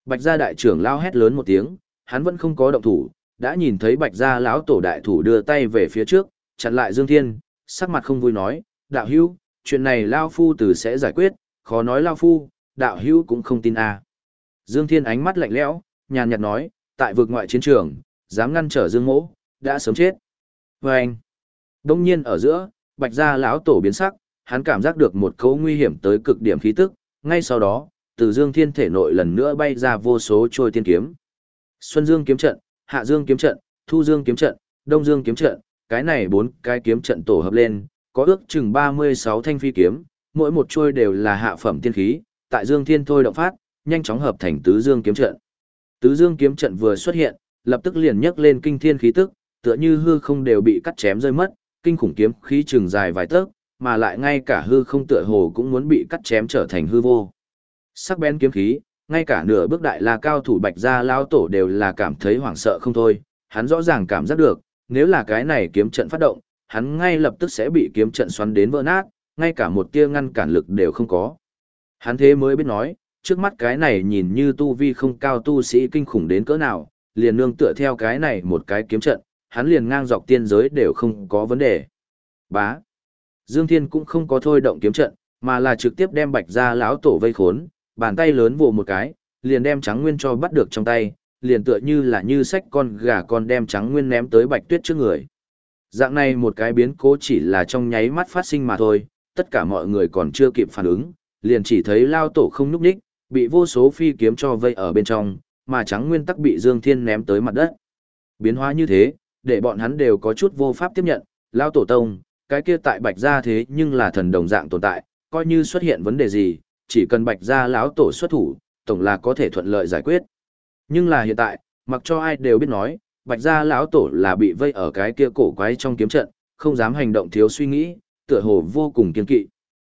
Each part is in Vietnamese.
Bạch gia đại trưởng lão hét lớn một tiếng, hắn vẫn không có động thủ, đã nhìn thấy Bạch gia lão tổ đại thủ đưa tay về phía trước, chặn lại Dương Thiên, sắc mặt không vui nói, đạo hữu, chuyện này lão phu từ sẽ giải quyết, khó nói lão phu, đạo hữu cũng không tin à. Dương Thiên ánh mắt lạnh lẽo, nhàn nhạt nói, tại vực ngoại chiến trường, dám ngăn trở Dương Mỗ, đã sớm chết. Và anh, đông nhiên ở giữa, Bạch gia lão tổ biến sắc, hắn cảm giác được một cấu nguy hiểm tới cực điểm khí tức, ngay sau đó, từ Dương Thiên thể nội lần nữa bay ra vô số trôi tiên kiếm. Xuân Dương kiếm trận, Hạ Dương kiếm trận, Thu Dương kiếm trận, Đông Dương kiếm trận, cái này 4 cái kiếm trận tổ hợp lên, có ước chừng 36 thanh phi kiếm, mỗi một trôi đều là hạ phẩm tiên khí, tại Dương Thiên thôi động phát, nhanh chóng hợp thành Tứ Dương kiếm trận. Tứ Dương kiếm trận vừa xuất hiện, lập tức liền nhấc lên kinh thiên khí tức, tựa như hư không đều bị cắt chém rơi mất, kinh khủng kiếm khí trường dài vài tấc, mà lại ngay cả hư không tựa hồ cũng muốn bị cắt chém trở thành hư vô. Sắc bén kiếm khí, ngay cả nửa bước đại la cao thủ Bạch gia lão tổ đều là cảm thấy hoảng sợ không thôi, hắn rõ ràng cảm giác được, nếu là cái này kiếm trận phát động, hắn ngay lập tức sẽ bị kiếm trận xoắn đến vỡ nát, ngay cả một tia ngăn cản lực đều không có. Hắn thế mới biết nói, trước mắt cái này nhìn như tu vi không cao tu sĩ kinh khủng đến cỡ nào, liền nương tựa theo cái này một cái kiếm trận, hắn liền ngang dọc tiên giới đều không có vấn đề. Bá. Dương Thiên cũng không có thôi động kiếm trận, mà là trực tiếp đem Bạch gia lão tổ vây khốn, bàn tay lớn vồ một cái, liền đem Trắng Nguyên cho bắt được trong tay, liền tựa như là như xách con gà con đem Trắng Nguyên ném tới Bạch Tuyết trước người. Dạng này một cái biến cố chỉ là trong nháy mắt phát sinh mà thôi, tất cả mọi người còn chưa kịp phản ứng, liền chỉ thấy lao tổ không nhúc nhích, bị vô số phi kiếm cho vây ở bên trong, mà Trắng Nguyên tắc bị Dương Thiên ném tới mặt đất. Biến hóa như thế, để bọn hắn đều có chút vô pháp tiếp nhận, lao tổ tông, cái kia tại Bạch gia thế nhưng là thần đồng dạng tồn tại, coi như xuất hiện vấn đề gì, chỉ cần Bạch gia lão tổ xuất thủ, tổng là có thể thuận lợi giải quyết. Nhưng là hiện tại, mặc cho ai đều biết nói, Bạch gia lão tổ là bị vây ở cái kia cổ quái trong kiếm trận, không dám hành động thiếu suy nghĩ, tựa hồ vô cùng kiên kỵ.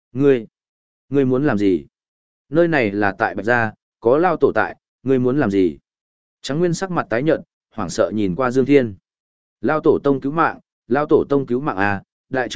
Ngươi muốn làm gì? Nơi này là tại Bạch gia, có lao tổ tại, ngươi muốn làm gì? Trắng Nguyên sắc mặt tái nhợt, hoảng sợ nhìn qua Dương Thiên. Lao tổ tông cứu mạng, lao tổ tông cứu mạng à,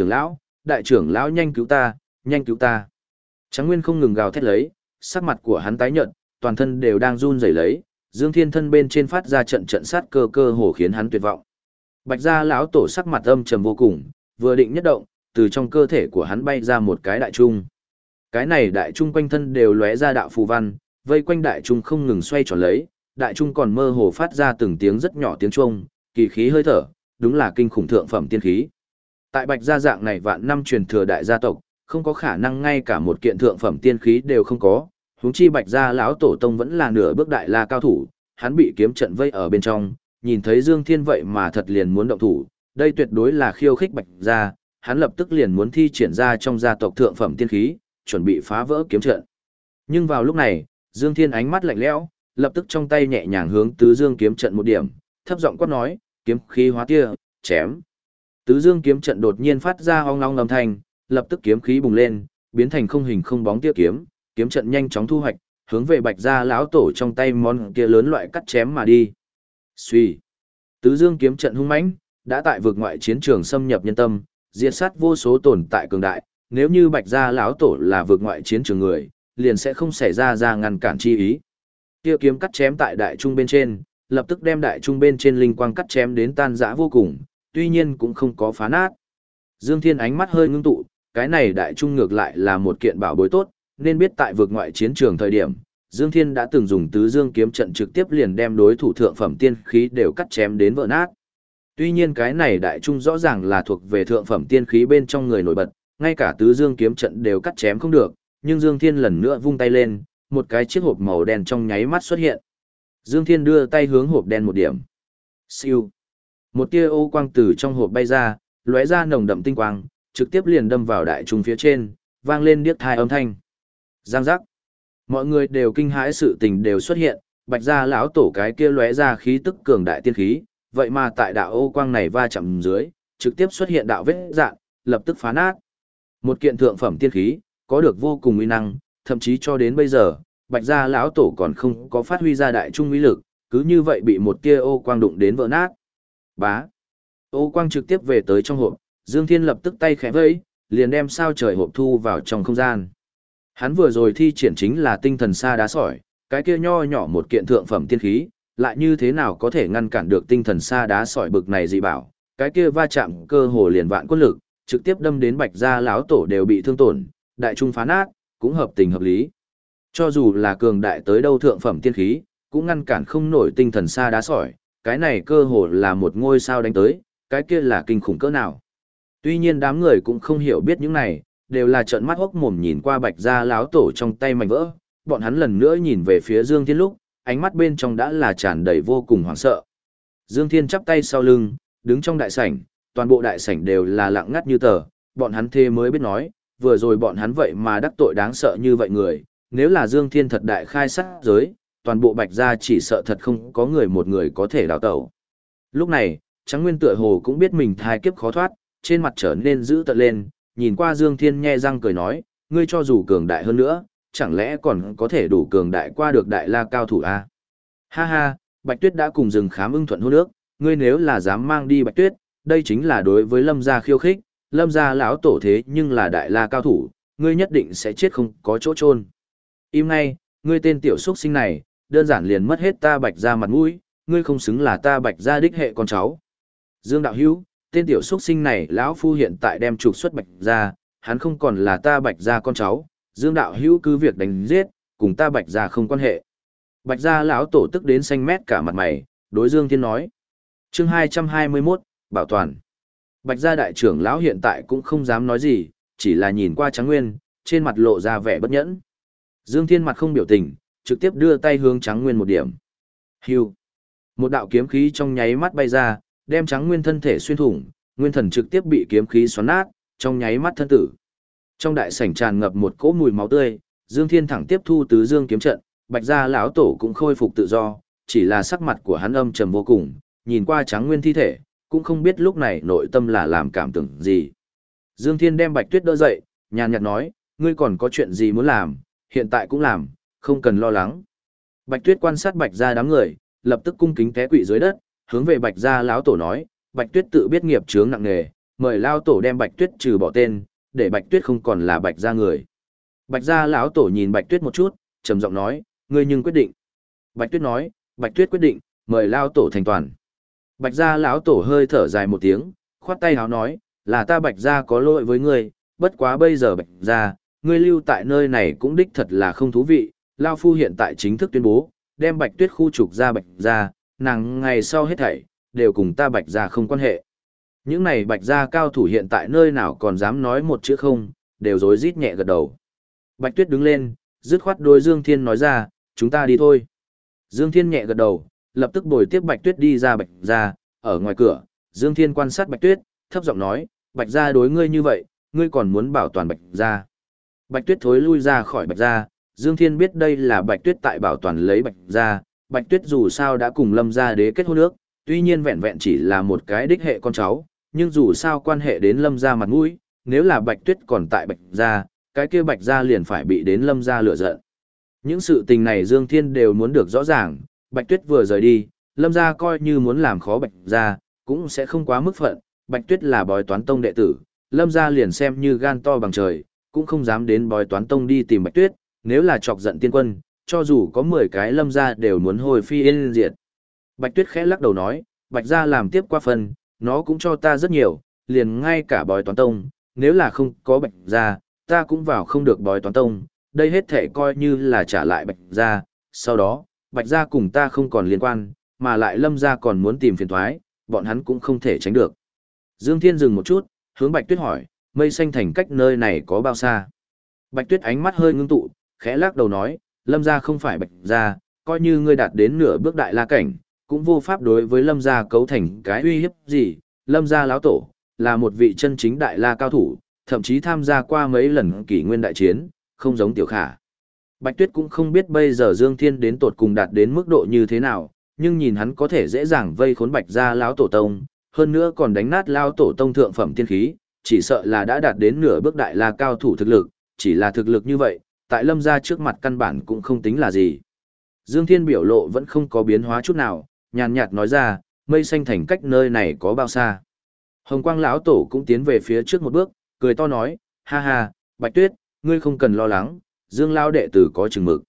đại trưởng lão nhanh cứu ta, nhanh cứu ta. Trắng Nguyên không ngừng gào thét lấy, sắc mặt của hắn tái nhợt, toàn thân đều đang run rẩy lấy, Dương Thiên thân bên trên phát ra trận trận sát cơ hồ khiến hắn tuyệt vọng. Bạch gia lão tổ sắc mặt âm trầm vô cùng, vừa định nhất động, từ trong cơ thể của hắn bay ra một cái đại trung. Cái này đại trung quanh thân đều lóe ra đạo phù văn, vây quanh đại trung không ngừng xoay tròn lấy, đại trung còn mơ hồ phát ra từng tiếng rất nhỏ tiếng chuông, kỳ khí hơi thở, đúng là kinh khủng thượng phẩm tiên khí. Tại Bạch gia dạng này vạn năm truyền thừa đại gia tộc, không có khả năng ngay cả một kiện thượng phẩm tiên khí đều không có, huống chi Bạch gia lão tổ tông vẫn là nửa bước đại la cao thủ, hắn bị kiếm trận vây ở bên trong, nhìn thấy Dương Thiên vậy mà thật liền muốn động thủ, đây tuyệt đối là khiêu khích Bạch gia, hắn lập tức liền muốn thi triển ra trong gia tộc thượng phẩm tiên khí, chuẩn bị phá vỡ kiếm trận. Nhưng vào lúc này, Dương Thiên ánh mắt lạnh lẽo, lập tức trong tay nhẹ nhàng hướng Tứ Dương kiếm trận một điểm, thấp giọng quát nói, kiếm khí hóa tia, chém. Tứ Dương kiếm trận đột nhiên phát ra ong ong âm thanh, lập tức kiếm khí bùng lên, biến thành không hình không bóng tia kiếm, kiếm trận nhanh chóng thu hoạch, hướng về Bạch gia lão tổ trong tay món kia lớn loại cắt chém mà đi. Xuy. Tứ Dương kiếm trận hung mãnh, đã tại vực ngoại chiến trường xâm nhập nhân tâm, diệt sát vô số tồn tại cường đại, nếu như Bạch gia lão tổ là vực ngoại chiến trường người, liền sẽ không xảy ra ngăn cản chi ý. Kia kiếm cắt chém tại đại trung bên trên, lập tức đem đại trung bên trên linh quang cắt chém đến tan rã vô cùng, tuy nhiên cũng không có phá nát. Dương Thiên ánh mắt hơi ngưng tụ, cái này đại trung ngược lại là một kiện bảo bối tốt, nên biết tại vực ngoại chiến trường thời điểm, Dương Thiên đã từng dùng Tứ Dương kiếm trận trực tiếp liền đem đối thủ thượng phẩm tiên khí đều cắt chém đến vỡ nát. Tuy nhiên cái này đại trung rõ ràng là thuộc về thượng phẩm tiên khí bên trong người nổi bật, ngay cả Tứ Dương kiếm trận đều cắt chém không được, nhưng Dương Thiên lần nữa vung tay lên, một cái chiếc hộp màu đen trong nháy mắt xuất hiện. Dương Thiên đưa tay hướng hộp đen một điểm. Siêu. Một tia ô quang từ trong hộp bay ra, lóe ra nồng đậm tinh quang, trực tiếp liền đâm vào đại trung phía trên, vang lên điếc tai âm thanh. Giang giác. Mọi người đều kinh hãi, sự tình đều xuất hiện, Bạch gia lão tổ cái kia lóe ra khí tức cường đại tiên khí, vậy mà tại đạo ô quang này va chạm dưới, trực tiếp xuất hiện đạo vết rạn, lập tức phá nát. Một kiện thượng phẩm tiên khí, có được vô cùng uy năng, thậm chí cho đến bây giờ, Bạch gia lão tổ còn không có phát huy ra đại trung uy lực, cứ như vậy bị một tia ô quang đụng đến vỡ nát. Bá. Ô quang trực tiếp về tới trong hộp, Dương Thiên lập tức tay khẽ vẫy, liền đem sao trời hộp thu vào trong không gian. Hắn vừa rồi thi triển chính là tinh thần sa đá sỏi, Cái kia nho nhỏ một kiện thượng phẩm tiên khí, lại như thế nào có thể ngăn cản được tinh thần sa đá sỏi bực này dị bảo, cái kia va chạm cơ hồ liền vạn quân lực, trực tiếp đâm đến Bạch gia lão tổ đều bị thương tổn, đại trung phá nát, cũng hợp tình hợp lý. Cho dù là cường đại tới đâu thượng phẩm tiên khí, cũng ngăn cản không nổi tinh thần sa đá sỏi, cái này cơ hồ là một ngôi sao đánh tới, cái kia là kinh khủng cỡ nào. Tuy nhiên đám người cũng không hiểu biết những này, đều là trợn mắt hốc mồm nhìn qua Bạch gia lão tổ trong tay mảnh vỡ, bọn hắn lần nữa nhìn về phía Dương Thiên lúc, ánh mắt bên trong đã là tràn đầy vô cùng hoảng sợ. Dương Thiên chắp tay sau lưng, đứng trong đại sảnh, toàn bộ đại sảnh đều là lặng ngắt như tờ, bọn hắn thế mới biết nói, vừa rồi bọn hắn vậy mà đắc tội đáng sợ như vậy người, nếu là Dương Thiên thật đại khai sát giới, toàn bộ Bạch gia chỉ sợ thật không có người một người có thể đào tẩu. Lúc này, Tráng Nguyên tựa hồ cũng biết mình thai kiếp khó thoát, trên mặt trở nên dữ tợn lên, nhìn qua Dương Thiên nhe răng cười nói, ngươi cho dù cường đại hơn nữa, chẳng lẽ còn có thể đủ cường đại qua được đại la cao thủ a? Ha ha, Bạch Tuyết đã cùng rừng khám ưng thuận hôn nước, ngươi nếu là dám mang đi Bạch Tuyết, đây chính là đối với Lâm gia khiêu khích, Lâm gia lão tổ thế nhưng là đại la cao thủ, ngươi nhất định sẽ chết không có chỗ chôn. Im ngay, ngươi tên tiểu xuất sinh này, đơn giản liền mất hết ta Bạch gia mặt mũi, ngươi không xứng là ta Bạch gia đích hệ con cháu. Dương đạo hữu, tên tiểu xuất sinh này lão phu hiện tại đem trục xuất Bạch gia, hắn không còn là ta Bạch gia con cháu, Dương đạo hữu cứ việc đánh giết, cùng ta Bạch gia không quan hệ. Bạch gia lão tổ tức đến xanh mét cả mặt mày, đối Dương Thiên nói. Chương 221, bảo toàn. Bạch gia đại trưởng lão hiện tại cũng không dám nói gì, chỉ là nhìn qua Tráng Nguyên, trên mặt lộ ra vẻ bất nhẫn. Dương Thiên mặt không biểu tình, trực tiếp đưa tay hướng Tráng Nguyên một điểm. Hưu. Một đạo kiếm khí trong nháy mắt bay ra, đem Tráng Nguyên thân thể xuyên thủng, nguyên thần trực tiếp bị kiếm khí xoắn nát, trong nháy mắt thân tử. Trong đại sảnh tràn ngập một cỗ mùi máu tươi, Dương Thiên thẳng tiếp thu tứ dương kiếm trận, Bạch gia lão tổ cũng khôi phục tự do, chỉ là sắc mặt của hắn âm trầm vô cùng, nhìn qua Tráng Nguyên thi thể, cũng không biết lúc này nội tâm là làm cảm tưởng gì. Dương Thiên đem Bạch Tuyết đỡ dậy, nhàn nhạt nói, ngươi còn có chuyện gì muốn làm, hiện tại cũng làm, không cần lo lắng. Bạch Tuyết quan sát Bạch gia đám người, lập tức cung kính té quỵ dưới đất, hướng về Bạch gia lão tổ nói, Bạch Tuyết tự biết nghiệp chướng nặng nề, mời lão tổ đem Bạch Tuyết trừ bỏ tên, để Bạch Tuyết không còn là Bạch gia người. Bạch gia lão tổ nhìn Bạch Tuyết một chút, trầm giọng nói, ngươi nhưng quyết định. Bạch Tuyết nói, Bạch Tuyết quyết định, mời lão tổ thành toàn. Bạch gia lão tổ hơi thở dài một tiếng, khoát tay háo nói, là ta Bạch gia có lỗi với ngươi, bất quá bây giờ Bạch gia, ngươi lưu tại nơi này cũng đích thật là không thú vị. Lão phu hiện tại chính thức tuyên bố, đem Bạch Tuyết khu trục ra Bạch gia, nàng ngày sau hết thảy đều cùng ta Bạch gia không quan hệ. Những này Bạch gia cao thủ hiện tại nơi nào còn dám nói một chữ không, đều rối rít nhẹ gật đầu. Bạch Tuyết đứng lên, dứt khoát đối Dương Thiên nói ra, chúng ta đi thôi. Dương Thiên nhẹ gật đầu, lập tức bồi tiếp Bạch Tuyết đi ra Bạch gia, ở ngoài cửa, Dương Thiên quan sát Bạch Tuyết, thấp giọng nói, Bạch gia đối ngươi như vậy, ngươi còn muốn bảo toàn Bạch gia. Bạch Tuyết thối lui ra khỏi Bạch gia, Dương Thiên biết đây là Bạch Tuyết tại bảo toàn lấy Bạch gia, Bạch Tuyết dù sao đã cùng Lâm gia đế kết hôn ước, tuy nhiên vẹn vẹn chỉ là một cái đích hệ con cháu, nhưng dù sao quan hệ đến Lâm gia mặt mũi, nếu là Bạch Tuyết còn tại Bạch gia, cái kia Bạch gia liền phải bị đến Lâm gia lửa giận. Những sự tình này Dương Thiên đều muốn được rõ ràng, Bạch Tuyết vừa rời đi, Lâm gia coi như muốn làm khó Bạch gia, cũng sẽ không quá mức phận, Bạch Tuyết là bói toán tông đệ tử, Lâm gia liền xem như gan to bằng trời, cũng không dám đến bói toán tông đi tìm Bạch Tuyết, nếu là chọc giận tiên quân, cho dù có 10 cái Lâm gia đều muốn hồi phi yên diệt. Bạch Tuyết khẽ lắc đầu nói, Bạch gia làm tiếp qua phần, nó cũng cho ta rất nhiều, liền ngay cả bói toán tông, nếu là không có Bạch gia, ta cũng vào không được bói toán tông, đây hết thể coi như là trả lại Bạch gia, sau đó, Bạch gia cùng ta không còn liên quan, mà lại Lâm gia còn muốn tìm phiền toái, bọn hắn cũng không thể tránh được. Dương Thiên dừng một chút, hướng Bạch Tuyết hỏi, Mây Xanh Thành cách nơi này có bao xa? Bạch Tuyết ánh mắt hơi ngưng tụ, khẽ lắc đầu nói, Lâm gia không phải Bạch gia, coi như ngươi đạt đến nửa bước đại la cảnh, cũng vô pháp đối với Lâm gia cấu thành cái uy hiếp gì. Lâm gia lão tổ là một vị chân chính đại la cao thủ, thậm chí tham gia qua mấy lần kỷ nguyên đại chiến, không giống Tiểu Khả. Bạch Tuyết cũng không biết bây giờ Dương Thiên đến tột cùng đạt đến mức độ như thế nào, nhưng nhìn hắn có thể dễ dàng vây khốn Bạch gia lão tổ tông, hơn nữa còn đánh nát lão tổ tông thượng phẩm tiên khí, chỉ sợ là đã đạt đến nửa bước đại la cao thủ thực lực, chỉ là thực lực như vậy, tại Lâm gia trước mặt căn bản cũng không tính là gì. Dương Thiên biểu lộ vẫn không có biến hóa chút nào, nhàn nhạt nói ra, Mây Xanh Thành cách nơi này có bao xa? Hồng Quang lão tổ cũng tiến về phía trước một bước, cười to nói, ha ha, Bạch Tuyết, ngươi không cần lo lắng, Dương lão đệ tử có chừng mực.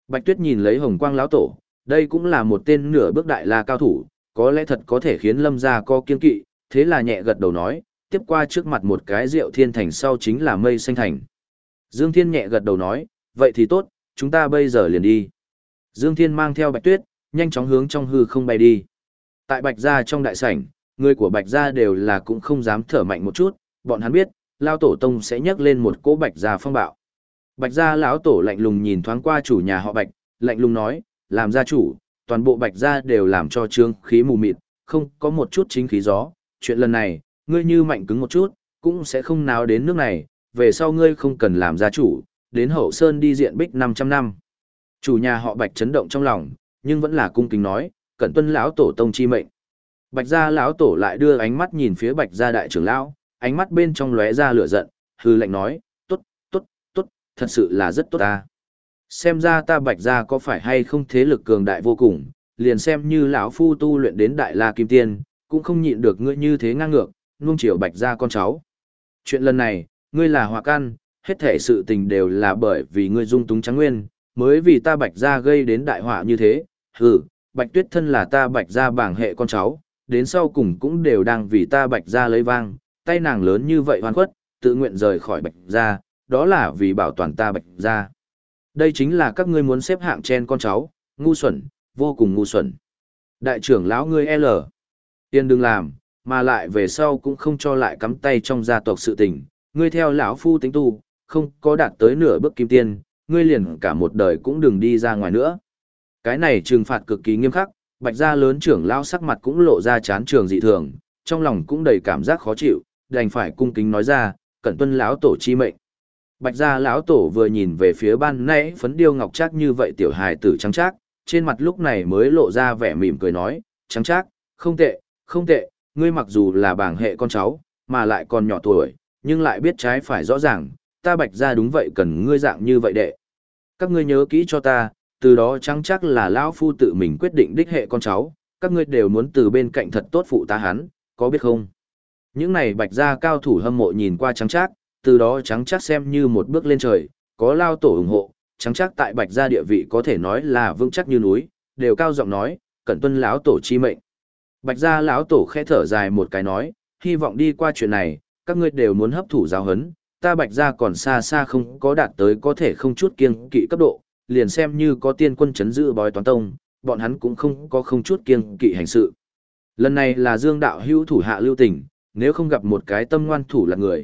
Bạch Tuyết nhìn lấy Hồng Quang lão tổ, đây cũng là một tên nửa bước đại la cao thủ, có lẽ thật có thể khiến Lâm gia có kiên kỵ, thế là nhẹ gật đầu nói, tiếp qua trước mặt một cái Diệu Thiên Thành sau chính là Mây Xanh Thành. Dương Thiên nhẹ gật đầu nói, vậy thì tốt, chúng ta bây giờ liền đi. Dương Thiên mang theo Bạch Tuyết, nhanh chóng hướng trong hư không bay đi. Tại Bạch gia trong đại sảnh, người của Bạch gia đều là cũng không dám thở mạnh một chút, bọn hắn biết, Lao Tổ Tông sẽ nhấc lên một cỗ Bạch gia phong bạo. Bạch gia lão tổ lạnh lùng nhìn thoáng qua chủ nhà họ Bạch, lạnh lùng nói, làm gia chủ, toàn bộ Bạch gia đều làm cho trương khí mù mịt, không có một chút chính khí gió. Chuyện lần này, ngươi như mạnh cứng một chút, cũng sẽ không náo đến nước này, về sau ngươi không cần làm gia chủ, đến Hậu Sơn đi diện bích 500 năm. Chủ nhà họ Bạch chấn động trong lòng, nhưng vẫn là cung kính nói, cẩn tuân lão tổ tông chi mệnh. Bạch gia lão tổ lại đưa ánh mắt nhìn phía Bạch gia đại trưởng lão, ánh mắt bên trong lóe ra lửa giận, hừ lạnh nói, tốt, tốt, tốt, thật sự là rất tốt ta. Xem ra ta Bạch gia có phải hay không thế lực cường đại vô cùng, liền xem như lão phu tu luyện đến đại la kim tiên, cũng không nhịn được ngươi như thế ngang ngược, nuông chiều Bạch gia con cháu. Chuyện lần này, ngươi là họa căn, hết thể sự tình đều là bởi vì ngươi dung túng trắng nguyên, mới vì ta Bạch gia gây đến đại họa như thế. Hừ, Bạch Tuyết thân là ta Bạch gia bảng hệ con cháu, đến sau cùng cũng đều đang vì ta Bạch gia lấy vang, tay nàng lớn như vậy hoan khuất, tự nguyện rời khỏi Bạch gia, đó là vì bảo toàn ta Bạch gia. Đây chính là các ngươi muốn xếp hạng trên con cháu, ngu xuẩn, vô cùng ngu xuẩn. Đại trưởng lão ngươi L. Tiên đừng làm, mà lại về sau cũng không cho lại cắm tay trong gia tộc sự tình, ngươi theo lão phu tính tu, không có đạt tới nửa bước kim tiên, ngươi liền cả một đời cũng đừng đi ra ngoài nữa. Cái này trừng phạt cực kỳ nghiêm khắc, Bạch gia lớn trưởng lão sắc mặt cũng lộ ra chán trường dị thường, trong lòng cũng đầy cảm giác khó chịu, đành phải cung kính nói ra, cẩn tuân lão tổ chi mệnh. Bạch gia lão tổ vừa nhìn về phía ban nãy phấn điêu ngọc trác như vậy tiểu hài tử trắng trác, trên mặt lúc này mới lộ ra vẻ mỉm cười nói, trắng trác, không tệ, không tệ, ngươi mặc dù là bảng hệ con cháu, mà lại còn nhỏ tuổi, nhưng lại biết trái phải rõ ràng, ta Bạch gia đúng vậy cần ngươi dạng như vậy đệ. Các ngươi nhớ kỹ cho ta, từ đó trắng chắc là lão phu tự mình quyết định đích hệ con cháu, các ngươi đều muốn từ bên cạnh thật tốt phụ tá hắn, có biết không? Những này Bạch gia cao thủ hâm mộ nhìn qua trắng chắc, từ đó trắng chắc xem như một bước lên trời, có lao tổ ủng hộ, trắng chắc tại Bạch gia địa vị có thể nói là vững chắc như núi, đều cao giọng nói, cẩn tuân lão tổ chi mệnh. Bạch gia lão tổ khẽ thở dài một cái nói, hy vọng đi qua chuyện này, các ngươi đều muốn hấp thụ giáo huấn, ta Bạch gia còn xa xa không có đạt tới có thể không chút kiêng kỵ cấp độ, liền xem như có tiên quân chấn giữ bói toán tông, bọn hắn cũng không có không chút kiêng kỵ hành sự. Lần này là Dương đạo hữu thủ hạ lưu tình, nếu không gặp một cái tâm ngoan thủ là người,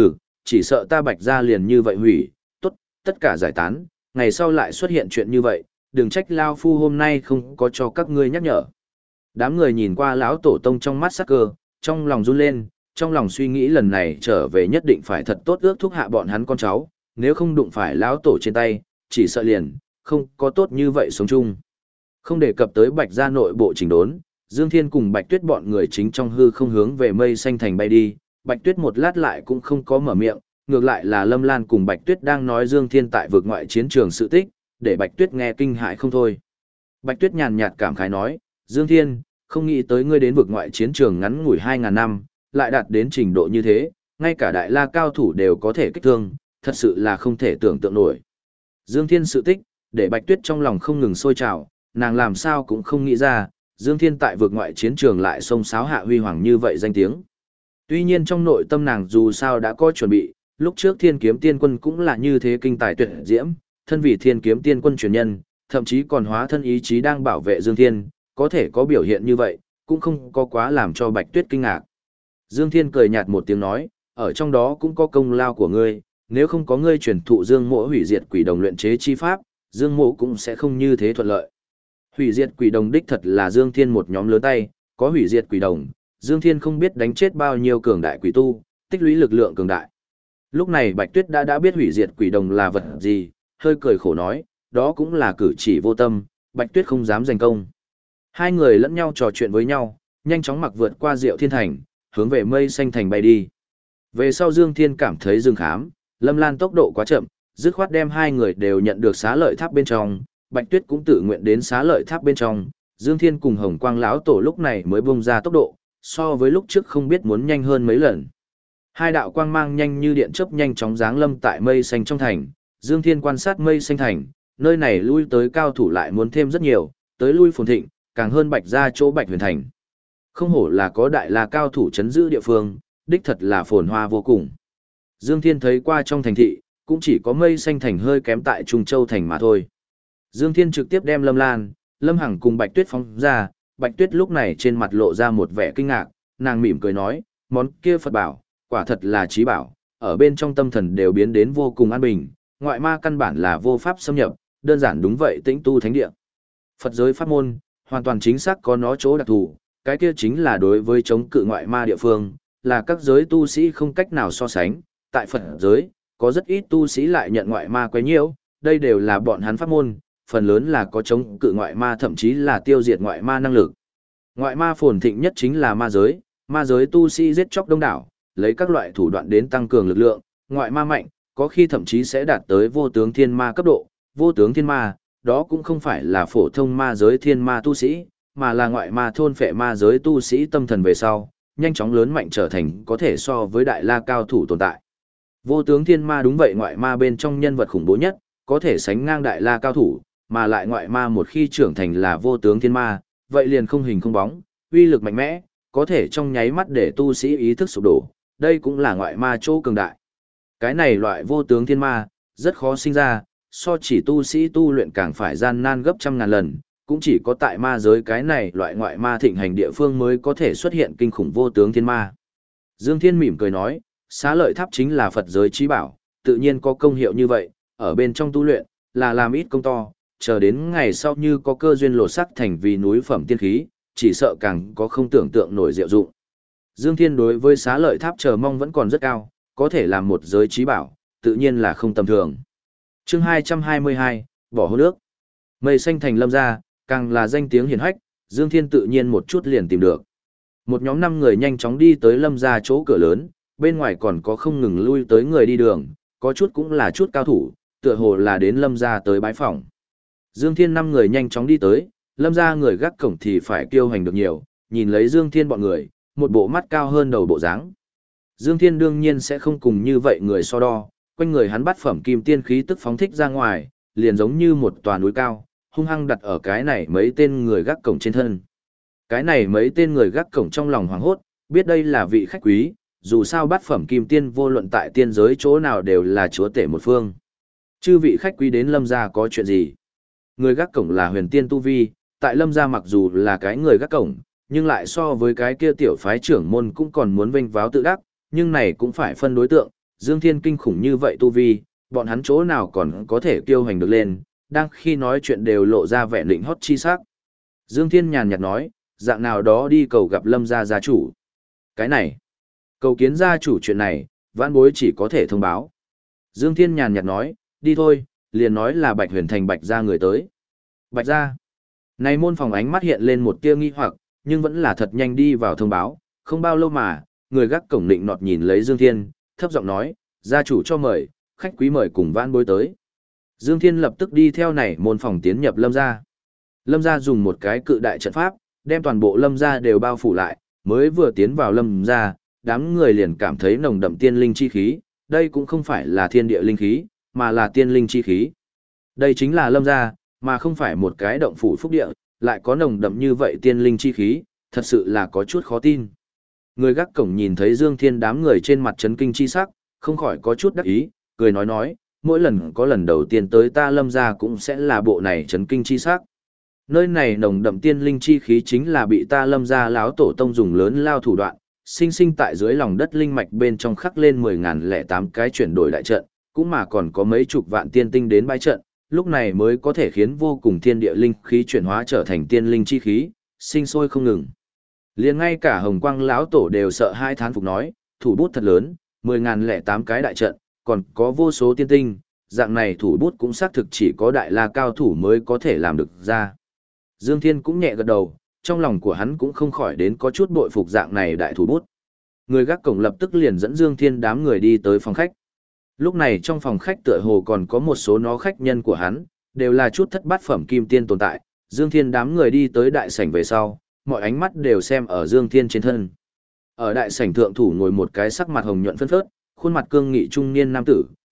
chỉ sợ ta Bạch gia liền như vậy hủy, tốt, tất cả giải tán, ngày sau lại xuất hiện chuyện như vậy, đừng trách lao phu hôm nay không có cho các ngươi nhắc nhở. Đám người nhìn qua lão tổ tông trong mắt sắc cơ, trong lòng run lên, trong lòng suy nghĩ lần này trở về nhất định phải thật tốt ước thúc hạ bọn hắn con cháu, nếu không đụng phải lão tổ trên tay, chỉ sợ liền, không có tốt như vậy sống chung. Không đề cập tới Bạch gia nội bộ chỉnh đốn, Dương Thiên cùng Bạch Tuyết bọn người chính trong hư không hướng về Mây Xanh Thành bay đi, Bạch Tuyết một lát lại cũng không có mở miệng, ngược lại là Lâm Lan cùng Bạch Tuyết đang nói Dương Thiên tại vực ngoại chiến trường sự tích, để Bạch Tuyết nghe kinh hãi không thôi. Bạch Tuyết nhàn nhạt cảm khái nói, Dương Thiên, không nghĩ tới ngươi đến vực ngoại chiến trường ngắn ngủi 2000 năm, lại đạt đến trình độ như thế, ngay cả đại la cao thủ đều có thể kích thương, thật sự là không thể tưởng tượng nổi. Dương Thiên sự tích, để Bạch Tuyết trong lòng không ngừng sôi trào, nàng làm sao cũng không nghĩ ra, Dương Thiên tại vực ngoại chiến trường lại xông xáo hạ huy hoàng như vậy danh tiếng. Tuy nhiên trong nội tâm nàng dù sao đã có chuẩn bị, lúc trước Thiên Kiếm Tiên Quân cũng là như thế kinh tài tuyệt diễm, thân vị Thiên Kiếm Tiên Quân truyền nhân, thậm chí còn hóa thân ý chí đang bảo vệ Dương Thiên, có thể có biểu hiện như vậy, cũng không có quá làm cho Bạch Tuyết kinh ngạc. Dương Thiên cười nhạt một tiếng nói, ở trong đó cũng có công lao của ngươi, nếu không có ngươi truyền thụ Dương Mỗ hủy diệt quỷ đồng luyện chế chi pháp, Dương Mỗ cũng sẽ không như thế thuận lợi. Hủy diệt quỷ đồng đích thật là Dương Thiên một nhóm lớn tay, có hủy diệt quỷ đồng, Dương Thiên không biết đánh chết bao nhiêu cường đại quỷ tu, tích lũy lực lượng cường đại. Lúc này Bạch Tuyết đã biết hủy diệt quỷ đồng là vật gì, hơi cười khổ nói, đó cũng là cử chỉ vô tâm, Bạch Tuyết không dám giành công. Hai người lẫn nhau trò chuyện với nhau, nhanh chóng mặc vượt qua Diệu Thiên Thành, hướng về Mây Xanh Thành bay đi. Về sau Dương Thiên cảm thấy Dương Khám, Lâm Lan tốc độ quá chậm, dứt khoát đem hai người đều nhận được xá lợi tháp bên trong, Bạch Tuyết cũng tự nguyện đến xá lợi tháp bên trong, Dương Thiên cùng Hồng Quang lão tổ lúc này mới bung ra tốc độ, so với lúc trước không biết muốn nhanh hơn mấy lần. Hai đạo quang mang nhanh như điện chớp nhanh chóng giáng lâm tại Mây Xanh trong thành, Dương Thiên quan sát Mây Xanh thành, nơi này lui tới cao thủ lại muốn thêm rất nhiều, tới lui phồn thịnh, càng hơn Bạch gia chỗ Bạch Huyền Thành. Không hổ là có đại la cao thủ chấn giữ địa phương, đích thật là phồn hoa vô cùng. Dương Thiên thấy qua trong thành thị, cũng chỉ có Mây Xanh Thành hơi kém tại Trung Châu Thành mà thôi. Dương Thiên trực tiếp đem Lâm Lan, Lâm Hằng cùng Bạch Tuyết phóng ra, Bạch Tuyết lúc này trên mặt lộ ra một vẻ kinh ngạc, nàng mỉm cười nói, món kia Phật bảo, quả thật là trí bảo, ở bên trong tâm thần đều biến đến vô cùng an bình, ngoại ma căn bản là vô pháp xâm nhập, đơn giản đúng vậy tĩnh tu thánh địa. Phật giới pháp môn, hoàn toàn chính xác có nó chỗ đặc thù, cái kia chính là đối với chống cự ngoại ma địa phương, là các giới tu sĩ không cách nào so sánh, tại Phật giới, có rất ít tu sĩ lại nhận ngoại ma quấy nhiễu, đây đều là bọn hắn pháp môn, phần lớn là có chống cự ngoại ma thậm chí là tiêu diệt ngoại ma năng lực. Ngoại ma phồn thịnh nhất chính là ma giới tu sĩ giết chóc đông đảo, lấy các loại thủ đoạn đến tăng cường lực lượng, ngoại ma mạnh, có khi thậm chí sẽ đạt tới vô tướng thiên ma cấp độ, vô tướng thiên ma, đó cũng không phải là phổ thông ma giới thiên ma tu sĩ, mà là ngoại ma thôn phệ ma giới tu sĩ tâm thần về sau, nhanh chóng lớn mạnh trở thành có thể so với đại la cao thủ tồn tại. Vô tướng thiên ma đúng vậy ngoại ma bên trong nhân vật khủng bố nhất, có thể sánh ngang đại la cao thủ, mà lại ngoại ma một khi trưởng thành là vô tướng thiên ma, vậy liền không hình không bóng, uy lực mạnh mẽ, có thể trong nháy mắt để tu sĩ ý thức sụp đổ, đây cũng là ngoại ma chỗ cường đại. Cái này loại vô tướng thiên ma, rất khó sinh ra, so chỉ tu sĩ tu luyện càng phải gian nan gấp trăm ngàn lần, cũng chỉ có tại ma giới cái này loại ngoại ma thịnh hành địa phương mới có thể xuất hiện kinh khủng vô tướng thiên ma. Dương Thiên mỉm cười nói, Xá Lợi Tháp chính là Phật giới trí bảo, tự nhiên có công hiệu như vậy, ở bên trong tu luyện, là làm ít công to, chờ đến ngày sau như có cơ duyên lột sắc thành vì núi phẩm tiên khí, chỉ sợ càng có không tưởng tượng nổi diệu dụng. Dương Thiên đối với Xá Lợi Tháp chờ mong vẫn còn rất cao, có thể làm một giới trí bảo, tự nhiên là không tầm thường. Chương 222, bỏ hôn nước. Mây Xanh Thành Lâm gia, càng là danh tiếng hiển hách, Dương Thiên tự nhiên một chút liền tìm được. Một nhóm 5 người nhanh chóng đi tới Lâm gia chỗ cửa lớn, bên ngoài còn có không ngừng lui tới người đi đường, có chút cũng là chút cao thủ, tựa hồ là đến Lâm gia tới bái phỏng. Dương Thiên 5 người nhanh chóng đi tới, Lâm gia người gác cổng thì phải kiêu hành được nhiều, nhìn lấy Dương Thiên bọn người, một bộ mắt cao hơn đầu bộ dáng. Dương Thiên đương nhiên sẽ không cùng như vậy người so đo, quanh người hắn bắt phẩm kim tiên khí tức phóng thích ra ngoài, liền giống như một tòa núi cao, hung hăng đặt ở cái này mấy tên người gác cổng trên thân. Cái này mấy tên người gác cổng trong lòng hoảng hốt, biết đây là vị khách quý, dù sao bắt phẩm kim tiên vô luận tại tiên giới chỗ nào đều là chúa tể một phương. Chư vị khách quý đến Lâm gia có chuyện gì? Người gác cổng là huyền tiên tu vi, tại Lâm gia mặc dù là cái người gác cổng, nhưng lại so với cái kia tiểu phái trưởng môn cũng còn muốn vênh váo tự đắc, nhưng này cũng phải phân đối tượng, Dương Thiên kinh khủng như vậy tu vi, bọn hắn chỗ nào còn có thể kiêu hành được lên, đang khi nói chuyện đều lộ ra vẻ định hót chi sắc. Dương Thiên nhàn nhạt nói, dạng nào đó đi cầu gặp Lâm gia gia chủ. Cái này, cầu kiến gia chủ chuyện này, vãn bối chỉ có thể thông báo. Dương Thiên nhàn nhạt nói, đi thôi, liền nói là Bạch Huyền Thành Bạch gia người tới. Bạch gia. Này môn phòng ánh mắt hiện lên một tia nghi hoặc, nhưng vẫn là thật nhanh đi vào thông báo, không bao lâu mà, người gác cổng định nọt nhìn lấy Dương Thiên, thấp giọng nói, gia chủ cho mời, khách quý mời cùng vãn bối tới. Dương Thiên lập tức đi theo này môn phòng tiến nhập Lâm gia. Lâm gia dùng một cái cự đại trận pháp, đem toàn bộ Lâm gia đều bao phủ lại, mới vừa tiến vào Lâm gia, đám người liền cảm thấy nồng đậm tiên linh chi khí, đây cũng không phải là thiên địa linh khí, mà là tiên linh chi khí. Đây chính là Lâm gia, mà không phải một cái động phủ phúc địa, lại có nồng đậm như vậy tiên linh chi khí, thật sự là có chút khó tin. Người gác cổng nhìn thấy Dương Thiên đám người trên mặt chấn kinh chi sắc, không khỏi có chút đắc ý, cười nói, mỗi lần có lần đầu tiên tới ta Lâm gia cũng sẽ là bộ này chấn kinh chi sắc. Nơi này nồng đậm tiên linh chi khí chính là bị ta Lâm gia láo tổ tông dùng lớn lao thủ đoạn, sinh sinh tại dưới lòng đất linh mạch bên trong khắc lên 10.008 cái chuyển đổi đại trận, cũng mà còn có mấy chục vạn tiên tinh đến bãi trận, lúc này mới có thể khiến vô cùng thiên địa linh khí chuyển hóa trở thành tiên linh chi khí, sinh sôi không ngừng. Liền ngay cả Hồng Quang lão tổ đều sợ hai thán phục nói, thủ bút thật lớn, 10.008 cái đại trận, còn có vô số tiên tinh, dạng này thủ bút cũng xác thực chỉ có đại la cao thủ mới có thể làm được ra. Dương Thiên cũng nhẹ gật đầu, trong lòng của hắn cũng không khỏi đến có chút bội phục dạng này đại thủ bút. Người gác cổng lập tức liền dẫn Dương Thiên đám người đi tới phòng khách. Lúc này trong phòng khách tựa hồ còn có một số nó khách nhân của hắn, đều là chút thất bát phẩm kim tiên tồn tại. Dương Thiên đám người đi tới đại sảnh về sau, mọi ánh mắt đều xem ở Dương Thiên trên thân. Ở đại sảnh thượng thủ ngồi một cái sắc mặt hồng nhuận phơn phớt, khuôn mặt cương nghị trung niên nam tử,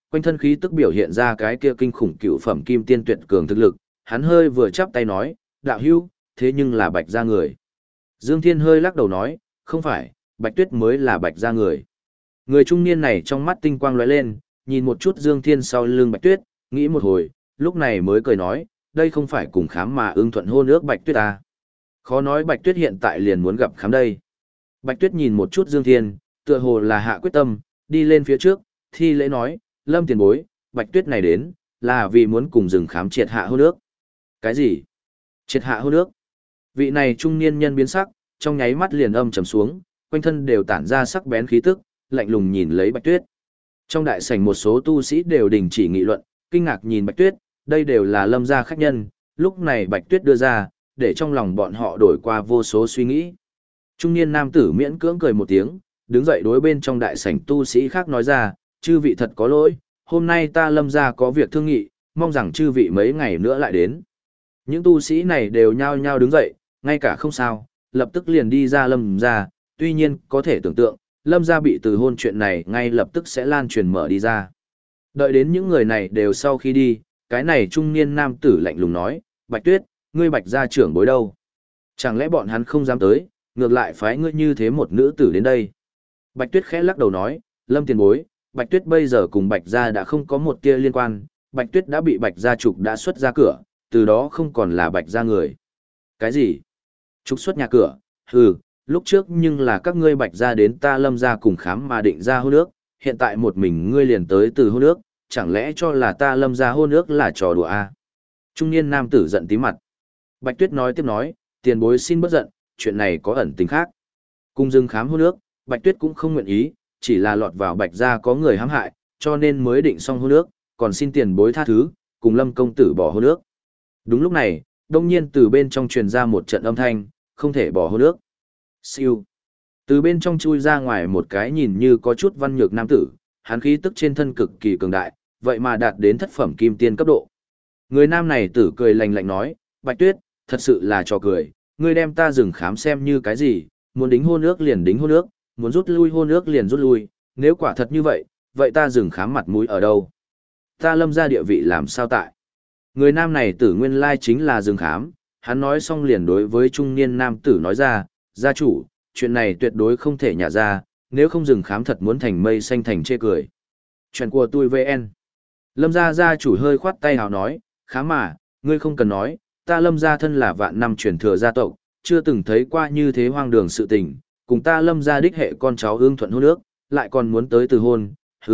quanh thân khí tức biểu hiện ra cái kia kinh khủng cựu phẩm kim tiên tuyệt cường thực lực, hắn hơi vừa chắp tay nói, đạo hữu, thế nhưng là Bạch gia người. Dương Thiên hơi lắc đầu nói, không phải, Bạch Tuyết mới là Bạch gia người. Người trung niên này trong mắt tinh quang lóe lên, nhìn một chút Dương Thiên sau lưng Bạch Tuyết, nghĩ một hồi, lúc này mới cười nói, đây không phải cùng khám mà ưng thuận hôn ước Bạch Tuyết à. Khó nói Bạch Tuyết hiện tại liền muốn gặp khám đây. Bạch Tuyết nhìn một chút Dương Thiên, tựa hồ là hạ quyết tâm, đi lên phía trước, thi lễ nói, Lâm tiền bối, Bạch Tuyết này đến, là vì muốn cùng rừng khám triệt hạ hôn ước. Cái gì? Triệt hạ hôn ước? Vị này trung niên nhân biến sắc, trong nháy mắt liền âm trầm xuống, quanh thân đều tản ra sắc bén khí tức, lạnh lùng nhìn lấy Bạch Tuyết. Trong đại sảnh một số tu sĩ đều đình chỉ nghị luận, kinh ngạc nhìn Bạch Tuyết, đây đều là Lâm gia khách nhân, lúc này Bạch Tuyết đưa ra, để trong lòng bọn họ đổi qua vô số suy nghĩ. Trung niên nam tử miễn cưỡng cười một tiếng, đứng dậy đối bên trong đại sảnh tu sĩ khác nói ra, chư vị thật có lỗi, hôm nay ta Lâm gia có việc thương nghị, mong rằng chư vị mấy ngày nữa lại đến. Những tu sĩ này đều nhao nhao đứng dậy, ngay cả không sao, lập tức liền đi ra Lâm gia, tuy nhiên có thể tưởng tượng, Lâm gia bị từ hôn chuyện này ngay lập tức sẽ lan truyền mở đi ra. Đợi đến những người này đều sau khi đi, cái này trung niên nam tử lạnh lùng nói, Bạch Tuyết, ngươi Bạch gia trưởng bối đâu? Chẳng lẽ bọn hắn không dám tới, ngược lại phái ngươi như thế một nữ tử đến đây? Bạch Tuyết khẽ lắc đầu nói, Lâm tiền bối, Bạch Tuyết bây giờ cùng Bạch gia đã không có một tia liên quan, Bạch Tuyết đã bị Bạch gia trục đã xuất ra cửa, từ đó không còn là Bạch gia người. Cái gì? Trục xuất nhà cửa? Hừ, lúc trước nhưng là các ngươi Bạch gia đến ta Lâm gia cùng khám mà định ra hôn ước, hiện tại một mình ngươi liền tới từ hôn ước, chẳng lẽ cho là ta Lâm gia hôn ước là trò đùa à? Trung niên nam tử giận tí mặt. Bạch Tuyết nói tiếp nói, tiền bối xin bớt giận, chuyện này có ẩn tình khác. Cùng dừng khám hôn ước, Bạch Tuyết cũng không nguyện ý, chỉ là lọt vào Bạch gia có người hãm hại, cho nên mới định xong hôn ước, còn xin tiền bối tha thứ, cùng Lâm công tử bỏ hôn ước. Đúng lúc này, đông nhiên từ bên trong truyền ra một trận âm thanh, không thể bỏ hôn ước. Siêu. Từ bên trong chui ra ngoài một cái nhìn như có chút văn nhược nam tử, hắn khí tức trên thân cực kỳ cường đại, vậy mà đạt đến thất phẩm kim tiên cấp độ. Người nam này tử cười lạnh lạnh nói, Bạch Tuyết, thật sự là trò cười, ngươi đem ta dừng khám xem như cái gì, muốn đính hôn ước liền đính hôn ước, muốn rút lui hôn ước liền rút lui, nếu quả thật như vậy, vậy ta dừng khám mặt mũi ở đâu? Ta Lâm gia địa vị làm sao tại? Người nam này tử nguyên lai chính là dừng khám, hắn nói xong liền đối với trung niên nam tử nói ra, gia chủ, chuyện này tuyệt đối không thể nhả ra, nếu không dừng khám thật muốn thành mây xanh thành chê cười. Chuyện của tôi VN. Lâm gia gia chủ hơi khoát tay hào nói, khám mà, ngươi không cần nói, ta Lâm gia thân là vạn năm truyền thừa gia tộc, chưa từng thấy qua như thế hoang đường sự tình, cùng ta Lâm gia đích hệ con cháu ương thuận hôn ước, lại còn muốn tới từ hôn,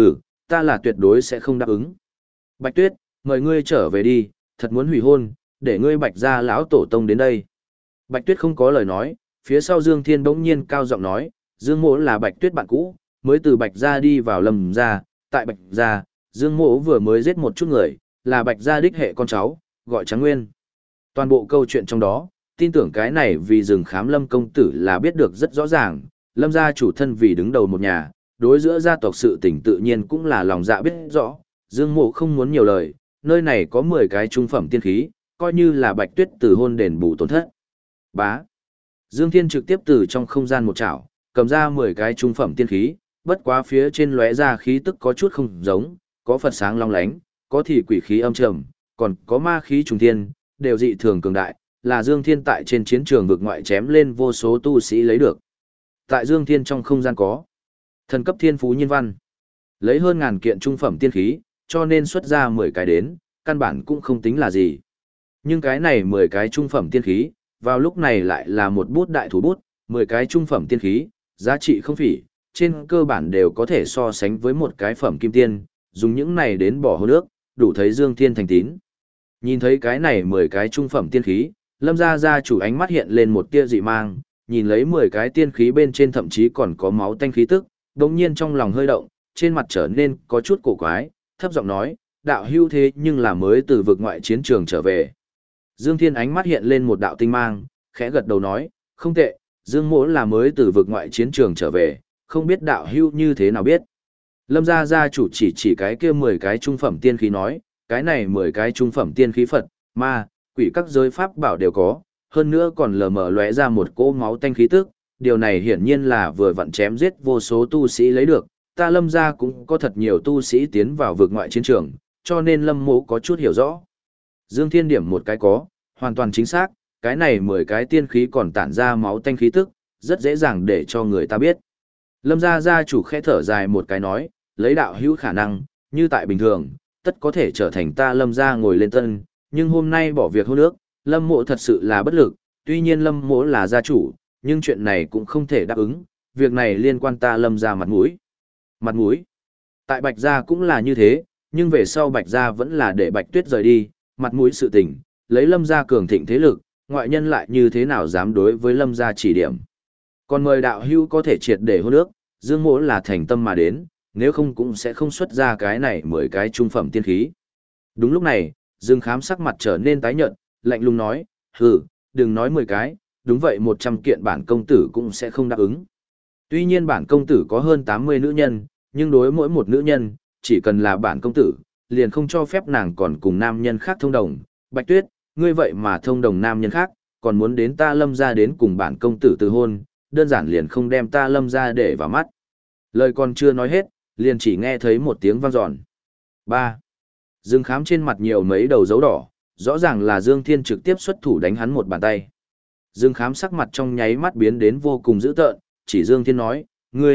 ta là tuyệt đối sẽ không đáp ứng. Bạch Tuyết, mời ngươi trở về đi, thật muốn hủy hôn, để ngươi Bạch gia lão tổ tông đến đây. Bạch Tuyết không có lời nói, phía sau Dương Thiên bỗng nhiên cao giọng nói, Dương Mỗ là Bạch Tuyết bạn cũ, mới từ Bạch gia đi vào Lâm gia, tại Bạch gia, Dương Mỗ vừa mới giết một chút người, là Bạch gia đích hệ con cháu, gọi Tráng Nguyên. Toàn bộ câu chuyện trong đó, tin tưởng cái này vì rừng khám Lâm công tử là biết được rất rõ ràng, Lâm gia chủ thân vì đứng đầu một nhà, đối giữa gia tộc sự tình tự nhiên cũng là lòng dạ biết rõ, Dương Mộ không muốn nhiều lời, nơi này có 10 cái trung phẩm tiên khí, coi như là Bạch Tuyết từ hôn đền bù tổn thất. Bá. Dương Thiên trực tiếp từ trong không gian một chảo, cầm ra 10 cái trung phẩm tiên khí, bất quá phía trên lóe ra khí tức có chút không giống, có Phật sáng long lánh, có thì quỷ khí âm trầm, còn có ma khí trùng thiên, đều dị thường cường đại, là Dương Thiên tại trên chiến trường vực ngoại chém lên vô số tu sĩ lấy được. Tại Dương Thiên trong không gian có thần cấp thiên phú nhiên văn, lấy hơn ngàn kiện trung phẩm tiên khí, cho nên xuất ra 10 cái đến, căn bản cũng không tính là gì. Nhưng cái này 10 cái trung phẩm tiên khí, vào lúc này lại là một bút đại thủ bút, 10 cái trung phẩm tiên khí, giá trị không phỉ, trên cơ bản đều có thể so sánh với một cái phẩm kim tiên, dùng những này đến bỏ hôn ước, đủ thấy Dương Thiên thành tín. Nhìn thấy cái này 10 cái trung phẩm tiên khí, Lâm gia gia chủ ánh mắt hiện lên một tia dị mang, nhìn lấy 10 cái tiên khí bên trên thậm chí còn có máu tanh khí tức, đột nhiên trong lòng hơi động, trên mặt trở nên có chút cổ quái, thấp giọng nói, đạo hưu thế nhưng là mới từ vực ngoại chiến trường trở về. Dương Thiên ánh mắt hiện lên một đạo tinh mang, khẽ gật đầu nói, không tệ, Dương Mỗ là mới từ vực ngoại chiến trường trở về, không biết đạo hưu như thế nào biết. Lâm gia gia chủ chỉ cái kia 10 cái trung phẩm tiên khí nói, cái này 10 cái trung phẩm tiên khí Phật, ma, quỷ các giới pháp bảo đều có, hơn nữa còn lờ mờ lóe ra một cỗ máu tanh khí tức, điều này hiển nhiên là vừa vặn chém giết vô số tu sĩ lấy được, ta Lâm gia cũng có thật nhiều tu sĩ tiến vào vực ngoại chiến trường, cho nên Lâm mỗ có chút hiểu rõ. Dương Thiên điểm một cái có, hoàn toàn chính xác, cái này 10 cái tiên khí còn tản ra máu tanh khí tức, rất dễ dàng để cho người ta biết. Lâm gia gia chủ khẽ thở dài một cái nói, lấy đạo hữu khả năng, như tại bình thường, tất có thể trở thành ta Lâm gia ngồi lên tân, nhưng hôm nay bỏ việc hôn ước, Lâm mộ thật sự là bất lực, tuy nhiên Lâm mộ là gia chủ, nhưng chuyện này cũng không thể đáp ứng, việc này liên quan ta Lâm gia mặt mũi. Mặt mũi. Tại Bạch gia cũng là như thế, nhưng về sau Bạch gia vẫn là để Bạch Tuyết rời đi, mặt mũi sự tình, lấy Lâm gia cường thịnh thế lực, ngoại nhân lại như thế nào dám đối với Lâm gia chỉ điểm. Còn mời đạo hữu có thể triệt để hôn ước, Dương mỗ là thành tâm mà đến, nếu không cũng sẽ không xuất ra cái này 10 cái trung phẩm tiên khí. Đúng lúc này, Dương Khám sắc mặt trở nên tái nhợt, lạnh lùng nói, hừ, đừng nói 10 cái, đúng vậy 100 kiện bản công tử cũng sẽ không đáp ứng. Tuy nhiên bản công tử có hơn 80 nữ nhân, nhưng đối mỗi một nữ nhân, chỉ cần là bản công tử, liền không cho phép nàng còn cùng nam nhân khác thông đồng. Bạch Tuyết, ngươi vậy mà thông đồng nam nhân khác, còn muốn đến ta Lâm gia đến cùng bản công tử từ hôn, đơn giản liền không đem ta Lâm gia để vào mắt. Lời còn chưa nói hết, liền chỉ nghe thấy một tiếng vang dọn. 3. Dương Khám trên mặt nhiều mấy đầu dấu đỏ, rõ ràng là Dương Thiên trực tiếp xuất thủ đánh hắn một bàn tay. Dương Khám sắc mặt trong nháy mắt biến đến vô cùng dữ tợn, chỉ Dương Thiên nói,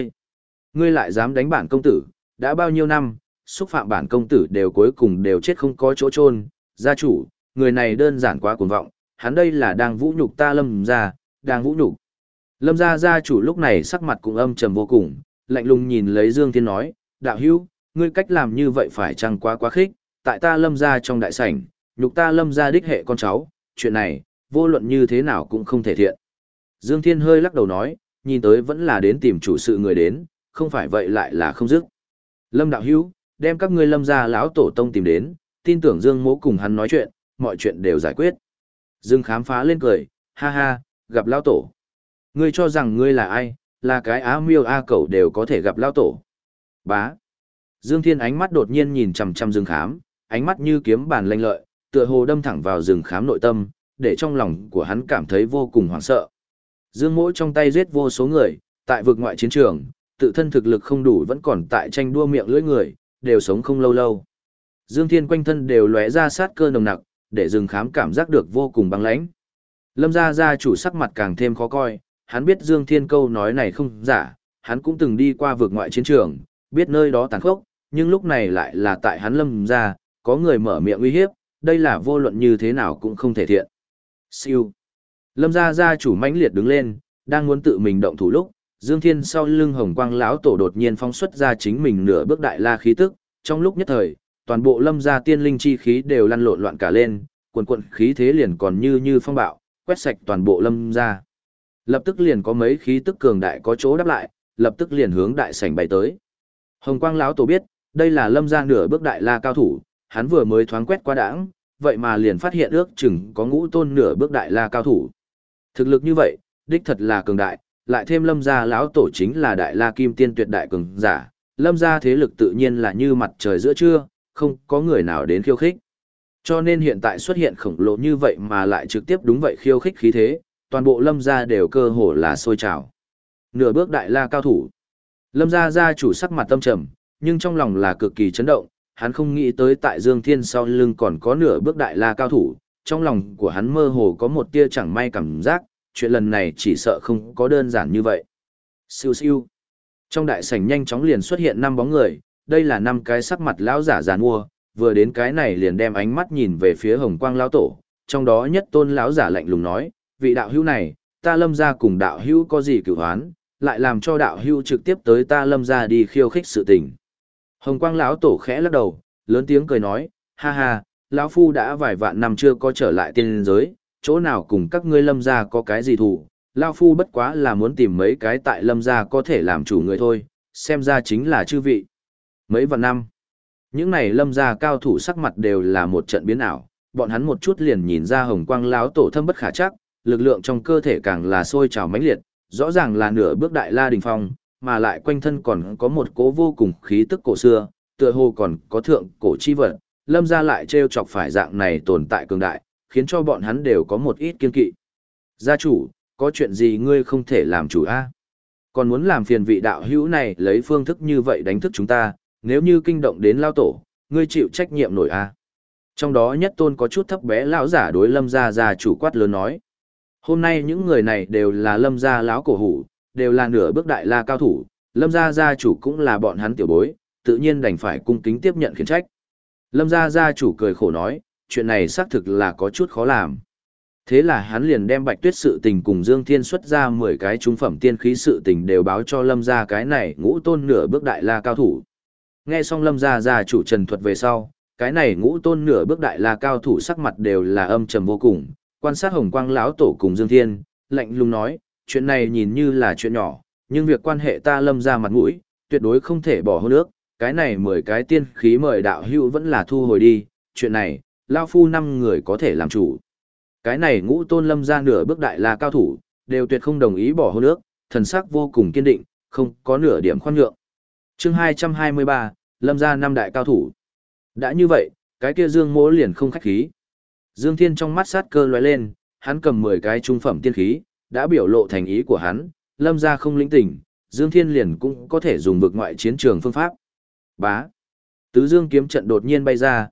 ngươi lại dám đánh bản công tử, đã bao nhiêu năm, xúc phạm bản công tử đều cuối cùng đều chết không có chỗ chôn. Gia chủ, người này đơn giản quá cuồng vọng, hắn đây là đang vũ nhục ta Lâm gia, đang vũ nhục. Lâm gia gia chủ lúc này sắc mặt cũng âm trầm vô cùng, lạnh lùng nhìn lấy Dương Thiên nói, đạo hữu, ngươi cách làm như vậy phải chăng quá quá khích, tại ta Lâm gia trong đại sảnh, nhục ta Lâm gia đích hệ con cháu, chuyện này, vô luận như thế nào cũng không thể thiện. Dương Thiên hơi lắc đầu nói, nhìn tới vẫn là đến tìm chủ sự người đến, không phải vậy lại là không dứt. Lâm đạo hữu, đem các ngươi Lâm gia lão tổ tông tìm đến, tin tưởng Dương mỗ cùng hắn nói chuyện, mọi chuyện đều giải quyết. Dương Khám phá lên cười, ha ha, gặp lão tổ. Ngươi cho rằng ngươi là ai, là cái á miêu a cẩu đều có thể gặp lão tổ. Bá. Dương Thiên ánh mắt đột nhiên nhìn chằm chằm Dương Khám, ánh mắt như kiếm bàn lanh lợi, tựa hồ đâm thẳng vào Dương Khám nội tâm, để trong lòng của hắn cảm thấy vô cùng hoảng sợ. Dương mỗ trong tay giết vô số người, tại vực ngoại chiến trường, tự thân thực lực không đủ vẫn còn tại tranh đua miệng lưỡi người, đều sống không lâu lâu. Dương Thiên quanh thân đều lóe ra sát cơ nồng nặc, để Dương Khám cảm giác được vô cùng băng lãnh. Lâm gia gia chủ sắc mặt càng thêm khó coi, hắn biết Dương Thiên câu nói này không giả, hắn cũng từng đi qua vực ngoại chiến trường, biết nơi đó tàn khốc, nhưng lúc này lại là tại hắn Lâm gia, có người mở miệng uy hiếp, đây là vô luận như thế nào cũng không thể thiện. Siêu. Lâm gia gia chủ mãnh liệt đứng lên, đang muốn tự mình động thủ lúc, Dương Thiên sau lưng Hồng Quang lão tổ đột nhiên phóng xuất ra chính mình nửa bước đại la khí tức, trong lúc nhất thời, toàn bộ Lâm gia tiên linh chi khí đều lăn lộn loạn cả lên, quần quần khí thế liền còn như phong bạo, quét sạch toàn bộ Lâm gia. Lập tức liền có mấy khí tức cường đại có chỗ đáp lại, lập tức liền hướng đại sảnh bay tới. Hồng Quang lão tổ biết, đây là Lâm gia nửa bước đại la cao thủ, hắn vừa mới thoáng quét qua đãng, vậy mà liền phát hiện ước chừng có ngũ tôn nửa bước đại la cao thủ. Thực lực như vậy, đích thật là cường đại, lại thêm Lâm gia lão tổ chính là đại la kim tiên tuyệt đại cường giả, Lâm gia thế lực tự nhiên là như mặt trời giữa trưa, không có người nào đến khiêu khích. Cho nên hiện tại xuất hiện khổng lồ như vậy mà lại trực tiếp đúng vậy khiêu khích khí thế, toàn bộ Lâm gia đều cơ hồ là sôi trào. Nửa bước đại la cao thủ. Lâm gia gia chủ sắc mặt tâm trầm, nhưng trong lòng là cực kỳ chấn động, hắn không nghĩ tới tại Dương Thiên sau lưng còn có nửa bước đại la cao thủ, trong lòng của hắn mơ hồ có một tia chẳng may cảm giác, chuyện lần này chỉ sợ không có đơn giản như vậy. Siêu siêu. Trong đại sảnh nhanh chóng liền xuất hiện 5 bóng người, đây là 5 cái sắc mặt lão giả giàn mua, vừa đến cái này liền đem ánh mắt nhìn về phía Hồng Quang lão tổ, trong đó nhất tôn lão giả lạnh lùng nói, vị đạo hữu này, ta Lâm gia cùng đạo hữu có gì cửu hoán, lại làm cho đạo hữu trực tiếp tới ta Lâm gia đi khiêu khích sự tình. Hồng Quang lão tổ khẽ lắc đầu, lớn tiếng cười nói, ha ha, lão phu đã vài vạn năm chưa có trở lại tiên giới, chỗ nào cùng các ngươi Lâm gia có cái gì thù, lão phu bất quá là muốn tìm mấy cái tại Lâm gia có thể làm chủ người thôi, xem ra chính là chư vị. Mấy vạn năm, những này Lâm gia cao thủ sắc mặt đều là một trận biến ảo, bọn hắn một chút liền nhìn ra Hồng Quang lão tổ thâm bất khả trắc, lực lượng trong cơ thể càng là sôi trào mãnh liệt, rõ ràng là nửa bước đại la đỉnh phong, mà lại quanh thân còn có một cố vô cùng khí tức cổ xưa, tựa hồ còn có thượng cổ chi vật, Lâm gia lại trêu chọc phải dạng này tồn tại cường đại, khiến cho bọn hắn đều có một ít kiên kỵ. Gia chủ, có chuyện gì ngươi không thể làm chủ a? Còn muốn làm phiền vị đạo hữu này lấy phương thức như vậy đánh thức chúng ta, nếu như kinh động đến lao tổ, ngươi chịu trách nhiệm nổi a. Trong đó nhất tôn có chút thấp bé lão giả đối Lâm gia gia chủ quát lớn nói. Hôm nay những người này đều là Lâm gia lão cổ hủ, đều là nửa bước đại la cao thủ, Lâm gia gia chủ cũng là bọn hắn tiểu bối, tự nhiên đành phải cung kính tiếp nhận khiển trách. Lâm gia gia chủ cười khổ nói, chuyện này xác thực là có chút khó làm. Thế là hắn liền đem Bạch Tuyết sự tình cùng Dương Thiên xuất ra 10 cái trung phẩm tiên khí sự tình đều báo cho Lâm gia cái này ngũ tôn nửa bước đại la cao thủ. Nghe xong Lâm gia gia chủ trần thuật về sau, cái này ngũ tôn nửa bước đại la cao thủ sắc mặt đều là âm trầm vô cùng, quan sát Hồng Quang lão tổ cùng Dương Thiên, lạnh lùng nói, chuyện này nhìn như là chuyện nhỏ, nhưng việc quan hệ ta Lâm gia mặt mũi, tuyệt đối không thể bỏ hôn nước, cái này 10 cái tiên khí mời đạo hữu vẫn là thu hồi đi, chuyện này, lão phu 5 người có thể làm chủ. Cái này ngũ tôn Lâm gia nửa bước đại la cao thủ, đều tuyệt không đồng ý bỏ hôn nước, thần sắc vô cùng kiên định, không có nửa điểm khoan nhượng. Chương 223, Lâm gia 5 đại cao thủ. Đã như vậy, cái kia Dương Mỗ liền không khách khí. Dương Thiên trong mắt sát cơ lóe lên, hắn cầm 10 cái trung phẩm tiên khí, đã biểu lộ thành ý của hắn, Lâm gia không lĩnh tỉnh, Dương Thiên liền cũng có thể dùng vực ngoại chiến trường phương pháp. Bá. Tứ Dương kiếm trận đột nhiên bay ra,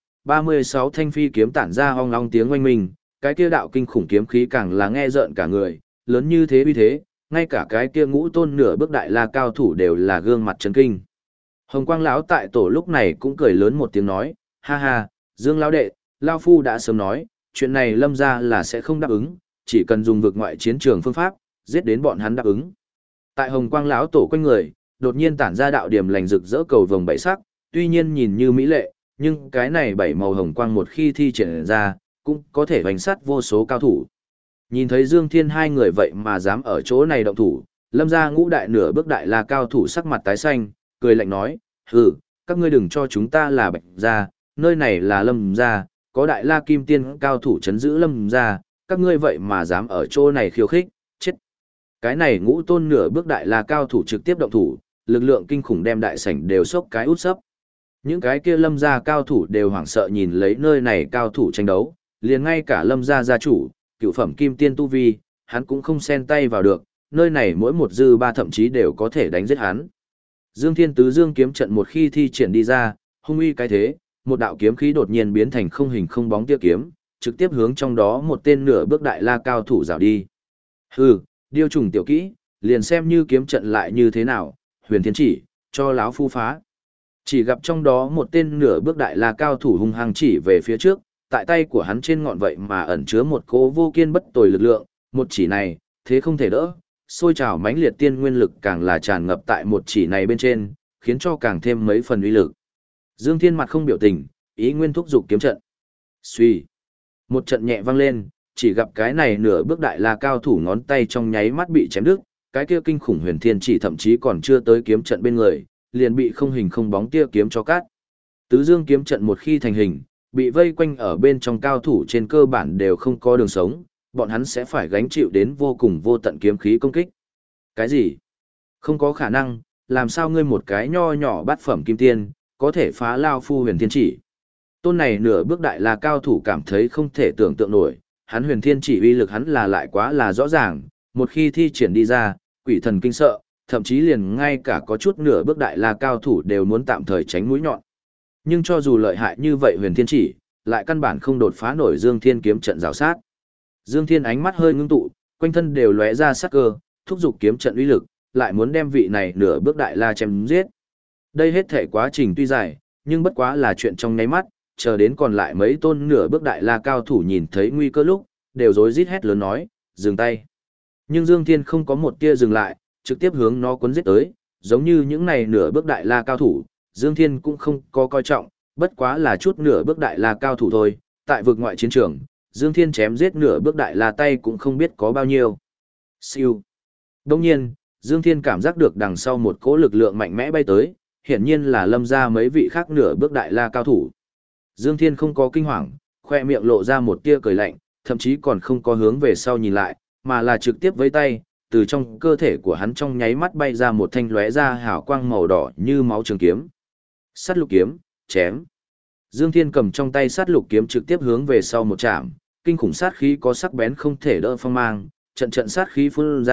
36 thanh phi kiếm tản ra ong ong tiếng oanh minh, cái kia đạo kinh khủng kiếm khí càng là nghe rợn cả người, lớn như thế uy thế, ngay cả cái kia ngũ tôn nửa bước đại la cao thủ đều là gương mặt chấn kinh. Hồng Quang lão tại tổ lúc này cũng cười lớn một tiếng nói, ha ha, Dương lão đệ, lão phu đã sớm nói, chuyện này Lâm gia là sẽ không đáp ứng, chỉ cần dùng vực ngoại chiến trường phương pháp, giết đến bọn hắn đáp ứng. Tại Hồng Quang lão tổ quanh người, đột nhiên tản ra đạo điểm lành rực rỡ cầu vồng bảy sắc, tuy nhiên nhìn như mỹ lệ, nhưng cái này bảy màu hồng quang một khi thi triển ra, cũng có thể hoành sát vô số cao thủ. Nhìn thấy Dương Thiên hai người vậy mà dám ở chỗ này động thủ, Lâm gia ngũ đại nửa bước đại la cao thủ sắc mặt tái xanh, cười lạnh nói, hừ, các ngươi đừng cho chúng ta là Bạch gia, nơi này là Lâm gia, có đại la kim tiên cao thủ chấn giữ Lâm gia, các ngươi vậy mà dám ở chỗ này khiêu khích, chết. Cái này ngũ tôn nửa bước đại la cao thủ trực tiếp động thủ, lực lượng kinh khủng đem đại sảnh đều sốc cái út sấp. Những cái kia Lâm gia cao thủ đều hoảng sợ nhìn lấy nơi này cao thủ tranh đấu, liền ngay cả Lâm gia gia chủ, cựu phẩm kim tiên tu vi, hắn cũng không xen tay vào được, nơi này mỗi một dư ba thậm chí đều có thể đánh giết hắn. Dương Thiên Tứ Dương kiếm trận một khi thi triển đi ra, hung uy cái thế, một đạo kiếm khí đột nhiên biến thành không hình không bóng tia kiếm, trực tiếp hướng trong đó một tên nửa bước đại la cao thủ rảo đi. Hừ, điêu trùng tiểu kỹ, liền xem như kiếm trận lại như thế nào, Huyền Thiên chỉ, cho lão phu phá. Chỉ gặp trong đó một tên nửa bước đại la cao thủ hung hăng chỉ về phía trước, tại tay của hắn trên ngọn vậy mà ẩn chứa một cỗ vô kiên bất tồi lực lượng, một chỉ này, thế không thể đỡ, sôi trào mãnh liệt tiên nguyên lực càng là tràn ngập tại một chỉ này bên trên, khiến cho càng thêm mấy phần uy lực. Dương Thiên mặt không biểu tình, ý nguyên thúc dục kiếm trận. Xuy, một trận nhẹ vang lên, chỉ gặp cái này nửa bước đại la cao thủ ngón tay trong nháy mắt bị chém đứt, cái kia kinh khủng Huyền Thiên chỉ thậm chí còn chưa tới kiếm trận bên người, liền bị không hình không bóng tia kiếm cho cắt. Tứ Dương kiếm trận một khi thành hình, bị vây quanh ở bên trong cao thủ trên cơ bản đều không có đường sống, bọn hắn sẽ phải gánh chịu đến vô cùng vô tận kiếm khí công kích. Cái gì? Không có khả năng, làm sao ngươi một cái nho nhỏ bát phẩm kim tiên, có thể phá lao phu Huyền Thiên chỉ? Tôn này nửa bước đại la cao thủ cảm thấy không thể tưởng tượng nổi, hắn Huyền Thiên chỉ uy lực hắn là lại quá là rõ ràng, một khi thi triển đi ra, quỷ thần kinh sợ, thậm chí liền ngay cả có chút nửa bước đại la cao thủ đều muốn tạm thời tránh mũi nhọn. Nhưng cho dù lợi hại như vậy Huyền Thiên chỉ, lại căn bản không đột phá nổi Dương Thiên kiếm trận rào sát. Dương Thiên ánh mắt hơi ngưng tụ, quanh thân đều lóe ra sắc cơ, thúc giục kiếm trận uy lực, lại muốn đem vị này nửa bước đại la chém giết. Đây hết thể quá trình tuy dài, nhưng bất quá là chuyện trong nháy mắt, chờ đến còn lại mấy tôn nửa bước đại la cao thủ nhìn thấy nguy cơ lúc, đều rối rít hét lớn nói, dừng tay. Nhưng Dương Thiên không có một tia dừng lại, trực tiếp hướng nó cuốn giết tới, giống như những này nửa bước đại la cao thủ, Dương Thiên cũng không có coi trọng, bất quá là chút nửa bước đại la cao thủ thôi, tại vực ngoại chiến trường, Dương Thiên chém giết nửa bước đại la tay cũng không biết có bao nhiêu. Siêu. Đồng nhiên, Dương Thiên cảm giác được đằng sau một cỗ lực lượng mạnh mẽ bay tới, hiển nhiên là Lâm gia mấy vị khác nửa bước đại la cao thủ. Dương Thiên không có kinh hoàng, khoe miệng lộ ra một tia cười lạnh, thậm chí còn không có hướng về sau nhìn lại, mà là trực tiếp với tay, từ trong cơ thể của hắn trong nháy mắt bay ra một thanh lóe ra hào quang màu đỏ như máu trường kiếm. Sát lục kiếm, chém. Dương Thiên cầm trong tay sát lục kiếm trực tiếp hướng về sau một chạm, kinh khủng sát khí có sắc bén không thể đỡ phong mang, trận trận sát khí phun ra,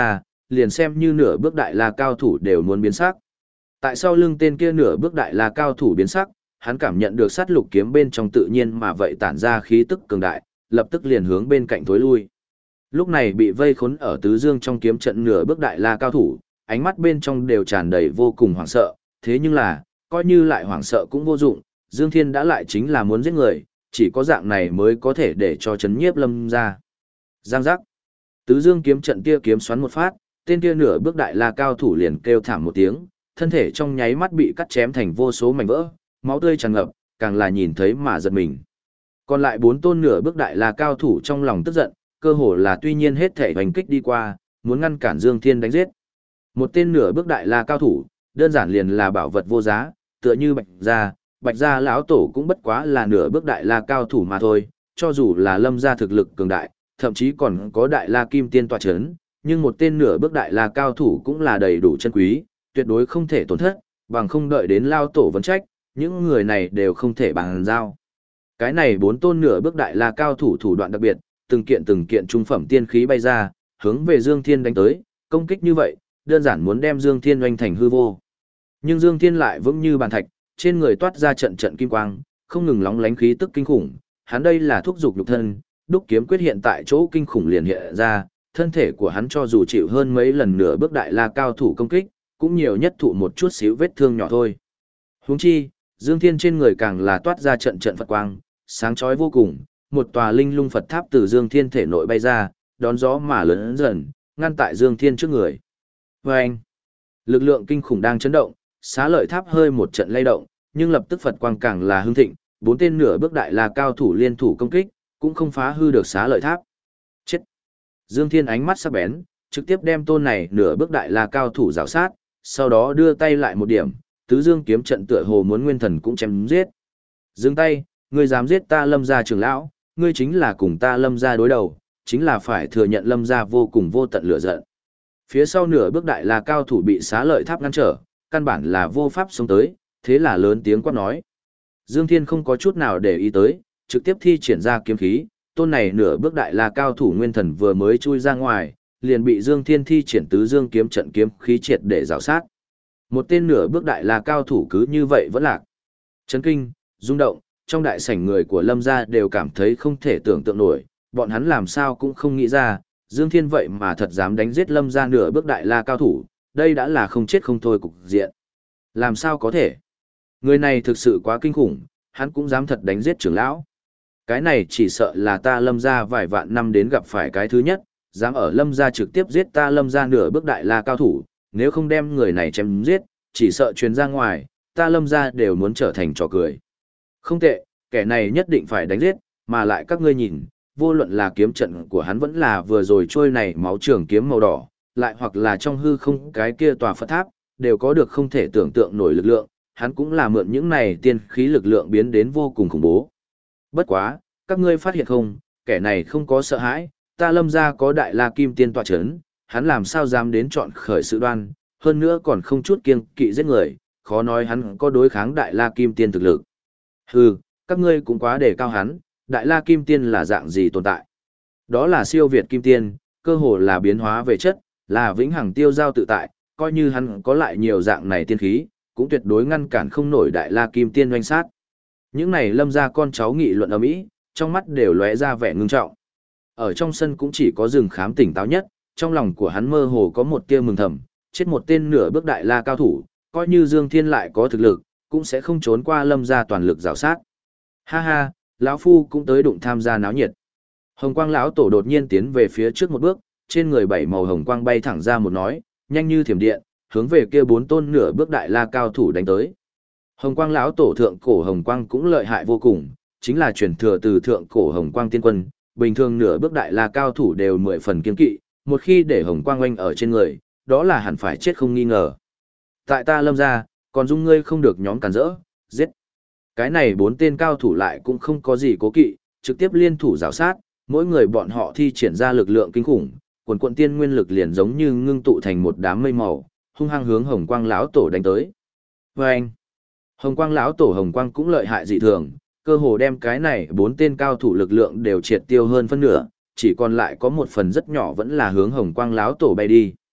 liền xem như nửa bước đại la cao thủ đều muốn biến sắc. Tại sao lưng tên kia nửa bước đại la cao thủ biến sắc, hắn cảm nhận được sát lục kiếm bên trong tự nhiên mà vậy tản ra khí tức cường đại, lập tức liền hướng bên cạnh thối lui. Lúc này bị vây khốn ở tứ dương trong kiếm trận nửa bước đại la cao thủ, ánh mắt bên trong đều tràn đầy vô cùng hoảng sợ, thế nhưng là, coi như lại hoảng sợ cũng vô dụng, Dương Thiên đã lại chính là muốn giết người, chỉ có dạng này mới có thể để cho chấn nhiếp Lâm gia. Giang giác. Tứ dương kiếm trận kia kiếm xoắn một phát, tên kia nửa bước đại la cao thủ liền kêu thảm một tiếng, thân thể trong nháy mắt bị cắt chém thành vô số mảnh vỡ, máu tươi tràn ngập, càng là nhìn thấy mà giật mình. Còn lại 4 tôn nửa bước đại la cao thủ trong lòng tức giận, cơ hồ là tuy nhiên hết thể hoành kích đi qua, muốn ngăn cản Dương Thiên đánh giết. Một tên nửa bước đại la cao thủ, đơn giản liền là bảo vật vô giá, tựa như Bạch gia lão tổ cũng bất quá là nửa bước đại la cao thủ mà thôi, cho dù là Lâm gia thực lực cường đại, thậm chí còn có đại la kim tiên tọa chấn, nhưng một tên nửa bước đại la cao thủ cũng là đầy đủ chân quý, tuyệt đối không thể tổn thất, bằng không đợi đến lao tổ vấn trách, những người này đều không thể bàn giao. Cái này 4 tôn nửa bước đại la cao thủ thủ đoạn đặc biệt, từng kiện trung phẩm tiên khí bay ra, hướng về Dương Thiên đánh tới, công kích như vậy, đơn giản muốn đem Dương Thiên oanh thành hư vô. Nhưng Dương Thiên lại vững như bàn thạch, trên người toát ra trận trận kim quang, không ngừng lóng lánh khí tức kinh khủng, hắn đây là thúc dục nhục thân, đúc kiếm quyết hiện tại chỗ kinh khủng liền hiện ra, thân thể của hắn cho dù chịu hơn mấy lần nửa bước đại la cao thủ công kích, cũng nhiều nhất thụ một chút xíu vết thương nhỏ thôi. Huống chi, Dương Thiên trên người càng là toát ra trận trận Phật quang, sáng chói vô cùng, một tòa linh lung Phật tháp từ Dương Thiên thể nội bay ra, đón gió mà lớn dần, ngăn tại Dương Thiên trước người. Vâng! Lực lượng kinh khủng đang chấn động, xá lợi tháp hơi một trận lay động, nhưng lập tức Phật quang càng là hưng thịnh, 4 tên nửa bước đại la cao thủ liên thủ công kích, cũng không phá hư được xá lợi tháp. Chết! Dương Thiên ánh mắt sắc bén, trực tiếp đem tôn này nửa bước đại la cao thủ rào sát, sau đó đưa tay lại một điểm, tứ dương kiếm trận tựa hồ muốn nguyên thần cũng chém giết. Dừng tay, ngươi dám giết ta Lâm gia trưởng lão, ngươi chính là cùng ta Lâm gia đối đầu, chính là phải thừa nhận Lâm gia vô cùng vô tận lửa giận. Phía sau nửa bước đại la cao thủ bị xá lợi tháp ngăn trở, căn bản là vô pháp sống tới, thế là lớn tiếng quát nói. Dương Thiên không có chút nào để ý tới, trực tiếp thi triển ra kiếm khí, tôn này nửa bước đại la cao thủ nguyên thần vừa mới chui ra ngoài, liền bị Dương Thiên thi triển tứ dương kiếm trận kiếm khí triệt để rào sát. Một tên nửa bước đại la cao thủ cứ như vậy vẫn lạc. Chấn kinh, rung động, trong đại sảnh người của Lâm gia đều cảm thấy không thể tưởng tượng nổi, bọn hắn làm sao cũng không nghĩ ra, Dương Thiên vậy mà thật dám đánh giết Lâm gia nửa bước đại la cao thủ, đây đã là không chết không thôi cục diện. Làm sao có thể? Người này thực sự quá kinh khủng, hắn cũng dám thật đánh giết trưởng lão. Cái này chỉ sợ là ta Lâm gia vài vạn năm đến gặp phải cái thứ nhất, dám ở Lâm gia trực tiếp giết ta Lâm gia nửa bước đại la cao thủ, nếu không đem người này chém giết, chỉ sợ truyền ra ngoài, ta Lâm gia đều muốn trở thành trò cười. Không tệ, kẻ này nhất định phải đánh giết, mà lại các ngươi nhìn, vô luận là kiếm trận của hắn vẫn là vừa rồi trôi này máu trường kiếm màu đỏ, lại hoặc là trong hư không cái kia tòa Phật tháp, đều có được không thể tưởng tượng nổi lực lượng, hắn cũng là mượn những này tiên khí lực lượng biến đến vô cùng khủng bố. Bất quá, các ngươi phát hiện không, kẻ này không có sợ hãi, ta Lâm gia có đại la kim tiên tọa chấn, hắn làm sao dám đến chọn khởi sự đoan, hơn nữa còn không chút kiêng kỵ giết người, khó nói hắn có đối kháng đại la kim tiên thực lực. Hừ, các ngươi cũng quá đề cao hắn, đại la kim tiên là dạng gì tồn tại? Đó là siêu việt kim tiên, cơ hồ là biến hóa về chất, là vĩnh hằng tiêu giao tự tại, coi như hắn có lại nhiều dạng này tiên khí, cũng tuyệt đối ngăn cản không nổi đại la kim tiên oanh sát. Những này Lâm gia con cháu nghị luận ầm ĩ, trong mắt đều lóe ra vẻ ngưng trọng. Ở trong sân cũng chỉ có Rừng Khám tỉnh táo nhất, trong lòng của hắn mơ hồ có một tia mừng thầm, chết một tên nửa bước đại la cao thủ, coi như Dương Thiên lại có thực lực, cũng sẽ không trốn qua Lâm gia toàn lực rào sát. Ha ha, lão phu cũng tới đụng tham gia náo nhiệt. Hồng Quang lão tổ đột nhiên tiến về phía trước một bước, trên người 7 màu hồng quang bay thẳng ra một nói, nhanh như thiểm điện, hướng về kia 4 tôn nửa bước đại la cao thủ đánh tới. Hồng Quang lão tổ thượng cổ hồng quang cũng lợi hại vô cùng, chính là truyền thừa từ thượng cổ hồng quang tiên quân, bình thường nửa bước đại la cao thủ đều 10 phần kiên kỵ, một khi để hồng quang oanh ở trên người, đó là hẳn phải chết không nghi ngờ. Tại ta Lâm gia, còn dung ngươi không được nhóm cản rỡ, giết. Cái này 4 tên cao thủ lại cũng không có gì cố kỵ, trực tiếp liên thủ rào sát, mỗi người bọn họ thi triển ra lực lượng kinh khủng, quần quần tiên nguyên lực liền giống như ngưng tụ thành một đám mây màu, hung hăng hướng Hồng Quang lão tổ đánh tới. Vâng! Hồng Quang lão tổ hồng quang cũng lợi hại dị thường, cơ hồ đem cái này 4 tên cao thủ lực lượng đều triệt tiêu hơn phân nửa, chỉ còn lại có một phần rất nhỏ vẫn là hướng Hồng Quang lão tổ bay đi.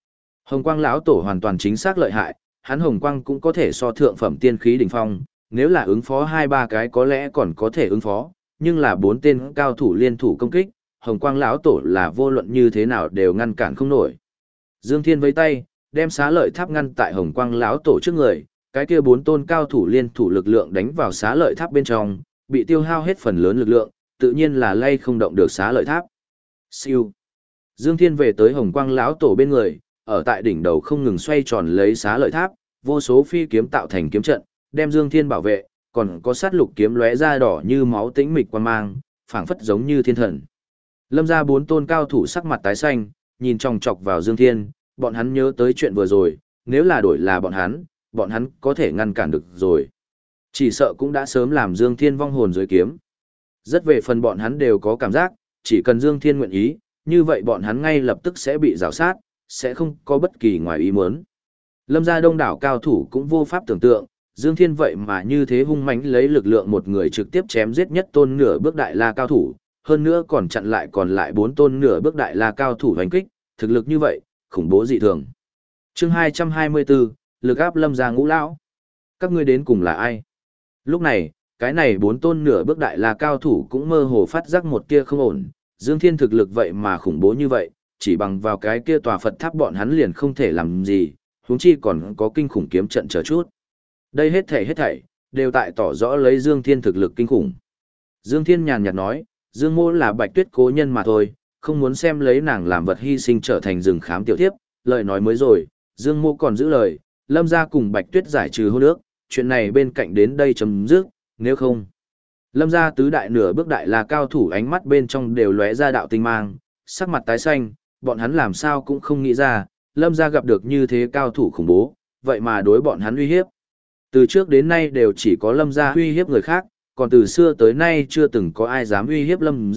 Hồng Quang lão tổ hoàn toàn chính xác lợi hại, hắn Hồng Quang cũng có thể so thượng phẩm tiên khí đỉnh phong, nếu là ứng phó 2-3 cái có lẽ còn có thể ứng phó, nhưng là 4 tên cao thủ liên thủ công kích, Hồng Quang lão tổ là vô luận như thế nào đều ngăn cản không nổi. Dương Thiên vẫy tay, đem xá lợi tháp ngăn tại Hồng Quang lão tổ trước người, cái kia 4 tôn cao thủ liên thủ lực lượng đánh vào xá lợi tháp bên trong, bị tiêu hao hết phần lớn lực lượng, tự nhiên là lay không động được xá lợi tháp. Siêu. Dương Thiên về tới Hồng Quang lão tổ bên người, ở tại đỉnh đầu không ngừng xoay tròn lấy xá lợi tháp, vô số phi kiếm tạo thành kiếm trận, đem Dương Thiên bảo vệ, còn có sát lục kiếm lóe ra đỏ như máu tĩnh mịch quan mang, phảng phất giống như thiên thần. Lâm gia 4 tôn cao thủ sắc mặt tái xanh, nhìn chòng chọc vào Dương Thiên, bọn hắn nhớ tới chuyện vừa rồi, nếu là đổi là bọn hắn có thể ngăn cản được rồi. Chỉ sợ cũng đã sớm làm Dương Thiên vong hồn dưới kiếm. Rất về phần bọn hắn đều có cảm giác, chỉ cần Dương Thiên nguyện ý, như vậy bọn hắn ngay lập tức sẽ bị rào sát, sẽ không có bất kỳ ngoài ý muốn. Lâm gia đông đảo cao thủ cũng vô pháp tưởng tượng, Dương Thiên vậy mà như thế hung mãnh lấy lực lượng một người trực tiếp chém giết nhất tôn nửa bước đại la cao thủ, hơn nữa còn chặn lại còn lại 4 tôn nửa bước đại la cao thủ hành kích, thực lực như vậy, khủng bố dị thường. Chương 224, lực áp Lâm gia ngũ lão. Các ngươi đến cùng là ai? Lúc này, cái này 4 tôn nửa bước đại la cao thủ cũng mơ hồ phát giác một tia không ổn, Dương Thiên thực lực vậy mà khủng bố như vậy, chỉ bằng vào cái kia tòa Phật tháp bọn hắn liền không thể làm gì, huống chi còn có kinh khủng kiếm trận chờ chút. Đây hết thảy, đều tại tỏ rõ lấy Dương Thiên thực lực kinh khủng. Dương Thiên nhàn nhạt nói, Dương Mô là Bạch Tuyết cố nhân mà thôi, không muốn xem lấy nàng làm vật hy sinh trở thành rừng khám tiểu thiếp, lời nói mới rồi, Dương Mô còn giữ lời, Lâm gia cùng Bạch Tuyết giải trừ hôn ước, chuyện này bên cạnh đến đây chấm dứt, nếu không. Lâm gia tứ đại nửa bước đại là cao thủ ánh mắt bên trong đều lóe ra đạo tinh mang, sắc mặt tái xanh, bọn hắn làm sao cũng không nghĩ ra, Lâm gia gặp được như thế cao thủ khủng bố, vậy mà đối bọn hắn uy hiếp. Từ trước đến nay đều chỉ có Lâm gia uy hiếp người khác, còn từ xưa tới nay chưa từng có ai dám uy hiếp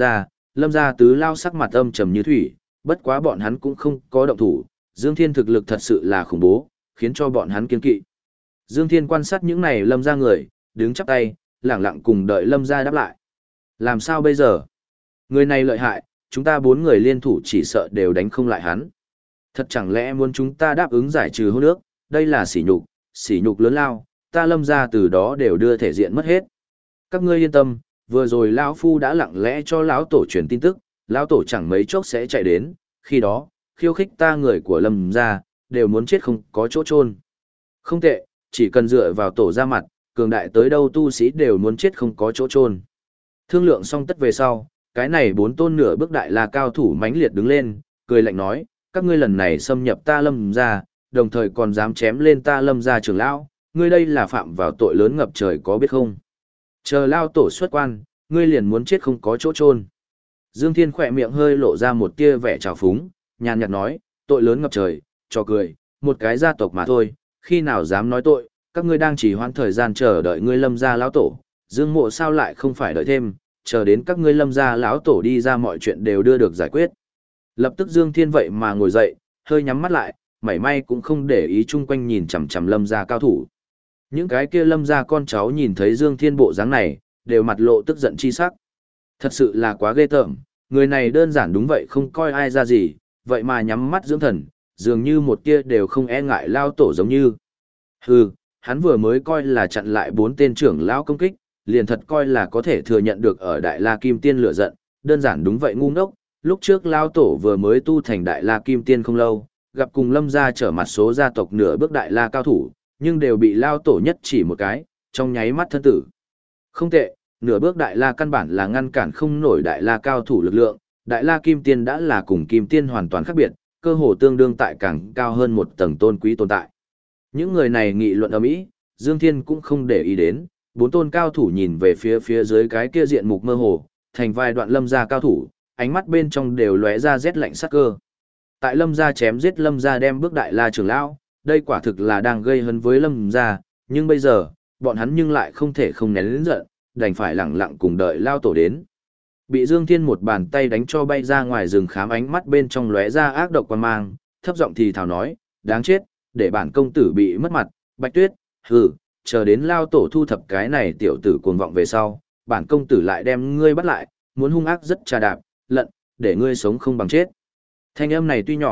Lâm gia tứ lao sắc mặt âm trầm như thủy, bất quá bọn hắn cũng không có động thủ, Dương Thiên thực lực thật sự là khủng bố, khiến cho bọn hắn kiên kỵ. Dương Thiên quan sát những này Lâm gia người, đứng chắp tay, lẳng lặng cùng đợi Lâm gia đáp lại. Làm sao bây giờ? Người này lợi hại, chúng ta 4 người liên thủ chỉ sợ đều đánh không lại hắn. Thật chẳng lẽ muốn chúng ta đáp ứng giải trừ hôn ước, đây là sỉ nhục lớn lao, ta Lâm gia từ đó đều đưa thể diện mất hết. Các ngươi yên tâm, vừa rồi lão phu đã lặng lẽ cho lão tổ truyền tin tức, lão tổ chẳng mấy chốc sẽ chạy đến, khi đó, khiêu khích ta người của Lâm gia, đều muốn chết không có chỗ chôn. Không tệ, chỉ cần dựa vào tổ ra mặt, cường đại tới đâu tu sĩ đều muốn chết không có chỗ chôn. Thương lượng xong tất về sau, cái này 4 tôn nửa bước đại là cao thủ mãnh liệt đứng lên, cười lạnh nói, các ngươi lần này xâm nhập ta Lâm gia, đồng thời còn dám chém lên ta Lâm gia trưởng lão, ngươi đây là phạm vào tội lớn ngập trời có biết không? Chờ lao tổ xuất quan, ngươi liền muốn chết không có chỗ chôn. Dương Thiên khỏe miệng hơi lộ ra một tia vẻ trào phúng, nhàn nhạt nói, tội lớn ngập trời, cho cười, một cái gia tộc mà thôi, khi nào dám nói tội, các ngươi đang chỉ hoãn thời gian chờ đợi ngươi Lâm gia lão tổ, Dương Mộ sao lại không phải đợi thêm, chờ đến các ngươi Lâm gia lão tổ đi ra mọi chuyện đều đưa được giải quyết. Lập tức Dương Thiên vậy mà ngồi dậy, hơi nhắm mắt lại, mảy may cũng không để ý chung quanh nhìn chằm chằm Lâm gia cao thủ. Những cái kia Lâm gia con cháu nhìn thấy Dương Thiên bộ dáng này, đều mặt lộ tức giận chi sắc. Thật sự là quá ghê tởm, người này đơn giản đúng vậy không coi ai ra gì, vậy mà nhắm mắt dưỡng thần, dường như một tia đều không e ngại lao tổ giống như. Hừ, hắn vừa mới coi là chặn lại 4 tên trưởng lão công kích, liền thật coi là có thể thừa nhận được ở Đại La Kim Tiên lửa giận, đơn giản đúng vậy ngu ngốc, lúc trước lao tổ vừa mới tu thành Đại La Kim Tiên không lâu, gặp cùng Lâm gia trở mặt số gia tộc nửa bước Đại La cao thủ, nhưng đều bị lao tổ nhất chỉ một cái, trong nháy mắt thân tử. Không tệ, nửa bước Đại La căn bản là ngăn cản không nổi Đại La cao thủ lực lượng, Đại La Kim Tiên đã là cùng Kim Tiên hoàn toàn khác biệt, cơ hồ tương đương tại càng cao hơn một tầng tôn quý tồn tại. Những người này nghị luận ầm ĩ, Dương Thiên cũng không để ý đến, 4 tôn cao thủ nhìn về phía dưới cái kia diện mục mơ hồ, thành vài đoạn Lâm gia cao thủ, ánh mắt bên trong đều lóe ra rét lạnh sắc cơ. Tại Lâm gia chém giết Lâm gia đem bước Đại La trưởng lão, đây quả thực là đang gây hấn với Lâm gia, nhưng bây giờ, bọn hắn nhưng lại không thể không nén lớn giận, đành phải lẳng lặng cùng đợi lao tổ đến. Bị Dương Thiên một bàn tay đánh cho bay ra ngoài rừng khám, ánh mắt bên trong lóe ra ác độc quan mang, thấp giọng thì thào nói, đáng chết, để bản công tử bị mất mặt, Bạch Tuyết, hừ, chờ đến lao tổ thu thập cái này tiểu tử cuồng vọng về sau, bản công tử lại đem ngươi bắt lại, muốn hung ác rất trà đạp, lận, để ngươi sống không bằng chết. Thanh âm này tuy nhỏ,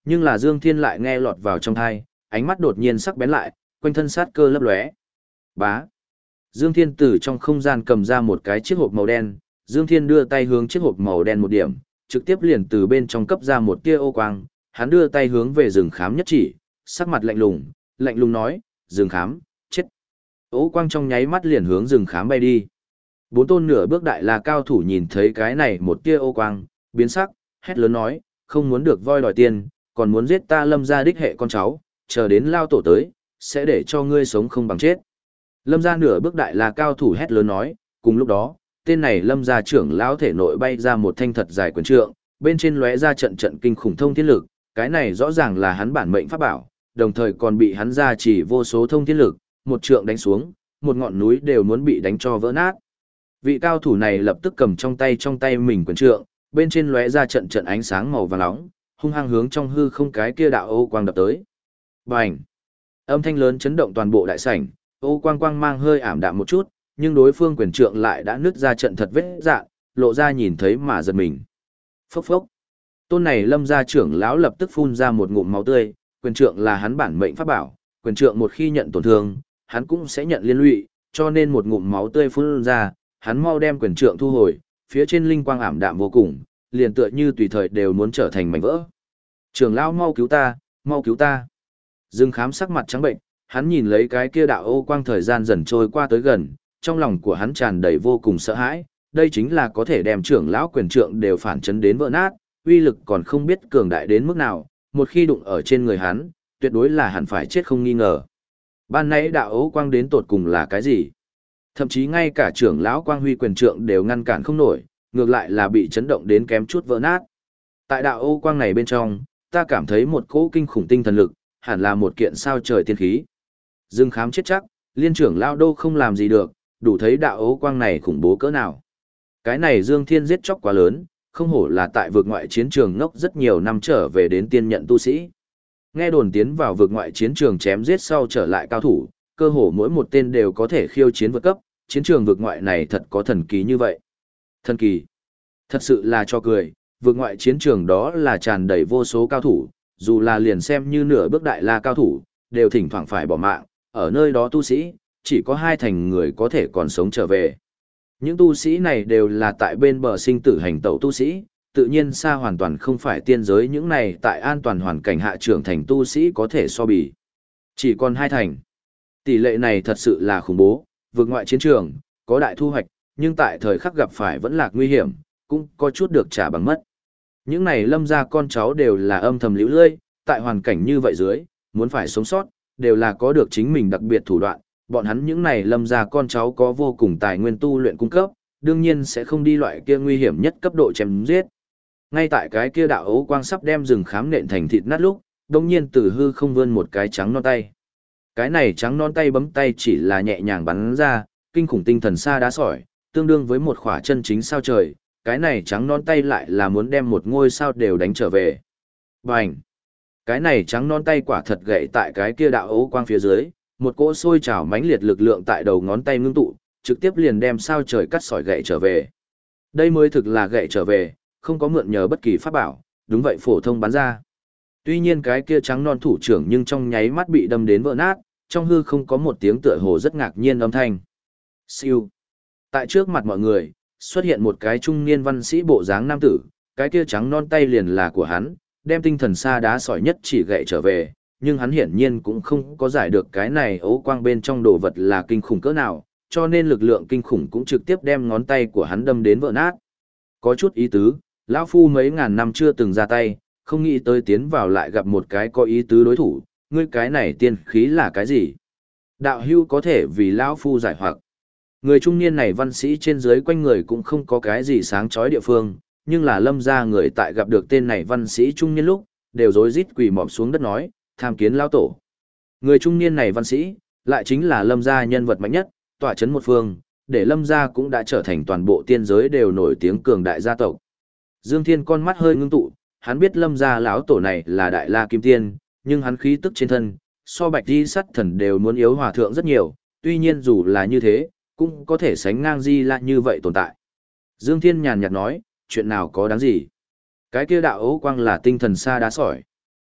Nhưng là Dương Thiên lại nghe lọt vào trong tai, ánh mắt đột nhiên sắc bén lại, quanh thân sát cơ lấp lóe. Bá. Dương Thiên từ trong không gian cầm ra một cái chiếc hộp màu đen, Dương Thiên đưa tay hướng chiếc hộp màu đen một điểm, trực tiếp liền từ bên trong cấp ra một tia ô quang, hắn đưa tay hướng về rừng khám nhất chỉ, sắc mặt lạnh lùng nói, rừng khám, chết. Ô quang trong nháy mắt liền hướng rừng khám bay đi. Bốn tôn nửa bước đại la cao thủ nhìn thấy cái này một tia ô quang, biến sắc, hét lớn nói, không muốn được voi đòi tiền, còn muốn giết ta Lâm gia đích hệ con cháu, chờ đến lao tổ tới, sẽ để cho ngươi sống không bằng chết. Lâm gia nửa bước đại la cao thủ hét lớn nói, cùng lúc đó, tên này Lâm gia trưởng lão thể nội bay ra một thanh thật dài quyền trượng, bên trên lóe ra trận trận kinh khủng thông thiên lực, cái này rõ ràng là hắn bản mệnh pháp bảo, đồng thời còn bị hắn gia chỉ vô số thông thiên lực, một trượng đánh xuống, một ngọn núi đều muốn bị đánh cho vỡ nát. Vị cao thủ này lập tức cầm trong tay mình quyền trượng, bên trên lóe ra trận trận ánh sáng màu vàng nóng, hung hăng hướng trong hư không cái kia đạo ô quang đập tới. Bành! Âm thanh lớn chấn động toàn bộ đại sảnh, ô quang quang mang hơi ảm đạm một chút, nhưng đối phương quyền trượng lại đã nứt ra trận thật vết dạn, lộ ra nhìn thấy mà giật mình. Phốc phốc! Tôn này Lâm gia trưởng lão lập tức phun ra một ngụm máu tươi, quyền trượng là hắn bản mệnh pháp bảo, quyền trượng một khi nhận tổn thương, hắn cũng sẽ nhận liên lụy, cho nên một ngụm máu tươi phun ra, hắn mau đem quyền trượng thu hồi, phía trên linh quang ảm đạm vô cùng, liền tựa như tùy thời đều muốn trở thành mảnh vỡ. Trưởng lão mau cứu ta, mau cứu ta. Dương Khám sắc mặt trắng bệnh, hắn nhìn lấy cái kia đạo ô quang thời gian dần trôi qua tới gần, trong lòng của hắn tràn đầy vô cùng sợ hãi, đây chính là có thể đem trưởng lão quyền trượng đều phản chấn đến vỡ nát, uy lực còn không biết cường đại đến mức nào, một khi đụng ở trên người hắn, tuyệt đối là hẳn phải chết không nghi ngờ. Ban nãy đạo ô quang đến tột cùng là cái gì? Thậm chí ngay cả trưởng lão quang huy quyền trượng đều ngăn cản không nổi, ngược lại là bị chấn động đến kém chút vỡ nát. Tại đạo ô quang này bên trong, ta cảm thấy một cỗ kinh khủng tinh thần lực, hẳn là một kiện sao trời tiên khí. Dương Khám chết chắc, liên trưởng lão đô không làm gì được, đủ thấy đạo ô quang này khủng bố cỡ nào. Cái này Dương Thiên giết chóc quá lớn, không hổ là tại vực ngoại chiến trường ngốc rất nhiều năm trở về đến tiên nhận tu sĩ. Nghe đồn tiến vào vực ngoại chiến trường chém giết sau trở lại cao thủ, cơ hồ mỗi một tên đều có thể khiêu chiến vượt cấp, chiến trường vực ngoại này thật có thần kỳ như vậy. Thần kỳ. Thật sự là cho cười, vực ngoại chiến trường đó là tràn đầy vô số cao thủ, dù là liền xem như nửa bước đại la cao thủ, đều thỉnh thoảng phải bỏ mạng, ở nơi đó tu sĩ, chỉ có 2 thành người có thể còn sống trở về. Những tu sĩ này đều là tại bên bờ sinh tử hành tẩu tu sĩ, tự nhiên xa hoàn toàn không phải tiên giới những này tại an toàn hoàn cảnh hạ trưởng thành tu sĩ có thể so bì. Chỉ còn 2 thành. Tỷ lệ này thật sự là khủng bố, vượt ngoại chiến trường, có đại thu hoạch, nhưng tại thời khắc gặp phải vẫn lạc nguy hiểm, cũng có chút được trả bằng mất. Những này Lâm gia con cháu đều là âm thầm liễu lơi, tại hoàn cảnh như vậy dưới, muốn phải sống sót, đều là có được chính mình đặc biệt thủ đoạn, bọn hắn những này Lâm gia con cháu có vô cùng tài nguyên tu luyện cung cấp, đương nhiên sẽ không đi loại kia nguy hiểm nhất cấp độ chém giết. Ngay tại cái kia đạo ấu quang sắp đem rừng khám nện thành thịt nát lúc, đồng nhiên từ hư không vươn một cái trắng non tay. Cái này trắng non tay bấm tay chỉ là nhẹ nhàng bắn ra, kinh khủng tinh thần sa đá sỏi, tương đương với một khỏa chân chính sao trời, cái này trắng non tay lại là muốn đem một ngôi sao đều đánh trở về. Bành! Cái này trắng non tay quả thật gậy tại cái kia đạo ấu quang phía dưới, một cỗ sôi trào mãnh liệt lực lượng tại đầu ngón tay ngưng tụ, trực tiếp liền đem sao trời cắt sỏi gậy trở về. Đây mới thực là gậy trở về, không có mượn nhờ bất kỳ pháp bảo, đúng vậy phổ thông bắn ra. Tuy nhiên cái kia trắng non thủ trưởng nhưng trong nháy mắt bị đâm đến vỡ nát, trong hư không có một tiếng tựa hồ rất ngạc nhiên âm thanh. Siêu. Tại trước mặt mọi người, xuất hiện một cái trung niên văn sĩ bộ dáng nam tử, cái kia trắng non tay liền là của hắn, đem tinh thần sa đá sỏi nhất chỉ gậy trở về, nhưng hắn hiển nhiên cũng không có giải được cái này ấu quang bên trong đồ vật là kinh khủng cỡ nào, cho nên lực lượng kinh khủng cũng trực tiếp đem ngón tay của hắn đâm đến vỡ nát. Có chút ý tứ, lão phu mấy ngàn năm chưa từng ra tay, không nghĩ tới tiến vào lại gặp một cái có ý tứ đối thủ, ngươi cái này tiên khí là cái gì? Đạo hưu có thể vì lão phu giải hoặc. Người trung niên này văn sĩ trên dưới quanh người cũng không có cái gì sáng chói địa phương, nhưng là Lâm gia người tại gặp được tên này văn sĩ trung niên lúc, đều rối rít quỳ mọp xuống đất nói, tham kiến lão tổ. Người trung niên này văn sĩ, lại chính là Lâm gia nhân vật mạnh nhất, tọa chấn một phương, để Lâm gia cũng đã trở thành toàn bộ tiên giới đều nổi tiếng cường đại gia tộc. Dương Thiên con mắt hơi ngưng tụ, hắn biết Lâm gia lão tổ này là đại la kim tiên, nhưng hắn khí tức trên thân, so Bạch Di Sắt Thần đều muốn yếu hòa thượng rất nhiều, tuy nhiên dù là như thế, cũng có thể sánh ngang Di La như vậy tồn tại. Dương Thiên nhàn nhạt nói, chuyện nào có đáng gì? Cái kia đạo ấu quang là tinh thần sa đá sỏi.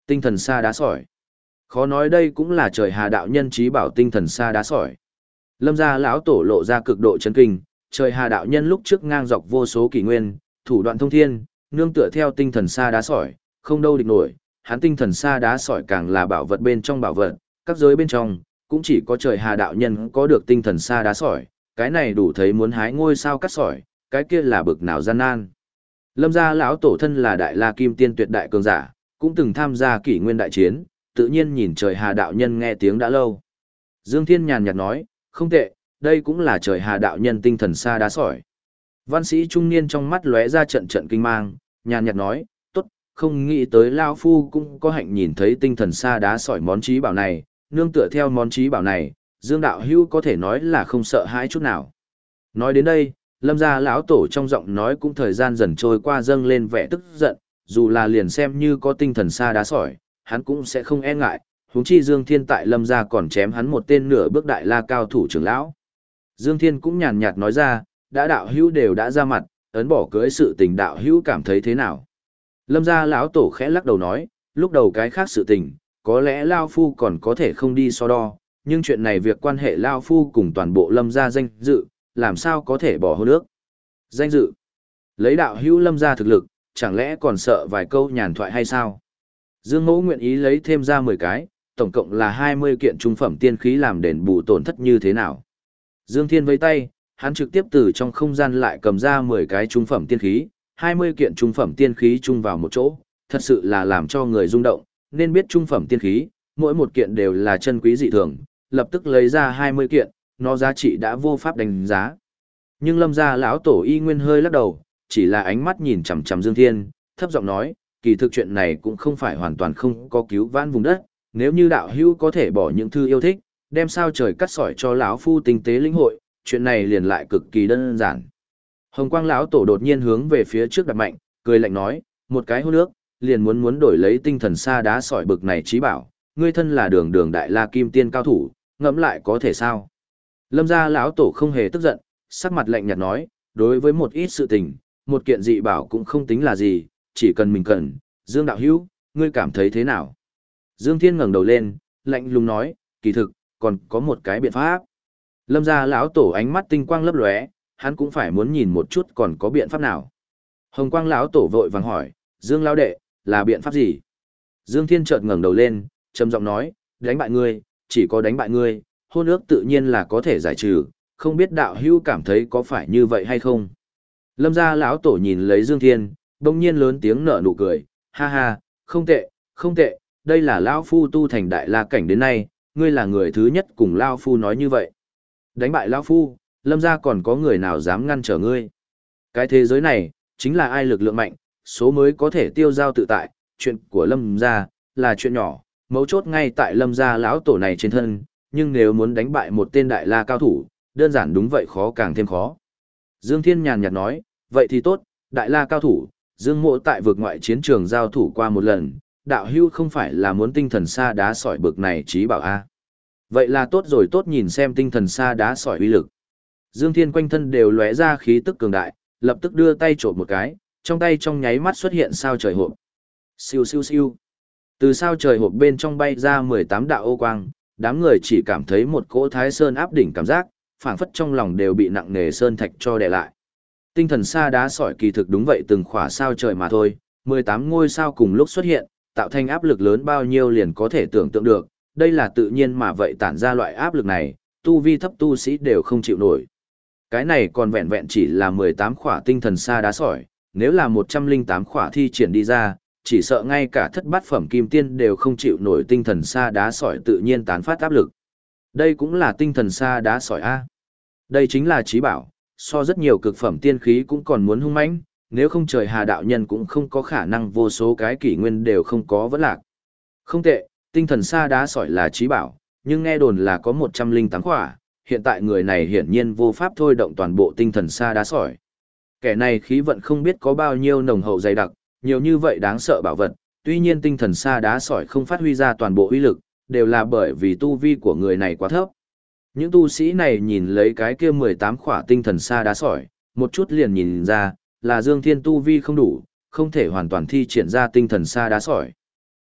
Tinh thần sa đá sỏi. Khó nói đây cũng là trời hà đạo nhân trí bảo tinh thần sa đá sỏi. Lâm gia lão tổ lộ ra cực độ chấn kinh, trời hà đạo nhân lúc trước ngang dọc vô số kỷ nguyên, thủ đoạn thông thiên, nương tựa theo tinh thần sa đá sỏi, không đâu địch nổi, hắn tinh thần sa đá sỏi càng là bảo vật bên trong bảo vật, các giới bên trong, cũng chỉ có trời hà đạo nhân có được tinh thần sa đá sỏi, cái này đủ thấy muốn hái ngôi sao cắt sỏi, cái kia là bực nào gian nan. Lâm gia lão tổ thân là đại la kim tiên tuyệt đại cường giả, cũng từng tham gia kỷ nguyên đại chiến, tự nhiên nhìn trời hà đạo nhân nghe tiếng đã lâu. Dương Thiên nhàn nhạt nói, không tệ, đây cũng là trời hà đạo nhân tinh thần sa đá sỏi. Văn sĩ trung niên trong mắt lóe ra trận trận kinh mang, nhàn nhạt nói, tốt, không nghĩ tới Lao Phu cũng có hạnh nhìn thấy tinh thần sa đá sỏi món trí bảo này, nương tựa theo món trí bảo này, Dương đạo hữu có thể nói là không sợ hãi chút nào. Nói đến đây, Lâm gia lão tổ trong giọng nói cũng thời gian dần trôi qua dâng lên vẻ tức giận, dù là liền xem như có tinh thần sa đá sỏi, hắn cũng sẽ không e ngại, huống chi Dương Thiên tại Lâm gia còn chém hắn một tên nửa bước đại la cao thủ trưởng lão. Dương Thiên cũng nhàn nhạt nói ra, đã đạo hữu đều đã ra mặt, ấn bỏ cưới sự tình đạo hữu cảm thấy thế nào? Lâm gia lão tổ khẽ lắc đầu nói, lúc đầu cái khác sự tình, có lẽ Lao Phu còn có thể không đi so đo, nhưng chuyện này việc quan hệ Lao Phu cùng toàn bộ Lâm gia danh dự, làm sao có thể bỏ hôn nước? Danh dự. Lấy đạo hữu Lâm gia thực lực, chẳng lẽ còn sợ vài câu nhàn thoại hay sao? Dương Mẫu nguyện ý lấy thêm ra 10 cái, tổng cộng là 20 kiện trung phẩm tiên khí làm đền bù tổn thất như thế nào? Dương Thiên vẫy tay, hắn trực tiếp từ trong không gian lại cầm ra 10 cái trung phẩm tiên khí, 20 kiện trung phẩm tiên khí chung vào một chỗ, thật sự là làm cho người rung động, nên biết trung phẩm tiên khí, mỗi một kiện đều là chân quý dị thường, lập tức lấy ra 20 kiện, nó giá trị đã vô pháp đánh giá. Nhưng Lâm gia lão tổ y nguyên hơi lắc đầu, chỉ là ánh mắt nhìn chằm chằm Dương Thiên, thấp giọng nói, kỳ thực chuyện này cũng không phải hoàn toàn không có cứu vãn vùng đất, nếu như đạo hữu có thể bỏ những thư yêu thích, đem sao trời cắt sỏi cho lão phu tinh tế lĩnh hội, chuyện này liền lại cực kỳ đơn giản. Hồng Quang lão tổ đột nhiên hướng về phía trước đặt mạnh, cười lạnh nói, một cái hôn nước, liền muốn đổi lấy tinh thần sa đá sỏi bực này trí bảo, ngươi thân là đường đường đại la kim tiên cao thủ, ngẫm lại có thể sao? Lâm gia lão tổ không hề tức giận, sắc mặt lạnh nhạt nói, đối với một ít sự tình, một kiện dị bảo cũng không tính là gì, chỉ cần mình cần, Dương đạo hữu, ngươi cảm thấy thế nào? Dương Thiên ngẩng đầu lên, lạnh lùng nói, kỳ thực, còn có một cái biện pháp. Lâm gia lão tổ ánh mắt tinh quang lấp lóe, hắn cũng phải muốn nhìn một chút còn có biện pháp nào. Hồng Quang lão tổ vội vàng hỏi, Dương lão đệ, là biện pháp gì? Dương Thiên chợt ngẩng đầu lên, trầm giọng nói, đánh bại ngươi, chỉ có đánh bại ngươi, hôn ước tự nhiên là có thể giải trừ, không biết đạo hữu cảm thấy có phải như vậy hay không? Lâm gia lão tổ nhìn lấy Dương Thiên, bỗng nhiên lớn tiếng nở nụ cười, ha ha, không tệ, không tệ, đây là lão phu tu thành đại la cảnh đến nay, ngươi là người thứ nhất cùng lão phu nói như vậy. Đánh bại lão phu, Lâm gia còn có người nào dám ngăn trở ngươi? Cái thế giới này, chính là ai lực lượng mạnh, số mới có thể tiêu giao tự tại, chuyện của Lâm gia là chuyện nhỏ, mấu chốt ngay tại Lâm gia lão tổ này trên thân, nhưng nếu muốn đánh bại một tên đại la cao thủ, đơn giản đúng vậy khó càng thêm khó. Dương Thiên nhàn nhạt nói, vậy thì tốt, đại la cao thủ, Dương Mộ tại vực ngoại chiến trường giao thủ qua một lần, đạo hưu không phải là muốn tinh thần sa đá sỏi bực này trí bảo a. Vậy là tốt rồi, tốt nhìn xem tinh thần sa đá sỏi uy lực. Dương Thiên quanh thân đều lóe ra khí tức cường đại, lập tức đưa tay trộm một cái, trong tay trong nháy mắt xuất hiện sao trời hộp. Siêu siêu siêu. Từ sao trời hộp bên trong bay ra 18 đạo ô quang, đám người chỉ cảm thấy một cỗ thái sơn áp đỉnh cảm giác, phảng phất trong lòng đều bị nặng nề sơn thạch cho đè lại. Tinh thần sa đá sỏi kỳ thực đúng vậy từng khỏa sao trời mà thôi, 18 ngôi sao cùng lúc xuất hiện, tạo thành áp lực lớn bao nhiêu liền có thể tưởng tượng được, đây là tự nhiên mà vậy tản ra loại áp lực này, tu vi thấp tu sĩ đều không chịu nổi. Cái này còn vẹn vẹn chỉ là 18 khỏa tinh thần sa đá sỏi, nếu là 108 khỏa thi triển đi ra, chỉ sợ ngay cả thất bát phẩm kim tiên đều không chịu nổi tinh thần sa đá sỏi tự nhiên tán phát áp lực. Đây cũng là tinh thần sa đá sỏi A. Đây chính là trí bảo, so rất nhiều cực phẩm tiên khí cũng còn muốn hung mãnh, nếu không trời hà đạo nhân cũng không có khả năng vô số cái kỷ nguyên đều không có vẫn lạc. Không tệ, tinh thần sa đá sỏi là trí bảo, nhưng nghe đồn là có 108 khỏa, hiện tại người này hiển nhiên vô pháp thôi động toàn bộ tinh thần sa đá sỏi. Kẻ này khí vận không biết có bao nhiêu nồng hậu dày đặc, nhiều như vậy đáng sợ bảo vật, tuy nhiên tinh thần sa đá sỏi không phát huy ra toàn bộ uy lực, đều là bởi vì tu vi của người này quá thấp. Những tu sĩ này nhìn lấy cái kia 18 khỏa tinh thần sa đá sỏi, một chút liền nhìn ra, là Dương Thiên tu vi không đủ, không thể hoàn toàn thi triển ra tinh thần sa đá sỏi.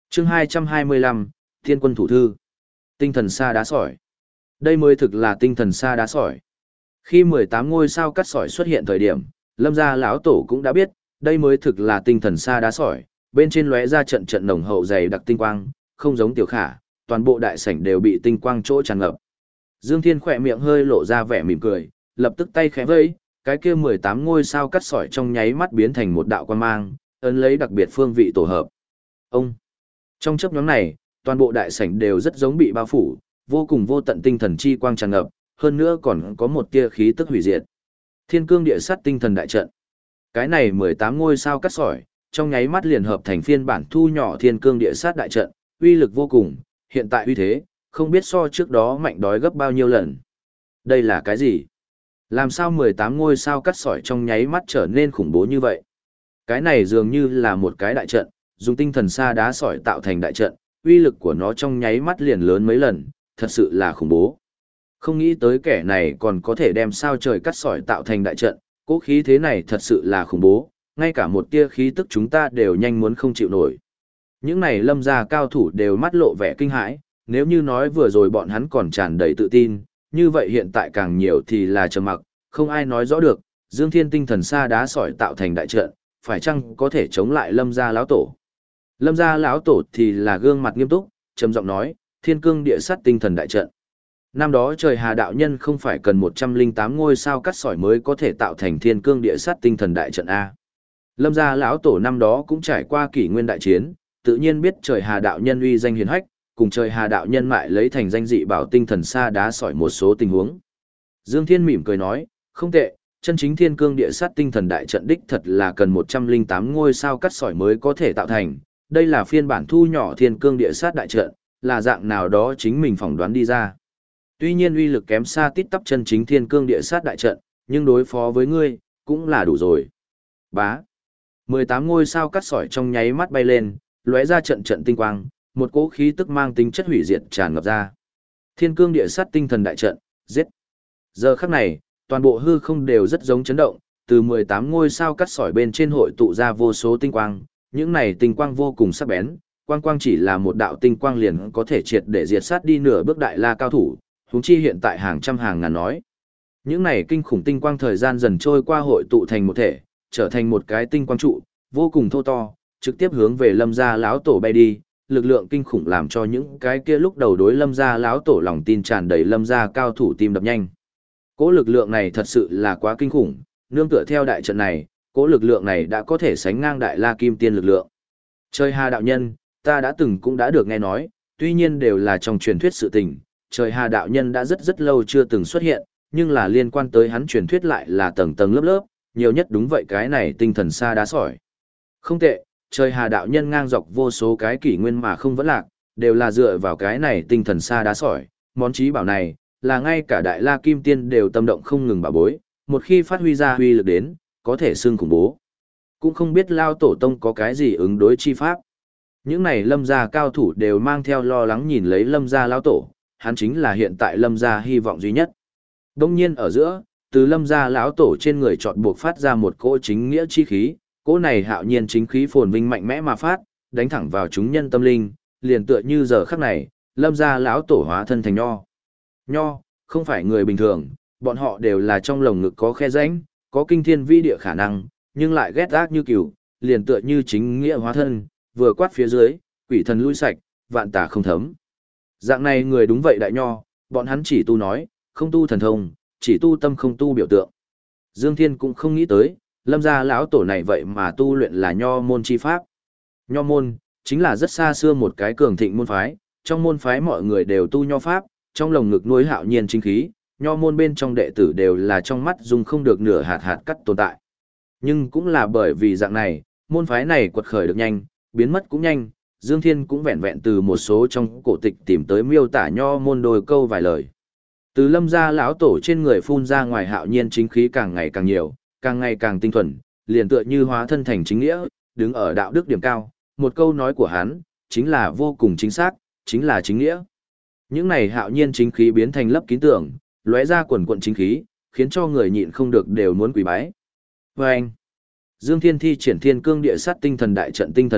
Chương 225, Thiên quân thủ thư. Tinh thần sa đá sỏi. Đây mới thực là tinh thần sa đá sỏi. Khi 18 ngôi sao cắt sỏi xuất hiện thời điểm, Lâm gia lão tổ cũng đã biết, đây mới thực là tinh thần sa đá sỏi, bên trên lóe ra trận trận nồng hậu dày đặc tinh quang, không giống Tiểu Khả, toàn bộ đại sảnh đều bị tinh quang chỗ tràn ngập. Dương Thiên khỏe miệng hơi lộ ra vẻ mỉm cười, lập tức tay khẽ vẫy, cái kia 18 ngôi sao cắt sỏi trong nháy mắt biến thành một đạo quang mang, ấn lấy đặc biệt phương vị tổ hợp. Ông. Trong chớp nhoáng này, toàn bộ đại sảnh đều rất giống bị bao phủ, vô cùng vô tận tinh thần chi quang tràn ngập, hơn nữa còn có một tia khí tức hủy diệt. Thiên cương địa sát tinh thần đại trận. Cái này 18 ngôi sao cắt sỏi, trong nháy mắt liền hợp thành phiên bản thu nhỏ thiên cương địa sát đại trận, uy lực vô cùng, hiện tại uy thế, không biết so trước đó mạnh đói gấp bao nhiêu lần. Đây là cái gì? Làm sao 18 ngôi sao cắt sỏi trong nháy mắt trở nên khủng bố như vậy? Cái này dường như là một cái đại trận, dùng tinh thần sa đá sỏi tạo thành đại trận, uy lực của nó trong nháy mắt liền lớn mấy lần, thật sự là khủng bố. Không nghĩ tới kẻ này còn có thể đem sao trời cắt sỏi tạo thành đại trận, cố khí thế này thật sự là khủng bố, ngay cả một tia khí tức chúng ta đều nhanh muốn không chịu nổi. Những này Lâm gia cao thủ đều mắt lộ vẻ kinh hãi, nếu như nói vừa rồi bọn hắn còn tràn đầy tự tin, như vậy hiện tại càng nhiều thì là trầm mặc, không ai nói rõ được, Dương Thiên tinh thần sa đá sỏi tạo thành đại trận, phải chăng có thể chống lại Lâm gia lão tổ. Lâm gia lão tổ thì là gương mặt nghiêm túc, trầm giọng nói, Thiên cương địa sát tinh thần đại trận. Năm đó trời Hà đạo nhân không phải cần 108 ngôi sao cắt sỏi mới có thể tạo thành Thiên cương địa sát tinh thần đại trận a. Lâm gia lão tổ năm đó cũng trải qua kỷ nguyên đại chiến, tự nhiên biết trời Hà đạo nhân uy danh hiển hách, cùng trời Hà đạo nhân mại lấy thành danh dị bảo tinh thần sa đá sỏi một số tình huống. Dương Thiên mỉm cười nói, không tệ, chân chính thiên cương địa sát tinh thần đại trận đích thật là cần 108 ngôi sao cắt sỏi mới có thể tạo thành, đây là phiên bản thu nhỏ thiên cương địa sát đại trận, là dạng nào đó chính mình phỏng đoán đi ra. Tuy nhiên uy lực kém xa tít tắp chân chính thiên cương địa sát đại trận, nhưng đối phó với ngươi, cũng là đủ rồi. Bá. 18 ngôi sao cắt sỏi trong nháy mắt bay lên, lóe ra trận trận tinh quang, một cỗ khí tức mang tính chất hủy diệt tràn ngập ra. Thiên cương địa sát tinh thần đại trận, giết. Giờ khắc này, toàn bộ hư không đều rất giống chấn động, từ 18 ngôi sao cắt sỏi bên trên hội tụ ra vô số tinh quang, những này tinh quang vô cùng sắc bén, quang quang chỉ là một đạo tinh quang liền có thể triệt để diệt sát đi nửa bước đại la cao thủ, huống chi hiện tại hàng trăm hàng ngàn nói. Những này kinh khủng tinh quang thời gian dần trôi qua hội tụ thành một thể, trở thành một cái tinh quang trụ, vô cùng thô to, trực tiếp hướng về Lâm gia lão tổ bay đi, lực lượng kinh khủng làm cho những cái kia lúc đầu đối Lâm gia lão tổ lòng tin tràn đầy Lâm gia cao thủ tim đập nhanh. Cỗ lực lượng này thật sự là quá kinh khủng, nương tựa theo đại trận này, cỗ lực lượng này đã có thể sánh ngang đại la kim tiên lực lượng. Trời Hà đạo nhân, ta đã từng cũng đã được nghe nói, tuy nhiên đều là trong truyền thuyết sự tình, Trời Hà đạo nhân đã rất lâu chưa từng xuất hiện, nhưng là liên quan tới hắn truyền thuyết lại là tầng tầng lớp lớp, nhiều nhất đúng vậy cái này tinh thần sa đá sỏi. Không tệ, Trời Hà đạo nhân ngang dọc vô số cái kỷ nguyên mà không vẫn lạc, đều là dựa vào cái này tinh thần sa đá sỏi, món trí bảo này, là ngay cả đại la kim tiên đều tâm động không ngừng bảo bối, một khi phát huy ra huy lực đến, có thể xưng khủng bố. Cũng không biết lao tổ tông có cái gì ứng đối chi pháp. Những này Lâm gia cao thủ đều mang theo lo lắng nhìn lấy Lâm gia lao tổ, hắn chính là hiện tại Lâm gia hy vọng duy nhất. Đông nhiên ở giữa, từ Lâm gia lão tổ trên người chọn buộc phát ra một cỗ chính nghĩa chi khí, cỗ này hạo nhiên chính khí phồn vinh mạnh mẽ mà phát, đánh thẳng vào chúng nhân tâm linh, liền tựa như giờ khắc này, Lâm gia lão tổ hóa thân thành nho. Nho, không phải người bình thường, bọn họ đều là trong lồng ngực có khe rãnh, có kinh thiên vĩ địa khả năng, nhưng lại ghét ác như cừu, liền tựa như chính nghĩa hóa thân, vừa quát phía dưới, quỷ thần lui sạch, vạn tà không thấm. Dạng này người đúng vậy đại nho, bọn hắn chỉ tu nói, không tu thần thông, chỉ tu tâm không tu biểu tượng. Dương Thiên cũng không nghĩ tới, Lâm gia lão tổ này vậy mà tu luyện là nho môn chi pháp. Nho môn, chính là rất xa xưa một cái cường thịnh môn phái, trong môn phái mọi người đều tu nho pháp, trong lồng ngực nuôi hạo nhiên chính khí, nho môn bên trong đệ tử đều là trong mắt dùng không được nửa hạt hạt cắt tồn tại. Nhưng cũng là bởi vì dạng này, môn phái này quật khởi được nhanh, biến mất cũng nhanh, Dương Thiên cũng vẹn vẹn từ một số trong cổ tịch tìm tới miêu tả nho môn đôi câu vài lời. Từ Lâm gia lão tổ trên người phun ra ngoài hạo nhiên chính khí càng ngày càng nhiều, càng ngày càng tinh thuần, liền tựa như hóa thân thành chính nghĩa, đứng ở đạo đức điểm cao, một câu nói của hắn, chính là vô cùng chính xác, chính là chính nghĩa. Những này hạo nhiên chính khí biến thành lấp kín tưởng, lóe ra quần quận chính khí, khiến cho người nhịn không được đều muốn quỳ bái. Và anh, Dương Thiên thi triển thiên cương địa sát tinh thần đại trận tinh thần lực,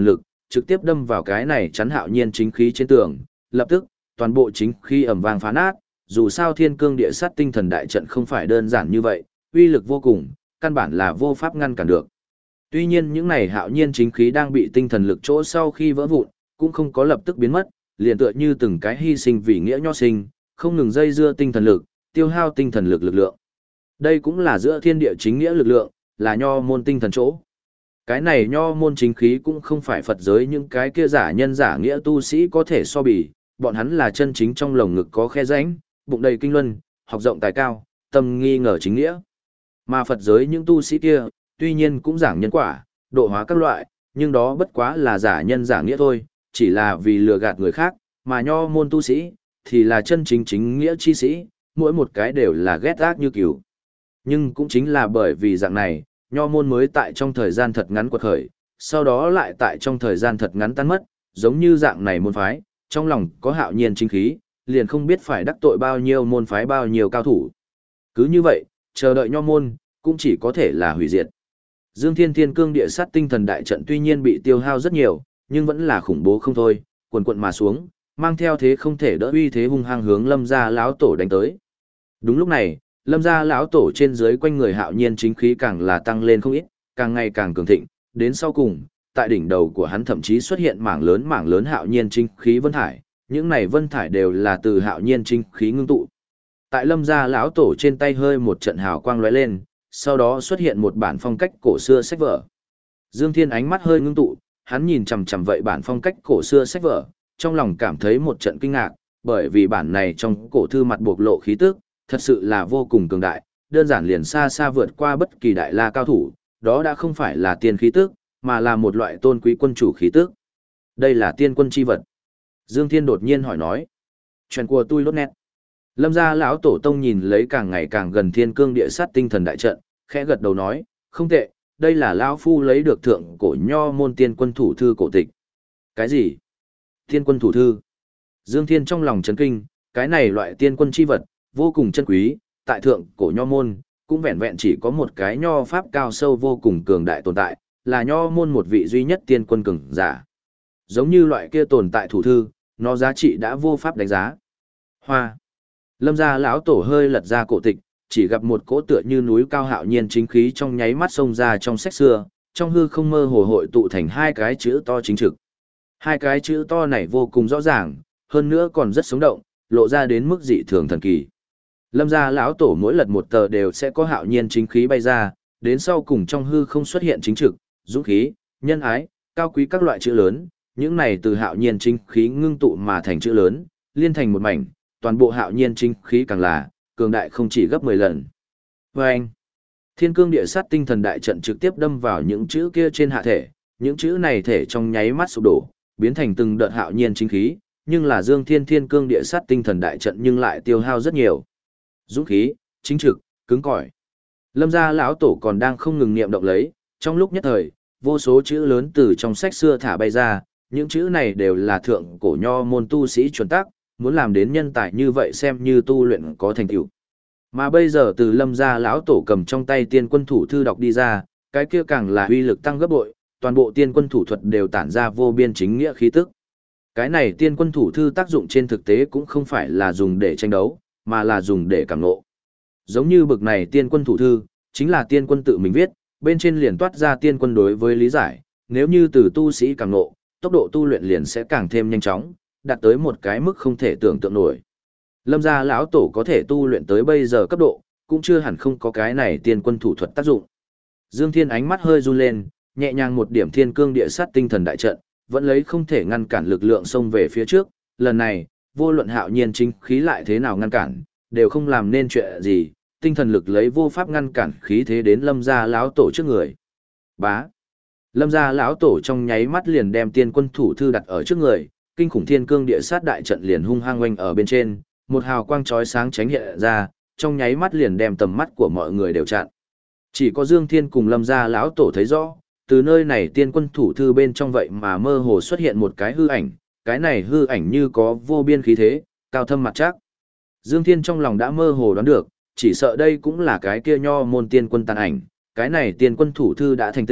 trực tiếp đâm vào cái này chắn Hạo Nhiên chính khí trên tường, lập tức, toàn bộ chính khí ầm vang phá nát, dù sao Thiên Cương Địa Sát Tinh Thần đại trận không phải đơn giản như vậy, uy lực vô cùng, căn bản là vô pháp ngăn cản được. Tuy nhiên những này Hạo Nhiên chính khí đang bị tinh thần lực chỗ sau khi vỡ vụn, cũng không có lập tức biến mất, liền tựa như từng cái hy sinh vì nghĩa nho sinh, không ngừng dây dưa tinh thần lực, tiêu hao tinh thần lực lực lượng. Đây cũng là giữa thiên địa chính nghĩa lực lượng, là nho môn tinh thần chỗ. Cái này nho môn chính khí cũng không phải Phật giới những cái kia giả nhân giả nghĩa tu sĩ có thể so bì, bọn hắn là chân chính trong lồng ngực có khe rãnh, bụng đầy kinh luân, học rộng tài cao, tâm nghi ngờ chính nghĩa. Mà Phật giới những tu sĩ kia, tuy nhiên cũng giảng nhân quả, độ hóa các loại, nhưng đó bất quá là giả nhân giả nghĩa thôi, chỉ là vì lừa gạt người khác, mà nho môn tu sĩ, thì là chân chính chính nghĩa chi sĩ, mỗi một cái đều là ghét ác như cừu. Nhưng cũng chính là bởi vì dạng này, nho môn mới tại trong thời gian thật ngắn quật khởi, sau đó lại tại trong thời gian thật ngắn tan mất, giống như dạng này môn phái, trong lòng có Hạo Nhiên chính khí, liền không biết phải đắc tội bao nhiêu môn phái bao nhiêu cao thủ. Cứ như vậy, chờ đợi nho môn, cũng chỉ có thể là hủy diệt. Dương Thiên Thiên Cương Địa Sát Tinh Thần đại trận tuy nhiên bị tiêu hao rất nhiều, nhưng vẫn là khủng bố không thôi, quần quận mà xuống, mang theo thế không thể đỡ uy thế hung hăng hướng Lâm gia lão tổ đánh tới. Đúng lúc này, Lâm gia lão tổ trên dưới quanh người Hạo Nhiên chính khí càng là tăng lên không ít, càng ngày càng cường thịnh, đến sau cùng, tại đỉnh đầu của hắn thậm chí xuất hiện mảng lớn Hạo Nhiên chính khí vân thải, những này vân thải đều là từ Hạo Nhiên chính khí ngưng tụ. Tại Lâm gia lão tổ trên tay hơi một trận hào quang lóe lên, sau đó xuất hiện một bản phong cách cổ xưa sách vở. Dương Thiên ánh mắt hơi ngưng tụ, hắn nhìn chằm chằm vậy bản phong cách cổ xưa sách vở, trong lòng cảm thấy một trận kinh ngạc, bởi vì bản này trong cổ thư mặt bộc lộ khí tức, thật sự là vô cùng cường đại, đơn giản liền xa xa vượt qua bất kỳ đại la cao thủ, đó đã không phải là tiên khí tức, mà là một loại tôn quý quân chủ khí tức. Đây là tiên quân chi vật. Dương Thiên đột nhiên hỏi nói. Chuyện của tôi lốt nét. Lâm gia lão tổ tông nhìn lấy càng ngày càng gần Thiên Cương Địa Sát Tinh Thần đại trận, khẽ gật đầu nói, không tệ, đây là lão phu lấy được thượng cổ nho môn tiên quân thủ thư cổ tịch. Cái gì? Tiên quân thủ thư? Dương Thiên trong lòng chấn kinh, cái này loại tiên quân chi vật, vô cùng chân quý, tại thượng cổ nho môn, cũng vẹn vẹn chỉ có một cái nho pháp cao sâu vô cùng cường đại tồn tại, là nho môn một vị duy nhất tiên quân cường giả. Giống như loại kia tồn tại thủ thư, nó giá trị đã vô pháp đánh giá. Hoa. Lâm gia lão tổ hơi lật ra cổ tịch, chỉ gặp một cỗ tựa như núi cao Hạo Nhiên chính khí trong nháy mắt xông ra trong sách xưa, trong hư không mơ hồ hội tụ thành hai cái chữ to chính trực. Hai cái chữ to này vô cùng rõ ràng, hơn nữa còn rất sống động, lộ ra đến mức dị thường thần kỳ. Lâm gia lão tổ mỗi lật một tờ đều sẽ có Hạo Nhiên chính khí bay ra, đến sau cùng trong hư không xuất hiện chính trực, dũng khí, nhân ái, cao quý các loại chữ lớn, những này từ Hạo Nhiên chính khí ngưng tụ mà thành chữ lớn, liên thành một mảnh, toàn bộ Hạo Nhiên chính khí càng là cường đại không chỉ gấp 10 lần. Và anh, Thiên Cương Địa Sát Tinh Thần đại trận trực tiếp đâm vào những chữ kia trên hạ thể, những chữ này thể trong nháy mắt sụp đổ, biến thành từng đợt Hạo Nhiên chính khí, nhưng là Dương Thiên Thiên Cương Địa Sát Tinh Thần đại trận nhưng lại tiêu hao rất nhiều. Dũng khí, chính trực, cứng cỏi. Lâm gia lão tổ còn đang không ngừng niệm động lấy, trong lúc nhất thời, vô số chữ lớn từ trong sách xưa thả bay ra, những chữ này đều là thượng cổ nho môn tu sĩ chuẩn tác, muốn làm đến nhân tài như vậy xem như tu luyện có thành tựu. Mà bây giờ từ Lâm gia lão tổ cầm trong tay tiên quân thủ thư đọc đi ra, cái kia càng là uy lực tăng gấp bội, toàn bộ tiên quân thủ thuật đều tản ra vô biên chính nghĩa khí tức. Cái này tiên quân thủ thư tác dụng trên thực tế cũng không phải là dùng để tranh đấu, mà là dùng để cảm ngộ. Giống như bực này tiên quân thủ thư, chính là tiên quân tự mình viết, bên trên liền toát ra tiên quân đối với lý giải, nếu như từ tu sĩ cảm ngộ, tốc độ tu luyện liền sẽ càng thêm nhanh chóng, đạt tới một cái mức không thể tưởng tượng nổi. Lâm gia lão tổ có thể tu luyện tới bây giờ cấp độ, cũng chưa hẳn không có cái này tiên quân thủ thuật tác dụng. Dương Thiên ánh mắt hơi run lên, nhẹ nhàng một điểm Thiên Cương Địa Sát Tinh Thần đại trận, vẫn lấy không thể ngăn cản lực lượng xông về phía trước, lần này, vô luận Hạo Nhiên chính khí lại thế nào ngăn cản, đều không làm nên chuyện gì, tinh thần lực lấy vô pháp ngăn cản khí thế đến Lâm gia lão tổ trước người. Bá. Lâm gia lão tổ trong nháy mắt liền đem tiên quân thủ thư đặt ở trước người, kinh khủng Thiên Cương Địa Sát đại trận liền hung hăng oanh ở bên trên, một hào quang chói sáng tránh hiện ra, trong nháy mắt liền đem tầm mắt của mọi người đều chặn. Chỉ có Dương Thiên cùng Lâm gia lão tổ thấy rõ, từ nơi này tiên quân thủ thư bên trong vậy mà mơ hồ xuất hiện một cái hư ảnh, cái này hư ảnh như có vô biên khí thế, cao thâm mặt chắc. Dương Thiên trong lòng đã mơ hồ đoán được, chỉ sợ đây cũng là cái kia nho môn tiên quân tàn ảnh, cái này tiên quân thủ thư đã thành tinh,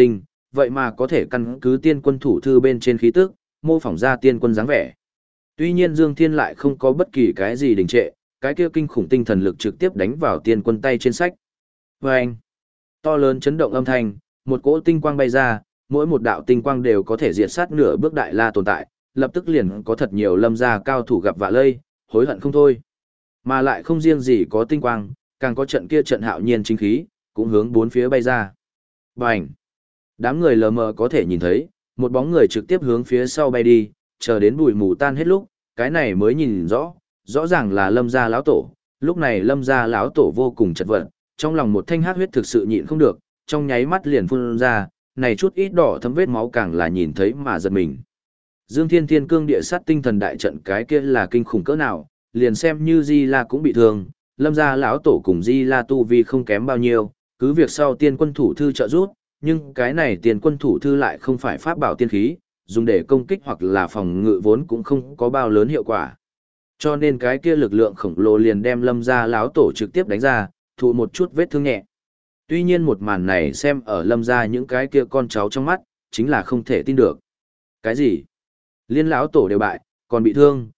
vậy mà có thể căn cứ tiên quân thủ thư bên trên khí tức, mô phỏng ra tiên quân dáng vẻ. Tuy nhiên Dương Thiên lại không có bất kỳ cái gì đình trệ, cái kia kinh khủng tinh thần lực trực tiếp đánh vào tiên quân tay trên sách. Và anh, to lớn chấn động âm thanh, một cỗ tinh quang bay ra, mỗi một đạo tinh quang đều có thể diệt sát nửa bước đại la tồn tại, lập tức liền có thật nhiều lâm gia cao thủ gặp vạ lây, hối hận không thôi. Mà lại không riêng gì có tinh quang, càng có trận kia trận hạo nhiên chính khí, cũng hướng bốn phía bay ra. Bành! Đám người lờ mờ có thể nhìn thấy, một bóng người trực tiếp hướng phía sau bay đi, chờ đến bụi mù tan hết lúc, cái này mới nhìn rõ, rõ ràng là lâm gia lão tổ. Lúc này lâm gia lão tổ vô cùng chật vật, trong lòng một thanh hát huyết thực sự nhịn không được, trong nháy mắt liền phun ra, này chút ít đỏ thấm vết máu càng là nhìn thấy mà giật mình. Dương Thiên Thiên Cương địa sát tinh thần đại trận cái kia là kinh khủng cỡ nào, liền xem như Di La cũng bị thương, lâm gia lão tổ cùng Di La tu vi không kém bao nhiêu, cứ việc sau tiên quân thủ thư trợ giúp, nhưng cái này tiên quân thủ thư lại không phải pháp bảo tiên khí, dùng để công kích hoặc là phòng ngự vốn cũng không có bao lớn hiệu quả. Cho nên cái kia lực lượng khổng lồ liền đem lâm gia lão tổ trực tiếp đánh ra, thụ một chút vết thương nhẹ. Tuy nhiên một màn này xem ở lâm gia những cái kia con cháu trong mắt, chính là không thể tin được. Cái gì? Liên lão tổ đều bại, còn bị thương,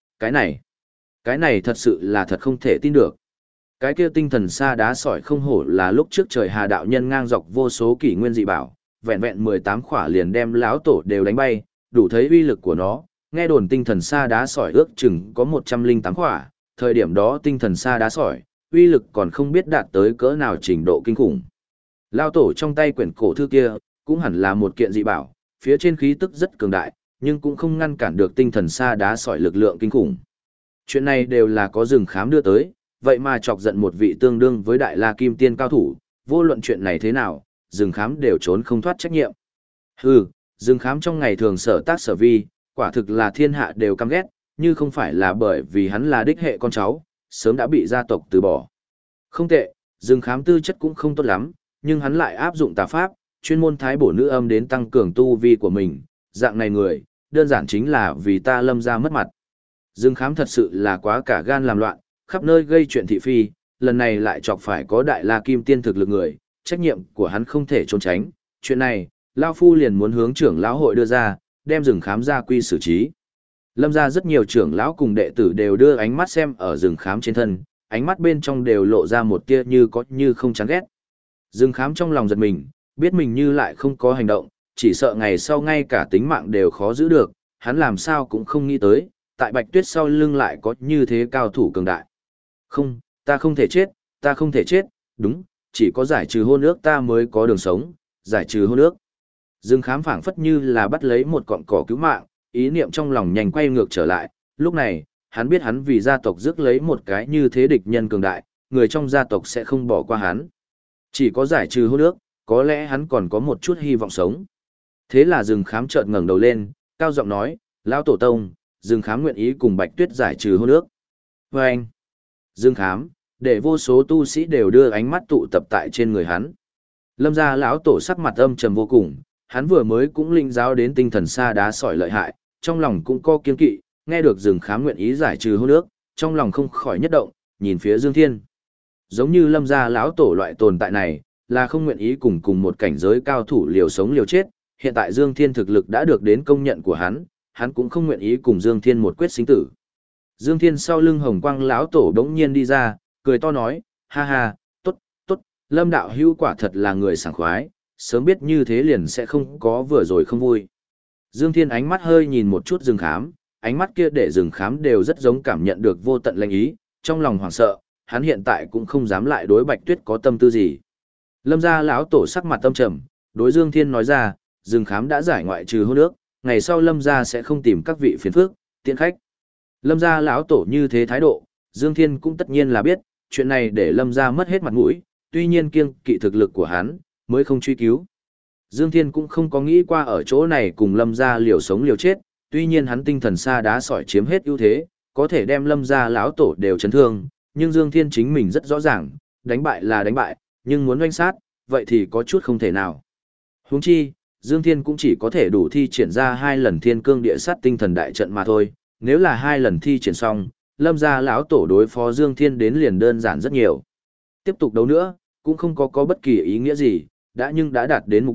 cái này thật sự là thật không thể tin được. Cái kia tinh thần sa đá sỏi không hổ là lúc trước trời hà đạo nhân ngang dọc vô số kỷ nguyên dị bảo, vẹn vẹn 18 khỏa liền đem lão tổ đều đánh bay, đủ thấy uy lực của nó. Nghe đồn tinh thần sa đá sỏi ước chừng có 108 khỏa, thời điểm đó tinh thần sa đá sỏi, uy lực còn không biết đạt tới cỡ nào trình độ kinh khủng. Lão tổ trong tay quyển cổ thư kia, cũng hẳn là một kiện dị bảo, phía trên khí tức rất cường đại, nhưng cũng không ngăn cản được tinh thần sa đá sỏi lực lượng kinh khủng. Chuyện này đều là có rừng khám đưa tới, vậy mà chọc giận một vị tương đương với đại la kim tiên cao thủ, vô luận chuyện này thế nào, rừng khám đều trốn không thoát trách nhiệm. Hừ, rừng khám trong ngày thường sở tác sở vi, quả thực là thiên hạ đều căm ghét, như không phải là bởi vì hắn là đích hệ con cháu, sớm đã bị gia tộc từ bỏ. Không tệ, rừng khám tư chất cũng không tốt lắm, nhưng hắn lại áp dụng tà pháp, chuyên môn thái bổ nữ âm đến tăng cường tu vi của mình, dạng này người, đơn giản chính là vì ta lâm ra mất mặt. Dương Khám thật sự là quá cả gan làm loạn, khắp nơi gây chuyện thị phi, lần này lại chọc phải có đại la kim tiên thực lực người, trách nhiệm của hắn không thể trốn tránh. Chuyện này, Lao Phu liền muốn hướng trưởng lão hội đưa ra, đem Dương Khám ra quy xử trí. Lâm ra rất nhiều trưởng lão cùng đệ tử đều đưa ánh mắt xem ở Dương Khám trên thân, ánh mắt bên trong đều lộ ra một tia như có như không chán ghét. Dương Khám trong lòng giật mình, biết mình như lại không có hành động, chỉ sợ ngày sau ngay cả tính mạng đều khó giữ được, hắn làm sao cũng không nghĩ tới, tại Bạch Tuyết sau lưng lại có như thế cao thủ cường đại. Không, ta không thể chết, ta không thể chết, đúng, chỉ có giải trừ hôn ước ta mới có đường sống, giải trừ hôn ước. Dương Khám phảng phất như là bắt lấy một cọng cỏ cứu mạng, ý niệm trong lòng nhanh quay ngược trở lại, lúc này, hắn biết hắn vì gia tộc rước lấy một cái như thế địch nhân cường đại, người trong gia tộc sẽ không bỏ qua hắn. Chỉ có giải trừ hôn ước, có lẽ hắn còn có một chút hy vọng sống. Thế là Dương Khám chợt ngẩng đầu lên, cao giọng nói, lão tổ tông, Dương Khám nguyện ý cùng Bạch Tuyết giải trừ hôn ước. Và anh, Dương Khám, để vô số tu sĩ đều đưa ánh mắt tụ tập tại trên người hắn. Lâm gia lão tổ sắc mặt âm trầm vô cùng, hắn vừa mới cũng linh giáo đến tinh thần sa đá sỏi lợi hại, trong lòng cũng có kiên kỵ, nghe được Dương Khám nguyện ý giải trừ hôn ước, trong lòng không khỏi nhất động, nhìn phía Dương Thiên. Giống như Lâm gia lão tổ loại tồn tại này, là không nguyện ý cùng một cảnh giới cao thủ liều sống liều chết, hiện tại Dương Thiên thực lực đã được đến công nhận của hắn cũng không nguyện ý cùng Dương Thiên một quyết sinh tử. Dương Thiên sau lưng hồng quang lão tổ đống nhiên đi ra, cười to nói, ha ha, tốt, tốt, Lâm đạo hữu quả thật là người sảng khoái, sớm biết như thế liền sẽ không có vừa rồi không vui. Dương Thiên ánh mắt hơi nhìn một chút Dương Khám, ánh mắt kia để Dương Khám đều rất giống cảm nhận được vô tận lệnh ý, trong lòng hoảng sợ, hắn hiện tại cũng không dám lại đối Bạch Tuyết có tâm tư gì. Lâm gia lão tổ sắc mặt tâm trầm, đối Dương Thiên nói ra, Dương Khám đã giải ngoại trừ hôn ước, ngày sau Lâm gia sẽ không tìm các vị phiền phức, tiện khách. Lâm gia lão tổ như thế thái độ, Dương Thiên cũng tất nhiên là biết, chuyện này để Lâm gia mất hết mặt mũi, tuy nhiên kiêng kỵ thực lực của hắn, mới không truy cứu. Dương Thiên cũng không có nghĩ qua ở chỗ này cùng Lâm gia liều sống liều chết, tuy nhiên hắn tinh thần sa đá sỏi chiếm hết ưu thế, có thể đem Lâm gia lão tổ đều chấn thương, nhưng Dương Thiên chính mình rất rõ ràng, đánh bại là đánh bại, nhưng muốn oanh sát, vậy thì có chút không thể nào. Huống chi, Dương Thiên cũng chỉ có thể đủ thi triển ra 2 lần thiên cương địa sát tinh thần đại trận mà thôi, nếu là 2 lần thi triển xong, Lâm gia lão tổ đối phó Dương Thiên đến liền đơn giản rất nhiều. Tiếp tục đấu nữa, cũng không có bất kỳ ý nghĩa gì, đã đạt đến mục đích,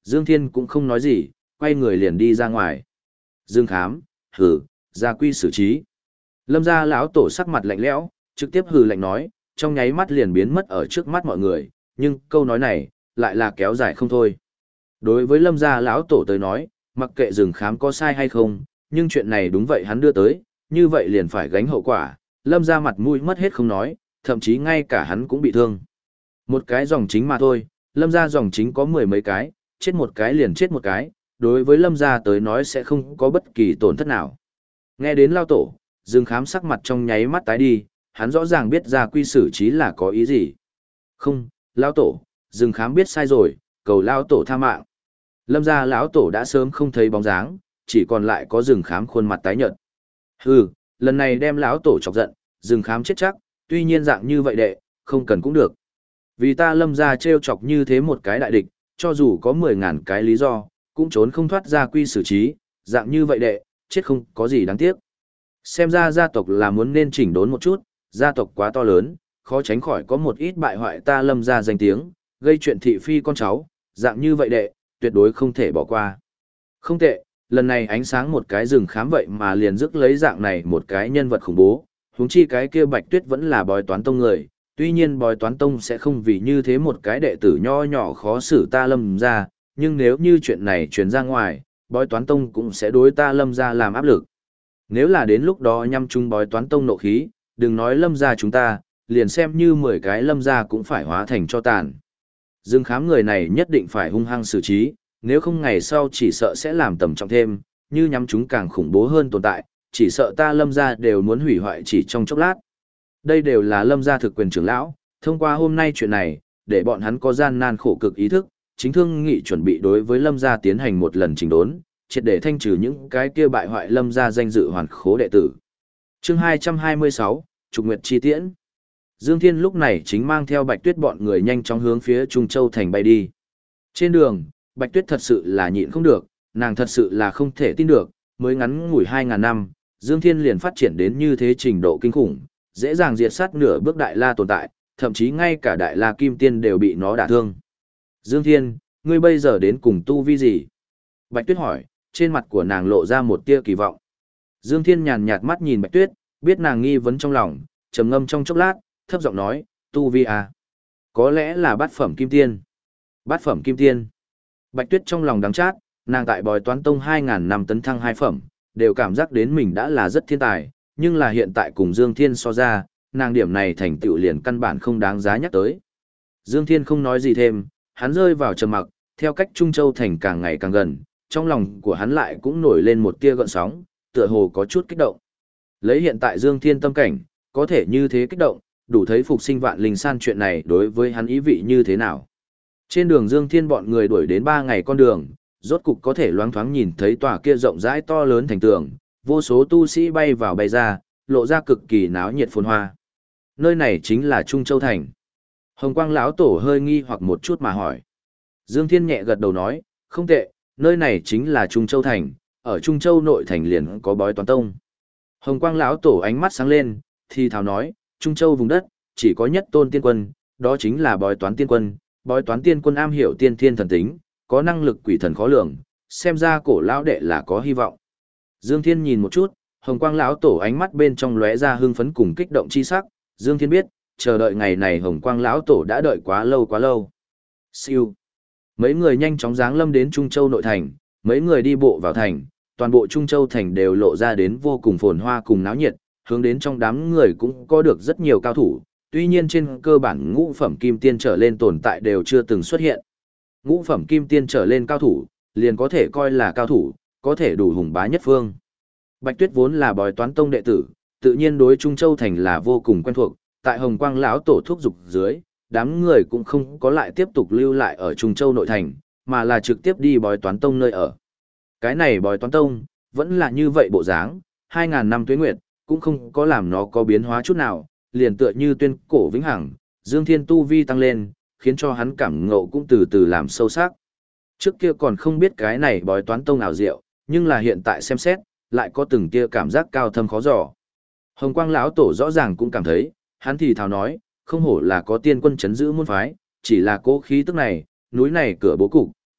Dương Thiên cũng không nói gì, quay người liền đi ra ngoài. Dương Khám, hừ, gia quy xử trí. Lâm gia lão tổ sắc mặt lạnh lẽo, trực tiếp hừ lạnh nói, trong nháy mắt liền biến mất ở trước mắt mọi người, nhưng câu nói này lại là kéo dài không thôi. Đối với Lâm gia lão tổ tới nói, mặc kệ Dương Khám có sai hay không, nhưng chuyện này đúng vậy hắn đưa tới, như vậy liền phải gánh hậu quả. Lâm gia mặt mũi mất hết không nói, thậm chí ngay cả hắn cũng bị thương. Một cái dòng chính mà thôi, Lâm gia dòng chính có mười mấy cái, chết một cái liền chết một cái, đối với Lâm gia tới nói sẽ không có bất kỳ tổn thất nào. Nghe đến lao tổ, Dương Khám sắc mặt trong nháy mắt tái đi, hắn rõ ràng biết gia quy xử trí là có ý gì. Không, lao tổ, Dương Khám biết sai rồi, cầu lao tổ tha mạng. Lâm gia lão tổ đã sớm không thấy bóng dáng, chỉ còn lại có Dương Khám khuôn mặt tái nhợt. Hừ, lần này đem lão tổ chọc giận, Dương Khám chết chắc, tuy nhiên dạng như vậy đệ, không cần cũng được. Vì ta Lâm gia trêu chọc như thế một cái đại địch, cho dù có 10.000 cái lý do, cũng trốn không thoát gia quy xử trí, dạng như vậy đệ, chết không có gì đáng tiếc. Xem ra gia tộc là muốn nên chỉnh đốn một chút, gia tộc quá to lớn, khó tránh khỏi có một ít bại hoại ta Lâm gia danh tiếng, gây chuyện thị phi con cháu, dạng như vậy đệ, tuyệt đối không thể bỏ qua. Không tệ, lần này ánh sáng một cái rừng khám vậy mà liền rước lấy dạng này một cái nhân vật khủng bố, huống chi cái kia Bạch Tuyết vẫn là bói toán tông người, tuy nhiên bói toán tông sẽ không vì như thế một cái đệ tử nho nhỏ khó xử ta Lâm gia, nhưng nếu như chuyện này truyền ra ngoài, bói toán tông cũng sẽ đối ta Lâm gia làm áp lực. Nếu là đến lúc đó nhăm chung bói toán tông nộ khí, đừng nói Lâm gia chúng ta, liền xem như 10 cái Lâm gia cũng phải hóa thành cho tàn. Dương Khám người này nhất định phải hung hăng xử trí, nếu không ngày sau chỉ sợ sẽ làm tầm trọng thêm, như nhắm chúng càng khủng bố hơn tồn tại, chỉ sợ ta Lâm gia đều muốn hủy hoại chỉ trong chốc lát. Đây đều là Lâm gia thực quyền trưởng lão, thông qua hôm nay chuyện này, để bọn hắn có gian nan khổ cực ý thức, chính thương nghị chuẩn bị đối với Lâm gia tiến hành một lần chỉnh đốn, triệt để thanh trừ những cái kia bại hoại Lâm gia danh dự hoàn khố đệ tử. Chương 226, Trục Nguyệt chi tiễn. Dương Thiên lúc này chính mang theo Bạch Tuyết bọn người nhanh chóng hướng phía Trung Châu thành bay đi. Trên đường, Bạch Tuyết thật sự là nhịn không được, nàng thật sự là không thể tin được, mới ngắn ngủi 2000 năm, Dương Thiên liền phát triển đến như thế trình độ kinh khủng, dễ dàng diệt sát nửa bước Đại La tồn tại, thậm chí ngay cả Đại La Kim Tiên đều bị nó đả thương. Dương Thiên, ngươi bây giờ đến cùng tu vi gì? Bạch Tuyết hỏi, trên mặt của nàng lộ ra một tia kỳ vọng. Dương Thiên nhàn nhạt mắt nhìn Bạch Tuyết, biết nàng nghi vấn trong lòng, trầm ngâm trong chốc lát, thấp giọng nói, tu vi à? Có lẽ là bát phẩm kim tiên. Bát phẩm kim tiên. Bạch Tuyết trong lòng đắng chát, nàng tại bói toán tông 2000 năm tấn thăng 2 phẩm, đều cảm giác đến mình đã là rất thiên tài, nhưng là hiện tại cùng Dương Thiên so ra, nàng điểm này thành tựu liền căn bản không đáng giá nhắc tới. Dương Thiên không nói gì thêm, hắn rơi vào trầm mặc, theo cách Trung Châu thành càng ngày càng gần, trong lòng của hắn lại cũng nổi lên một tia gợn sóng, tựa hồ có chút kích động. Lấy hiện tại Dương Thiên tâm cảnh, có thể như thế kích động, đủ thấy phục sinh vạn linh san chuyện này đối với hắn ý vị như thế nào. Trên đường Dương Thiên bọn người đuổi đến 3 ngày con đường, rốt cục có thể loáng thoáng nhìn thấy tòa kia rộng rãi to lớn thành tường, vô số tu sĩ bay vào bay ra, lộ ra cực kỳ náo nhiệt phồn hoa. Nơi này chính là Trung Châu thành. Hồng Quang lão tổ hơi nghi hoặc một chút mà hỏi. Dương Thiên nhẹ gật đầu nói, không tệ, nơi này chính là Trung Châu thành, ở Trung Châu nội thành liền có bói toán tông. Hồng Quang lão tổ ánh mắt sáng lên, thì thào nói, Trung Châu vùng đất, chỉ có nhất tôn tiên quân, đó chính là bói toán tiên quân. Bói toán tiên quân am hiểu tiên thiên thần tính, có năng lực quỷ thần khó lường, xem ra cổ lão đệ là có hy vọng. Dương Thiên nhìn một chút, Hồng Quang lão tổ ánh mắt bên trong lóe ra hưng phấn cùng kích động chi sắc, Dương Thiên biết, chờ đợi ngày này Hồng Quang lão tổ đã đợi quá lâu quá lâu. Siêu. Mấy người nhanh chóng giáng lâm đến Trung Châu nội thành, mấy người đi bộ vào thành, toàn bộ Trung Châu thành đều lộ ra đến vô cùng phồn hoa cùng náo nhiệt, hướng đến trong đám người cũng có được rất nhiều cao thủ, tuy nhiên trên cơ bản ngũ phẩm kim tiên trở lên tồn tại đều chưa từng xuất hiện. Ngũ phẩm kim tiên trở lên cao thủ, liền có thể coi là cao thủ, có thể đủ hùng bá nhất phương. Bạch Tuyết vốn là bói toán tông đệ tử, tự nhiên đối Trung Châu thành là vô cùng quen thuộc, tại Hồng Quang lão tổ thúc dục dưới, đám người cũng không có lại tiếp tục lưu lại ở Trung Châu nội thành, mà là trực tiếp đi bói toán tông nơi ở. Cái này bói toán tông, vẫn là như vậy bộ dáng, 2000 năm tuế nguyệt, cũng không có làm nó có biến hóa chút nào, liền tựa như tuyên cổ vĩnh hằng, Dương Thiên tu vi tăng lên, khiến cho hắn cảm ngộ cũng từ từ làm sâu sắc. Trước kia còn không biết cái này bói toán tông nào diệu, nhưng là hiện tại xem xét, lại có từng kia cảm giác cao thâm khó dò. Hồng Quang lão tổ rõ ràng cũng cảm thấy, hắn thì thào nói, không hổ là có tiên quân chấn giữ môn phái, chỉ là cố khí tức này, núi này cửa bố cục,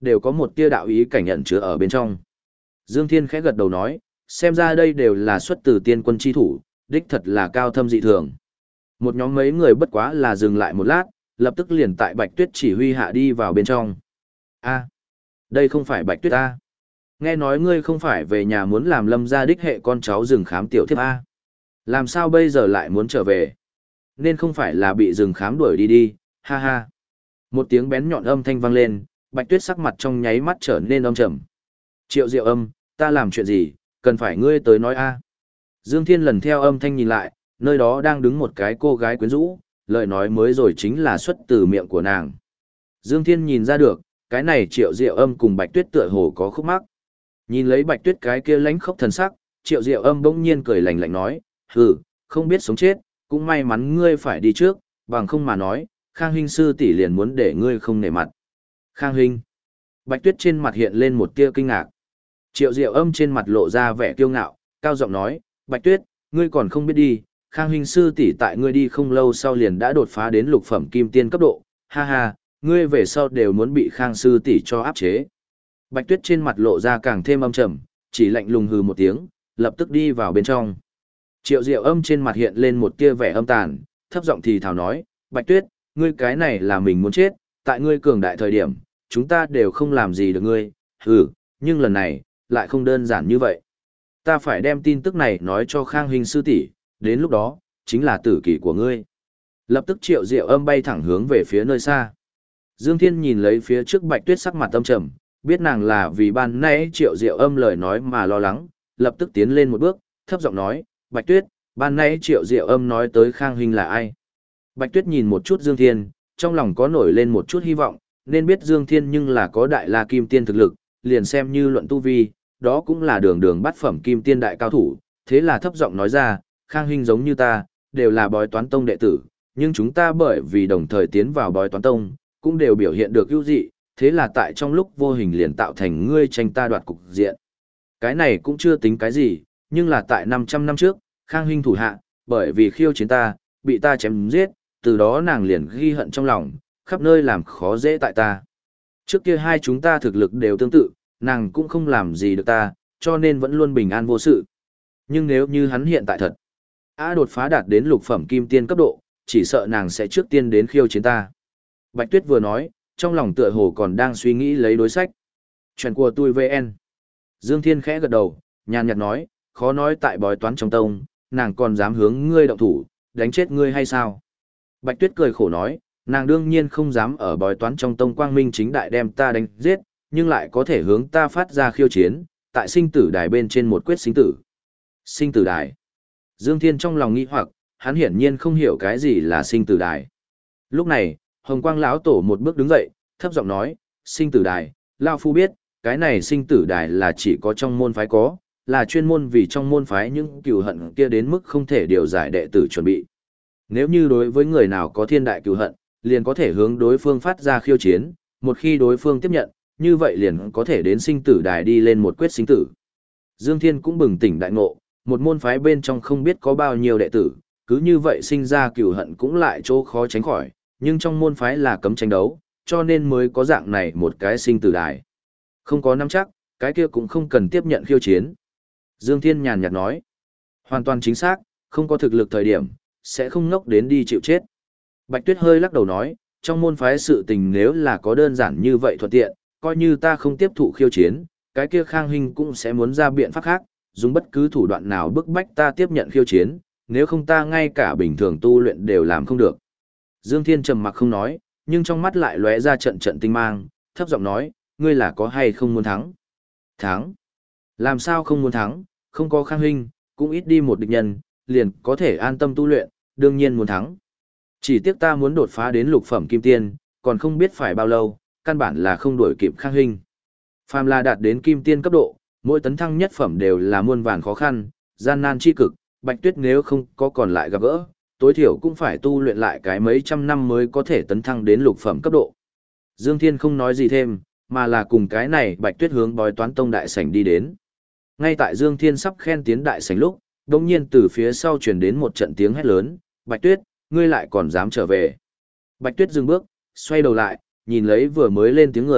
đều có một tia đạo ý cảnh ẩn chứa ở bên trong. Dương Thiên khẽ gật đầu nói, xem ra đây đều là xuất từ tiên quân chi thủ, đích thật là cao thâm dị thường. Một nhóm mấy người bất quá là dừng lại một lát, lập tức liền tại Bạch Tuyết chỉ huy hạ đi vào bên trong. A, đây không phải Bạch Tuyết A. Nghe nói ngươi không phải về nhà muốn làm Lâm gia đích hệ con cháu rừng khám tiểu thiếp A. Làm sao bây giờ lại muốn trở về? Nên không phải là bị rừng khám đuổi đi đi, ha ha. Một tiếng bén nhọn âm thanh vang lên, Bạch Tuyết sắc mặt trong nháy mắt trở nên âm trầm. Triệu Diệu Âm, ta làm chuyện gì, cần phải ngươi tới nói A. Dương Thiên lần theo âm thanh nhìn lại, nơi đó đang đứng một cái cô gái quyến rũ, lời nói mới rồi chính là xuất từ miệng của nàng. Dương Thiên nhìn ra được, cái này Triệu Diệu Âm cùng Bạch Tuyết tựa hồ có khúc mắc. Nhìn lấy Bạch Tuyết cái kia lánh khóc thần sắc, Triệu Diệu Âm bỗng nhiên cười lạnh lạnh nói, hừ, không biết sống chết, cũng may mắn ngươi phải đi trước, bằng không mà nói, Khang huynh sư tỷ liền muốn để ngươi không nể mặt. Khang huynh. Bạch Tuyết trên mặt hiện lên một tia kinh ngạc. Triệu Diệu Âm trên mặt lộ ra vẻ kiêu ngạo, cao giọng nói, Bạch Tuyết, ngươi còn không biết đi, Khang huynh sư tỷ tại ngươi đi không lâu sau liền đã đột phá đến lục phẩm kim tiên cấp độ, ha ha, ngươi về sau đều muốn bị Khang sư tỷ cho áp chế. Bạch Tuyết trên mặt lộ ra càng thêm âm trầm, chỉ lạnh lùng hừ một tiếng, lập tức đi vào bên trong. Triệu Diệu Âm trên mặt hiện lên một tia vẻ âm tàn, thấp giọng thì thào nói, Bạch Tuyết, ngươi cái này là mình muốn chết, tại ngươi cường đại thời điểm, chúng ta đều không làm gì được ngươi, nhưng lần này, lại không đơn giản như vậy. Ta phải đem tin tức này nói cho Khang huynh sư tỷ, đến lúc đó, chính là tử kỷ của ngươi. Lập tức Triệu Diệu Âm bay thẳng hướng về phía nơi xa. Dương Thiên nhìn lấy phía trước Bạch Tuyết sắc mặt âm trầm, biết nàng là vì ban nãy Triệu Diệu Âm lời nói mà lo lắng, lập tức tiến lên một bước, thấp giọng nói, Bạch Tuyết, ban nãy Triệu Diệu Âm nói tới Khang huynh là ai? Bạch Tuyết nhìn một chút Dương Thiên, trong lòng có nổi lên một chút hy vọng, nên biết Dương Thiên nhưng là có đại la kim tiên thực lực, liền xem như luận tu vi, đó cũng là đường đường bát phẩm kim tiên đại cao thủ, thế là thấp giọng nói ra, Khang huynh giống như ta, đều là bói toán tông đệ tử, nhưng chúng ta bởi vì đồng thời tiến vào bói toán tông, cũng đều biểu hiện được ưu dị, thế là tại trong lúc vô hình liền tạo thành ngươi tranh ta đoạt cục diện. Cái này cũng chưa tính cái gì, nhưng là tại 500 năm trước, Khang huynh thủ hạ, bởi vì khiêu chiến ta, bị ta chém giết, từ đó nàng liền ghi hận trong lòng, khắp nơi làm khó dễ tại ta. Trước kia hai chúng ta thực lực đều tương tự, nàng cũng không làm gì được ta, cho nên vẫn luôn bình an vô sự. Nhưng nếu như hắn hiện tại thật, đột phá đạt đến lục phẩm kim tiên cấp độ, chỉ sợ nàng sẽ trước tiên đến khiêu chiến ta. Bạch Tuyết vừa nói, trong lòng tựa hồ còn đang suy nghĩ lấy đối sách. Chuyện của tôi VN. Dương Thiên khẽ gật đầu, nhàn nhạt nói, khó nói tại bói toán trong tông, nàng còn dám hướng ngươi động thủ, đánh chết ngươi hay sao? Bạch Tuyết cười khổ nói, nàng đương nhiên không dám ở bói toán trong tông quang minh chính đại đem ta đánh giết, nhưng lại có thể hướng ta phát ra khiêu chiến, tại sinh tử đài bên trên một quyết sinh tử. Sinh tử đài. Dương Thiên trong lòng nghi hoặc, hắn hiển nhiên không hiểu cái gì là sinh tử đài. Lúc này, Hồng Quang lão tổ một bước đứng dậy, thấp giọng nói, sinh tử đài, lão phu biết, cái này sinh tử đài là chỉ có trong môn phái có, là chuyên môn vì trong môn phái những cừu hận kia đến mức không thể điều giải đệ tử chuẩn bị. Nếu như đối với người nào có thiên đại cừu hận, liền có thể hướng đối phương phát ra khiêu chiến, một khi đối phương tiếp nhận, như vậy liền có thể đến sinh tử đài đi lên một quyết sinh tử. Dương Thiên cũng bừng tỉnh đại ngộ, một môn phái bên trong không biết có bao nhiêu đệ tử, cứ như vậy sinh ra cừu hận cũng lại chỗ khó tránh khỏi, nhưng trong môn phái là cấm tranh đấu, cho nên mới có dạng này một cái sinh tử đài. Không có nắm chắc, cái kia cũng không cần tiếp nhận khiêu chiến. Dương Thiên nhàn nhạt nói, hoàn toàn chính xác, không có thực lực thời điểm, sẽ không ngốc đến đi chịu chết. Bạch Tuyết hơi lắc đầu nói, trong môn phái sự tình nếu là có đơn giản như vậy thuận tiện, coi như ta không tiếp thụ khiêu chiến, cái kia Khang huynh cũng sẽ muốn ra biện pháp khác, dùng bất cứ thủ đoạn nào bức bách ta tiếp nhận khiêu chiến, nếu không ta ngay cả bình thường tu luyện đều làm không được. Dương Thiên trầm mặc không nói, nhưng trong mắt lại lóe ra trận trận tinh mang, thấp giọng nói, ngươi là có hay không muốn thắng? Thắng? Làm sao không muốn thắng, không có Khang huynh, cũng ít đi một địch nhân, liền có thể an tâm tu luyện, đương nhiên muốn thắng. Chỉ tiếc ta muốn đột phá đến lục phẩm kim tiên, còn không biết phải bao lâu, căn bản là không đuổi kịp Khang huynh. Phàm là đạt đến kim tiên cấp độ, mỗi tấn thăng nhất phẩm đều là muôn vàn khó khăn, gian nan chi cực, Bạch Tuyết nếu không có còn lại gặp gỡ, tối thiểu cũng phải tu luyện lại cái mấy trăm năm mới có thể tấn thăng đến lục phẩm cấp độ. Dương Thiên không nói gì thêm, mà là cùng cái này Bạch Tuyết hướng bói toán tông đại sảnh đi đến. Ngay tại Dương Thiên sắp khen tiến đại sảnh lúc, đột nhiên từ phía sau truyền đến một trận tiếng hét lớn, Bạch Tuyết, ngươi lại còn dám trở về. Bạch Tuyết dừng bước, xoay đầu lại, nhìn lấy vừa mới lên tiếng người,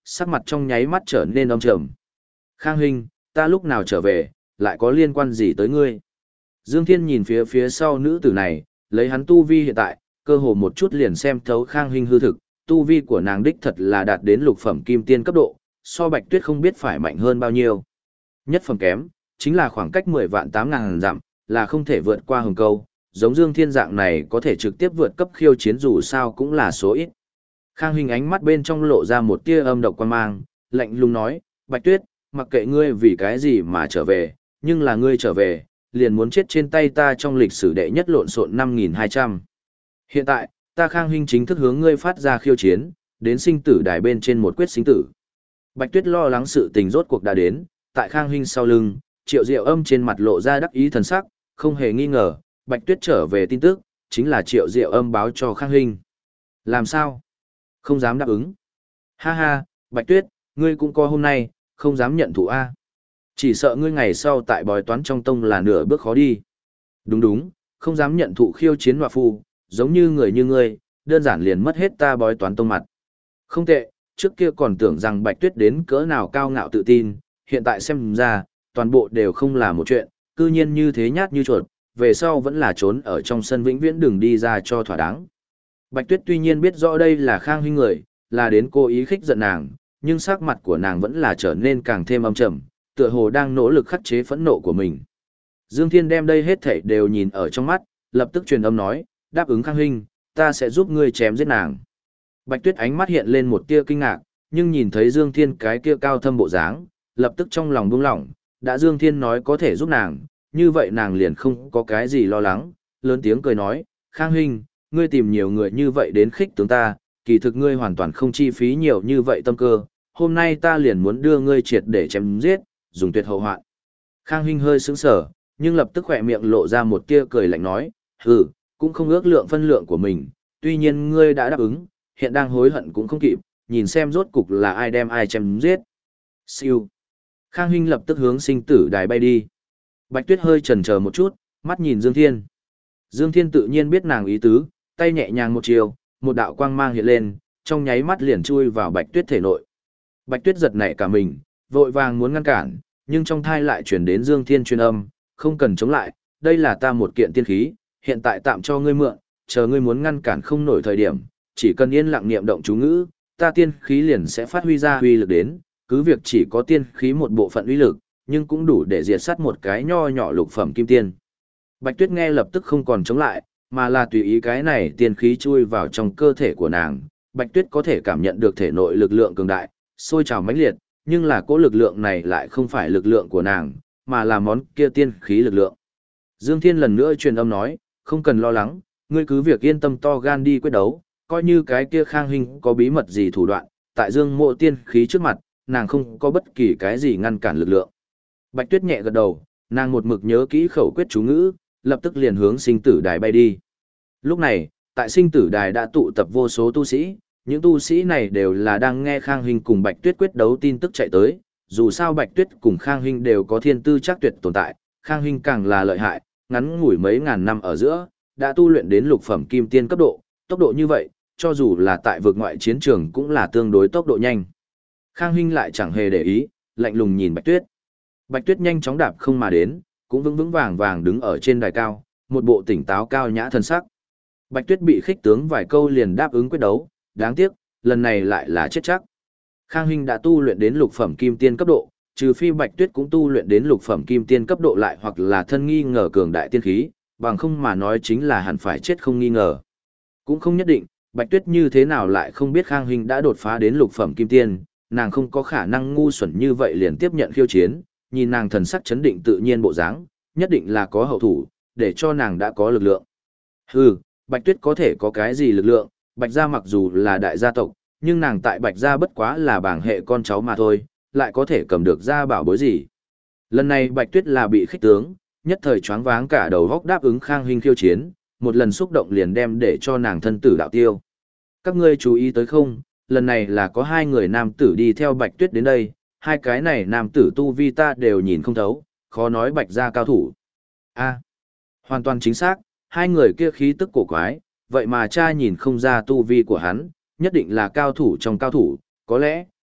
sắc mặt trong nháy mắt trở nên âm trầm. Khang huynh, ta lúc nào trở về, lại có liên quan gì tới ngươi? Dương Thiên nhìn phía sau nữ tử này, lấy hắn tu vi hiện tại, cơ hồ một chút liền xem thấu Khang huynh hư thực, tu vi của nàng đích thật là đạt đến lục phẩm kim tiên cấp độ, so Bạch Tuyết không biết phải mạnh hơn bao nhiêu. Nhất phẩm kém, chính là khoảng cách 10 vạn 8 ngàn dặm, là không thể vượt qua hừng câu, giống Dương Thiên dạng này có thể trực tiếp vượt cấp khiêu chiến dù sao cũng là số ít. Khang huynh ánh mắt bên trong lộ ra một tia âm độc quan mang, lạnh lùng nói, Bạch Tuyết, mặc kệ ngươi vì cái gì mà trở về, nhưng là ngươi trở về, liền muốn chết trên tay ta trong lịch sử đệ nhất lộn xộn 5200. Hiện tại, ta Khang huynh chính thức hướng ngươi phát ra khiêu chiến, đến sinh tử đài bên trên một quyết sinh tử. Bạch Tuyết lo lắng sự tình rốt cuộc đã đến, tại Khang huynh sau lưng, Triệu Diệu Âm trên mặt lộ ra đắc ý thần sắc, không hề nghi ngờ, Bạch Tuyết trở về tin tức, chính là Triệu Diệu Âm báo cho Khang huynh. Làm sao? Không dám đáp ứng. Ha ha, Bạch Tuyết, ngươi cũng có hôm nay, không dám nhận thụ a. Chỉ sợ ngươi ngày sau tại bói toán trong tông là nửa bước khó đi. Đúng đúng, không dám nhận thụ khiêu chiến họa phu, giống như người như ngươi, đơn giản liền mất hết ta bói toán tông mặt. Không tệ, trước kia còn tưởng rằng Bạch Tuyết đến cỡ nào cao ngạo tự tin, hiện tại xem ra, toàn bộ đều không là một chuyện, cư nhiên như thế nhát như chuột, về sau vẫn là trốn ở trong sân vĩnh viễn đừng đi ra cho thỏa đáng. Bạch Tuyết tuy nhiên biết rõ đây là Khang huynh người, là đến cố ý khích giận nàng, nhưng sắc mặt của nàng vẫn là trở nên càng thêm âm trầm, tựa hồ đang nỗ lực khắc chế phẫn nộ của mình. Dương Thiên đem đây hết thảy đều nhìn ở trong mắt, lập tức truyền âm nói, đáp ứng Khang huynh, ta sẽ giúp ngươi chém giết nàng. Bạch Tuyết ánh mắt hiện lên một tia kinh ngạc, nhưng nhìn thấy Dương Thiên cái kia cao thâm bộ dáng, lập tức trong lòng buông lỏng, đã Dương Thiên nói có thể giúp nàng, như vậy nàng liền không có cái gì lo lắng, lớn tiếng cười nói, Khang huynh, ngươi tìm nhiều người như vậy đến khích tướng ta, kỳ thực ngươi hoàn toàn không chi phí nhiều như vậy tâm cơ, hôm nay ta liền muốn đưa ngươi triệt để chém giết, dùng tuyệt hậu hoạn. Khang huynh hơi sững sờ, nhưng lập tức khỏe miệng lộ ra một tia cười lạnh nói, hừ, cũng không ước lượng phân lượng của mình, tuy nhiên ngươi đã đáp ứng, hiện đang hối hận cũng không kịp, nhìn xem rốt cục là ai đem ai chém giết. Siêu. Khang huynh lập tức hướng sinh tử đài bay đi. Bạch Tuyết hơi chần chờ một chút, mắt nhìn Dương Thiên. Dương Thiên tự nhiên biết nàng ý tứ, tay nhẹ nhàng một chiều, một đạo quang mang hiện lên, trong nháy mắt liền chui vào Bạch Tuyết thể nội. Bạch Tuyết giật nảy cả mình, vội vàng muốn ngăn cản, nhưng trong thai lại chuyển đến Dương Thiên truyền âm, không cần chống lại, đây là ta một kiện tiên khí, hiện tại tạm cho ngươi mượn, chờ ngươi muốn ngăn cản không nổi thời điểm, chỉ cần yên lặng niệm động chú ngữ, ta tiên khí liền sẽ phát huy ra uy lực đến, cứ việc chỉ có tiên khí một bộ phận uy lực, nhưng cũng đủ để diệt sát một cái nho nhỏ lục phẩm kim tiên. Bạch Tuyết nghe lập tức không còn chống lại, mà là tùy ý cái này tiên khí chui vào trong cơ thể của nàng. Bạch Tuyết có thể cảm nhận được thể nội lực lượng cường đại, sôi trào mãnh liệt, nhưng là cỗ lực lượng này lại không phải lực lượng của nàng, mà là món kia tiên khí lực lượng. Dương Thiên lần nữa truyền âm nói, không cần lo lắng, ngươi cứ việc yên tâm to gan đi quyết đấu, coi như cái kia Khang huynh có bí mật gì thủ đoạn, tại Dương Mộ tiên khí trước mặt, nàng không có bất kỳ cái gì ngăn cản lực lượng. Bạch Tuyết nhẹ gật đầu, nàng một mực nhớ kỹ khẩu quyết chú ngữ, lập tức liền hướng sinh tử đài bay đi. Lúc này, tại sinh tử đài đã tụ tập vô số tu sĩ, những tu sĩ này đều là đang nghe Khang huynh cùng Bạch Tuyết quyết đấu tin tức chạy tới, dù sao Bạch Tuyết cùng Khang huynh đều có thiên tư chắc tuyệt tồn tại, Khang huynh càng là lợi hại, ngắn ngủi mấy ngàn năm ở giữa, đã tu luyện đến lục phẩm kim tiên cấp độ, tốc độ như vậy, cho dù là tại vực ngoại chiến trường cũng là tương đối tốc độ nhanh. Khang huynh lại chẳng hề để ý, lạnh lùng nhìn Bạch Tuyết. Bạch Tuyết nhanh chóng đạp không mà đến, cũng vững vững vàng vàng đứng ở trên đài cao, một bộ tỉnh táo cao nhã thân sắc. Bạch Tuyết bị khích tướng vài câu liền đáp ứng quyết đấu, đáng tiếc, lần này lại là chết chắc. Khang huynh đã tu luyện đến lục phẩm kim tiên cấp độ, trừ phi Bạch Tuyết cũng tu luyện đến lục phẩm kim tiên cấp độ lại hoặc là thân nghi ngờ cường đại tiên khí, bằng không mà nói chính là hẳn phải chết không nghi ngờ. Cũng không nhất định, Bạch Tuyết như thế nào lại không biết Khang huynh đã đột phá đến lục phẩm kim tiên, nàng không có khả năng ngu xuẩn như vậy liền tiếp nhận khiêu chiến, nhìn nàng thần sắc chấn định tự nhiên bộ dáng, nhất định là có hậu thủ, để cho nàng đã có lực lượng. Hừ, Bạch Tuyết có thể có cái gì lực lượng, Bạch gia mặc dù là đại gia tộc, nhưng nàng tại Bạch gia bất quá là bảng hệ con cháu mà thôi, lại có thể cầm được ra bảo bối gì. Lần này Bạch Tuyết là bị khích tướng, nhất thời choáng váng cả đầu góc đáp ứng Khang huynh khiêu chiến, một lần xúc động liền đem để cho nàng thân tử đạo tiêu. Các ngươi chú ý tới không, lần này là có hai người nam tử đi theo Bạch Tuyết đến đây, hai cái này nam tử tu vi ta đều nhìn không thấu, khó nói Bạch gia cao thủ. A, hoàn toàn chính xác, hai người kia khí tức cổ quái, vậy mà cha nhìn không ra tu vi của hắn, nhất định là cao thủ trong cao thủ, có lẽ,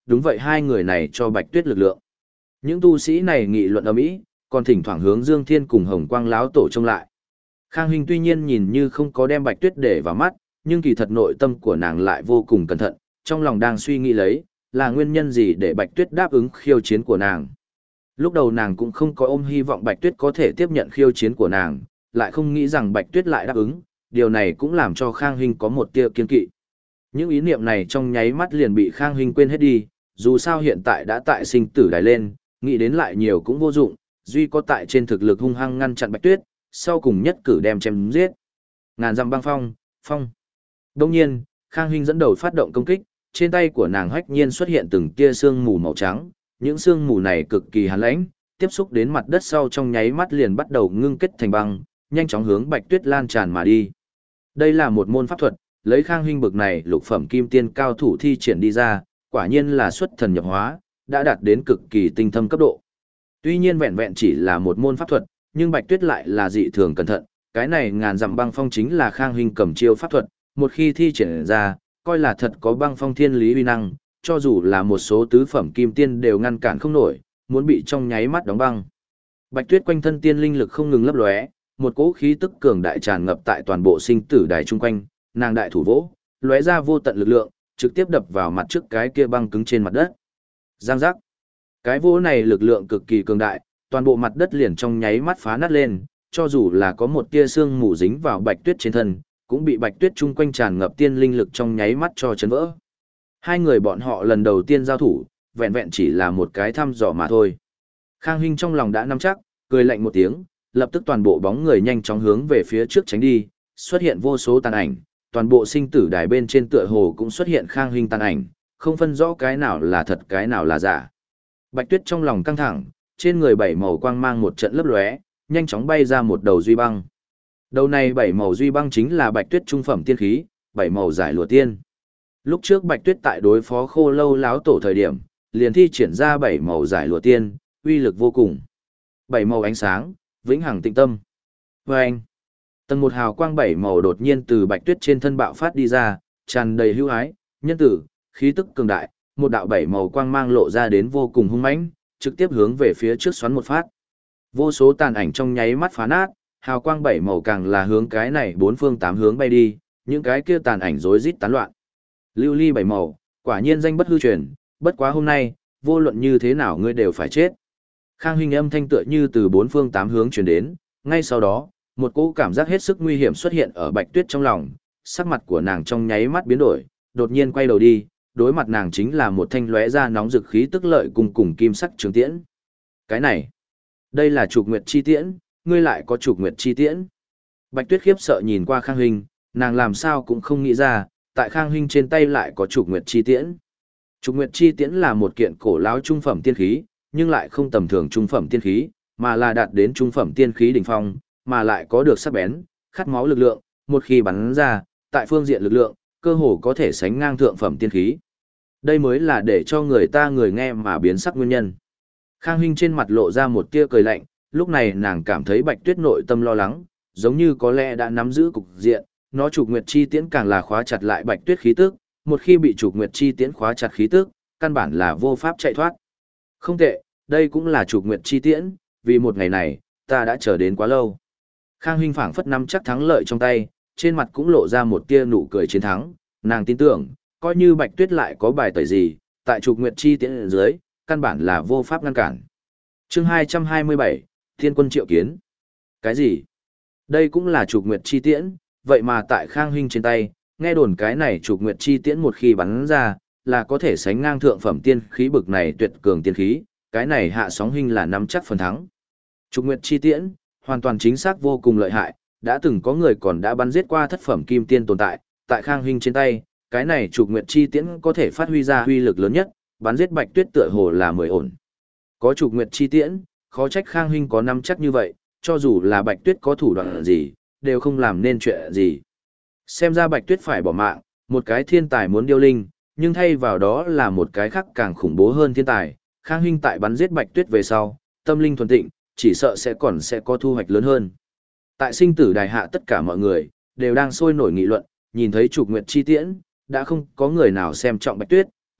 đúng vậy hai người này cho Bạch Tuyết lực lượng. Những tu sĩ này nghị luận ầm ĩ, còn thỉnh thoảng hướng Dương Thiên cùng Hồng Quang lão tổ trông lại. Khang Hinh tuy nhiên nhìn như không có đem Bạch Tuyết để vào mắt, nhưng kỳ thật nội tâm của nàng lại vô cùng cẩn thận, trong lòng đang suy nghĩ lấy, là nguyên nhân gì để Bạch Tuyết đáp ứng khiêu chiến của nàng. Lúc đầu nàng cũng không có ôm hy vọng Bạch Tuyết có thể tiếp nhận khiêu chiến của nàng, lại không nghĩ rằng Bạch Tuyết lại đáp ứng, điều này cũng làm cho Khang Hinh có một tia kiên kỵ. Những ý niệm này trong nháy mắt liền bị Khang Hinh quên hết đi, dù sao hiện tại đã tại sinh tử đài lên, nghĩ đến lại nhiều cũng vô dụng, duy có tại trên thực lực hung hăng ngăn chặn Bạch Tuyết, sau cùng nhất cử đem chém giết. Ngàn dặm băng phong, phong. Đông nhiên, Khang Hinh dẫn đầu phát động công kích, trên tay của nàng hách nhiên xuất hiện từng tia sương mù màu trắng, những sương mù này cực kỳ hàn lãnh, tiếp xúc đến mặt đất sau trong nháy mắt liền bắt đầu ngưng kết thành băng, nhanh chóng hướng Bạch Tuyết lan tràn mà đi. Đây là một môn pháp thuật, lấy Khang Hinh bực này lục phẩm kim tiên cao thủ thi triển đi ra, quả nhiên là xuất thần nhập hóa, đã đạt đến cực kỳ tinh thâm cấp độ. Tuy nhiên vẹn vẹn chỉ là một môn pháp thuật, nhưng Bạch Tuyết lại là dị thường cẩn thận, cái này ngàn dặm băng phong chính là Khang Hinh cầm chiêu pháp thuật, một khi thi triển ra, coi là thật có băng phong thiên lý uy năng, cho dù là một số tứ phẩm kim tiên đều ngăn cản không nổi, muốn bị trong nháy mắt đóng băng. Bạch Tuyết quanh thân tiên linh lực không ngừng lấp lóe, một cỗ khí tức cường đại tràn ngập tại toàn bộ sinh tử đài chung quanh, nàng đại thủ vỗ, lóe ra vô tận lực lượng, trực tiếp đập vào mặt trước cái kia băng cứng trên mặt đất. Giang giác. Cái vỗ này lực lượng cực kỳ cường đại, toàn bộ mặt đất liền trong nháy mắt phá nát lên, cho dù là có một tia xương mù dính vào Bạch Tuyết trên thân, cũng bị Bạch Tuyết chung quanh tràn ngập tiên linh lực trong nháy mắt cho chấn vỡ. Hai người bọn họ lần đầu tiên giao thủ, vẹn vẹn chỉ là một cái thăm dò mà thôi. Khang Hinh trong lòng đã nắm chắc, cười lạnh một tiếng, lập tức toàn bộ bóng người nhanh chóng hướng về phía trước tránh đi, xuất hiện vô số tàn ảnh, toàn bộ sinh tử đài bên trên tựa hồ cũng xuất hiện Khang Hinh tàn ảnh, không phân rõ cái nào là thật cái nào là giả. Bạch Tuyết trong lòng căng thẳng, trên người bảy màu quang mang một trận lấp lóe, nhanh chóng bay ra một đầu duy băng. Đầu này bảy màu duy băng chính là Bạch Tuyết trung phẩm tiên khí, bảy màu giải lụa tiên. Lúc trước Bạch Tuyết tại đối phó Khô Lâu láo tổ thời điểm, liền thi triển ra bảy màu giải lụa tiên, uy lực vô cùng. Bảy màu ánh sáng, vĩnh hằng tịnh tâm. Và anh, tầng một hào quang bảy màu đột nhiên từ Bạch Tuyết trên thân bạo phát đi ra, tràn đầy hữu ái, nhân tử, khí tức cường đại, một đạo bảy màu quang mang lộ ra đến vô cùng hung mãnh, trực tiếp hướng về phía trước xoắn một phát. Vô số tàn ảnh trong nháy mắt phá nát, hào quang bảy màu càng là hướng cái này bốn phương tám hướng bay đi, những cái kia tàn ảnh rối rít tán loạn. Lưu ly bảy màu, quả nhiên danh bất hư truyền, bất quá hôm nay, vô luận như thế nào ngươi đều phải chết. Khang Hinh âm thanh tựa như từ bốn phương tám hướng truyền đến, ngay sau đó, một cỗ cảm giác hết sức nguy hiểm xuất hiện ở Bạch Tuyết trong lòng, sắc mặt của nàng trong nháy mắt biến đổi, đột nhiên quay đầu đi, đối mặt nàng chính là một thanh lóe ra nóng rực khí tức lợi cùng kim sắc trường tiễn. Cái này, đây là Trục Nguyệt chi tiễn, ngươi lại có Trục Nguyệt chi tiễn. Bạch Tuyết khiếp sợ nhìn qua Khang Hinh, nàng làm sao cũng không nghĩ ra, tại Khang Hinh trên tay lại có Trục Nguyệt chi tiễn. Trục Nguyệt chi tiễn là một kiện cổ lão trung phẩm tiên khí, nhưng lại không tầm thường trung phẩm tiên khí, mà là đạt đến trung phẩm tiên khí đỉnh phong, mà lại có được sắc bén, khát máu lực lượng, một khi bắn ra, tại phương diện lực lượng, cơ hồ có thể sánh ngang thượng phẩm tiên khí. Đây mới là để cho người ta người nghe mà biến sắc nguyên nhân. Khang Hinh trên mặt lộ ra một tia cười lạnh, lúc này nàng cảm thấy Bạch Tuyết nội tâm lo lắng, giống như có lẽ đã nắm giữ cục diện, nó Trục Nguyệt chi tiễn càng là khóa chặt lại Bạch Tuyết khí tức, một khi bị Trục Nguyệt chi tiễn khóa chặt khí tức, căn bản là vô pháp chạy thoát. Không tệ, đây cũng là Trục Nguyệt chi tiễn, vì một ngày này, ta đã chờ đến quá lâu. Khang Hinh phảng phất nắm chắc thắng lợi trong tay, trên mặt cũng lộ ra một tia nụ cười chiến thắng, nàng tin tưởng, coi như Bạch Tuyết lại có bài tẩy gì, tại Trục Nguyệt chi tiễn ở dưới, căn bản là vô pháp ngăn cản. Chương 227, Thiên Quân Triệu Kiến. Cái gì? Đây cũng là Trục Nguyệt chi tiễn, vậy mà tại Khang Hinh trên tay, nghe đồn cái này Trục Nguyệt chi tiễn một khi bắn ra, là có thể sánh ngang thượng phẩm tiên khí bực này tuyệt cường tiên khí, cái này Hạ Sóng Hinh là nắm chắc phần thắng. Trục Nguyệt chi tiễn, hoàn toàn chính xác vô cùng lợi hại, đã từng có người còn đã bắn giết qua thất phẩm kim tiên tồn tại, tại Khang Hinh trên tay, cái này Trục Nguyệt chi tiễn có thể phát huy ra uy lực lớn nhất, bắn giết Bạch Tuyết tựa hồ là 10 ổn. Có Trục Nguyệt chi tiễn, khó trách Khang Hinh có nắm chắc như vậy, cho dù là Bạch Tuyết có thủ đoạn gì, đều không làm nên chuyện gì. Xem ra Bạch Tuyết phải bỏ mạng, một cái thiên tài muốn điêu linh, nhưng thay vào đó là một cái khác càng khủng bố hơn thiên tài. Khang Hinh tại bắn giết Bạch Tuyết về sau, tâm linh thuần tịnh, chỉ sợ sẽ có thu hoạch lớn hơn. Tại sinh tử đài hạ tất cả mọi người đều đang sôi nổi nghị luận, nhìn thấy Trục Nguyệt chi tiễn, đã không có người nào xem trọng Bạch Tuyết,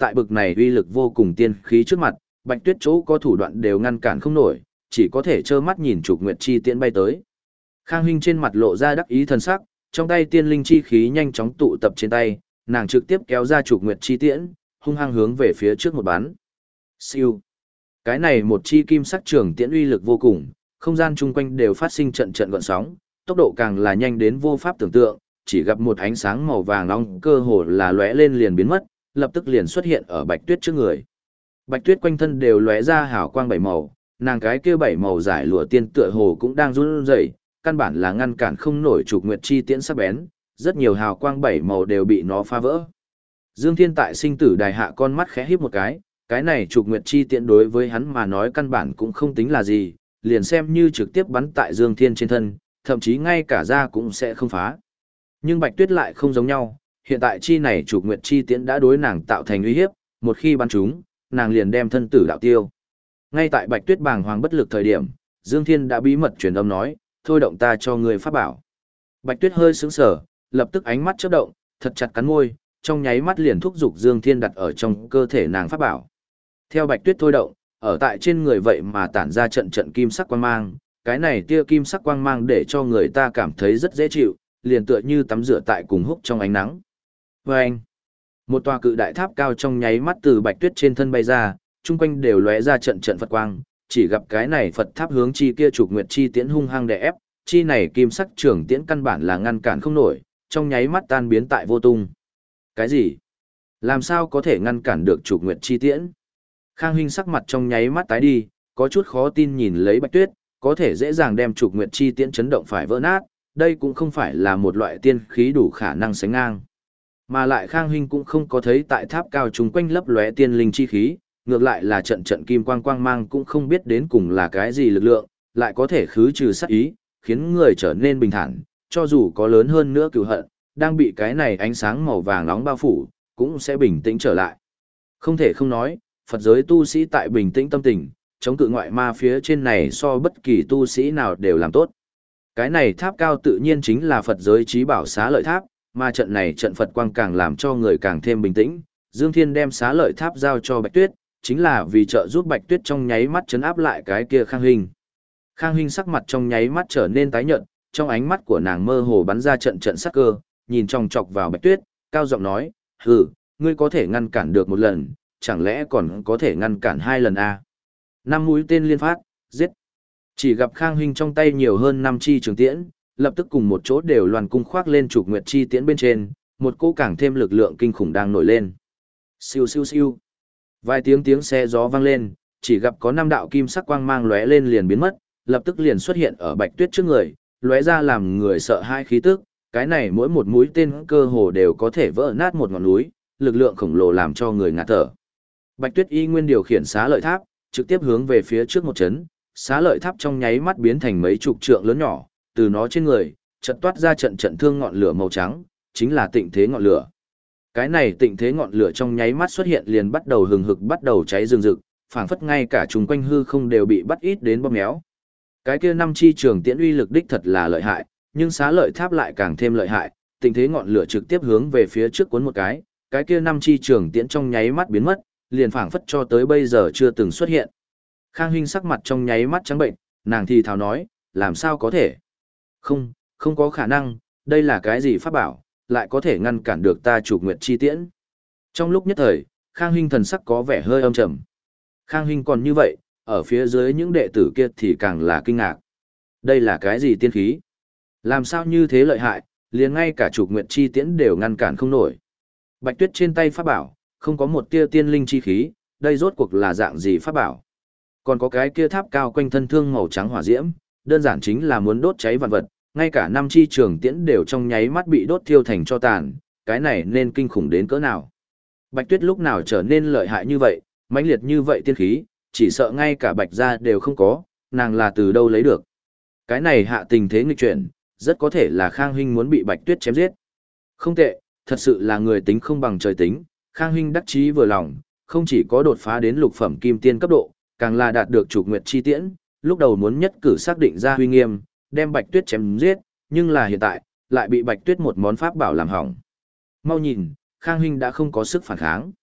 tại bực này uy lực vô cùng tiên khí trước mặt, Bạch Tuyết chỗ có thủ đoạn đều ngăn cản không nổi, chỉ có thể trơ mắt nhìn trục nguyệt chi tiễn bay tới. Khang Hinh trên mặt lộ ra đắc ý thần sắc, trong tay tiên linh chi khí nhanh chóng tụ tập trên tay, nàng trực tiếp kéo ra trục nguyệt chi tiễn, hung hăng hướng về phía trước một bắn. Siêu. Cái này một chi kim sắc trường tiễn uy lực vô cùng, không gian chung quanh đều phát sinh trận trận gợn sóng, tốc độ càng là nhanh đến vô pháp tưởng tượng, chỉ gặp một ánh sáng màu vàng nóng cơ hồ là lóe lên liền biến mất, lập tức liền xuất hiện ở Bạch Tuyết trước người. Bạch Tuyết quanh thân đều lóe ra hào quang bảy màu, nàng cái kia bảy màu giải lụa tiên tựa hồ cũng đang run rẩy, căn bản là ngăn cản không nổi trục nguyệt chi tiễn sắc bén, rất nhiều hào quang bảy màu đều bị nó phá vỡ. Dương Thiên tại sinh tử đài hạ con mắt khẽ híp một cái này trục nguyệt chi tiễn đối với hắn mà nói căn bản cũng không tính là gì, liền xem như trực tiếp bắn tại Dương Thiên trên thân, thậm chí ngay cả da cũng sẽ không phá. Nhưng Bạch Tuyết lại không giống nhau, hiện tại chi này trục nguyệt chi tiễn đã đối nàng tạo thành uy hiếp, một khi bắn trúng, nàng liền đem thân tử đạo tiêu. Ngay tại Bạch Tuyết bàng hoàng bất lực thời điểm, Dương Thiên đã bí mật truyền âm nói, thôi động ta cho người pháp bảo. Bạch Tuyết hơi sững sờ, lập tức ánh mắt chớp động, thật chặt cắn môi, trong nháy mắt liền thúc giục Dương Thiên đặt ở trong cơ thể nàng pháp bảo. Theo Bạch Tuyết thôi động, ở tại trên người vậy mà tản ra trận trận kim sắc quang mang, cái này tia kim sắc quang mang để cho người ta cảm thấy rất dễ chịu, liền tựa như tắm rửa tại cùng húc trong ánh nắng. Vâng! Một tòa cự đại tháp cao trong nháy mắt từ Bạch Tuyết trên thân bay ra, chung quanh đều lóe ra trận trận Phật quang, chỉ gặp cái này Phật tháp hướng chi kia trục nguyệt chi tiễn hung hăng đè ép, chi này kim sắc trường tiễn căn bản là ngăn cản không nổi, trong nháy mắt tan biến tại vô tung. Cái gì? Làm sao có thể ngăn cản được trục nguyệt chi tiễn? Khang Hinh sắc mặt trong nháy mắt tái đi, có chút khó tin nhìn lấy Bạch Tuyết, có thể dễ dàng đem trục nguyệt chi tiễn chấn động phải vỡ nát, đây cũng không phải là một loại tiên khí đủ khả năng sánh ngang. Mà lại Khang Hinh cũng không có thấy tại tháp cao chung quanh lấp lóe tiên linh chi khí, ngược lại là trận trận kim quang quang mang cũng không biết đến cùng là cái gì lực lượng, lại có thể khứ trừ sát ý, khiến người trở nên bình thản, cho dù có lớn hơn nữa cừu hận, đang bị cái này ánh sáng màu vàng nóng bao phủ, cũng sẽ bình tĩnh trở lại. Không thể không nói, Phật giới tu sĩ tại bình tĩnh tâm tình, chống cự ngoại ma phía trên này so bất kỳ tu sĩ nào đều làm tốt. Cái này tháp cao tự nhiên chính là Phật giới trí bảo Xá Lợi Tháp, mà trận này trận Phật quang càng làm cho người càng thêm bình tĩnh. Dương Thiên đem Xá Lợi Tháp giao cho Bạch Tuyết, chính là vì trợ giúp Bạch Tuyết trong nháy mắt trấn áp lại cái kia Khang Hinh. Khang Hinh sắc mặt trong nháy mắt trở nên tái nhợt, trong ánh mắt của nàng mơ hồ bắn ra trận trận sắc cơ, nhìn chòng chọc vào Bạch Tuyết, cao giọng nói, hừ, ngươi có thể ngăn cản được một lần, chẳng lẽ còn có thể ngăn cản hai lần à? 5 mũi tên liên phát, giết. Chỉ gặp Khang Hinh trong tay nhiều hơn 5 chi trường tiễn, lập tức cùng một chỗ đều loàn cung khoác lên trục nguyệt chi tiễn bên trên, một cỗ càng thêm lực lượng kinh khủng đang nổi lên. Siêu siêu siêu. Vài tiếng xe gió vang lên, chỉ gặp có 5 đạo kim sắc quang mang lóe lên liền biến mất, lập tức liền xuất hiện ở Bạch Tuyết trước người, lóe ra làm người sợ hai khí tức, cái này mỗi một mũi tên cơ hồ đều có thể vỡ nát một ngọn núi, lực lượng khổng lồ làm cho người ngạt thở. Bạch Tuyết y nguyên điều khiển Xá Lợi Tháp, trực tiếp hướng về phía trước một chấn, Xá Lợi Tháp trong nháy mắt biến thành mấy chục trượng lớn nhỏ, từ nó trên người, chợt toát ra trận trận thương ngọn lửa màu trắng, chính là tịnh thế ngọn lửa. Cái này tịnh thế ngọn lửa trong nháy mắt xuất hiện liền bắt đầu hừng hực bắt đầu cháy rừng rực, phảng phất ngay cả chung quanh hư không đều bị bắt ít đến bóp méo. Cái kia 5 chi trường tiễn uy lực đích thật là lợi hại, nhưng Xá Lợi Tháp lại càng thêm lợi hại, tịnh thế ngọn lửa trực tiếp hướng về phía trước cuốn một cái kia 5 chi trường tiễn trong nháy mắt biến mất, liền phảng phất cho tới bây giờ chưa từng xuất hiện. Khang Hinh sắc mặt trong nháy mắt trắng bệnh, nàng thì thào nói, làm sao có thể? Không có khả năng, đây là cái gì pháp bảo, lại có thể ngăn cản được ta trục nguyệt chi tiễn. Trong lúc nhất thời, Khang Hinh thần sắc có vẻ hơi âm trầm. Khang Hinh còn như vậy, ở phía dưới những đệ tử kia thì càng là kinh ngạc. Đây là cái gì tiên khí? Làm sao như thế lợi hại, liền ngay cả trục nguyệt chi tiễn đều ngăn cản không nổi. Bạch Tuyết trên tay pháp bảo, không có một tia tiên linh chi khí, đây rốt cuộc là dạng gì pháp bảo? Còn có cái kia tháp cao quanh thân thương màu trắng hỏa diễm, đơn giản chính là muốn đốt cháy vạn vật, ngay cả 5 chi trường tiễn đều trong nháy mắt bị đốt thiêu thành tro tàn, cái này nên kinh khủng đến cỡ nào? Bạch Tuyết lúc nào trở nên lợi hại như vậy, mãnh liệt như vậy tiên khí, chỉ sợ ngay cả Bạch gia đều không có, nàng là từ đâu lấy được? Cái này hạ tình thế nghịch chuyển, rất có thể là Khang Hinh muốn bị Bạch Tuyết chém giết. Không tệ, thật sự là người tính không bằng trời tính, Khang Hinh đắc chí vừa lòng, không chỉ có đột phá đến lục phẩm kim tiên cấp độ, càng là đạt được trục nguyệt chi tiễn, lúc đầu muốn nhất cử xác định ra uy nghiêm, đem Bạch Tuyết chém giết, nhưng là hiện tại, lại bị Bạch Tuyết một món pháp bảo làm hỏng. Mau nhìn, Khang Hinh đã không có sức phản kháng.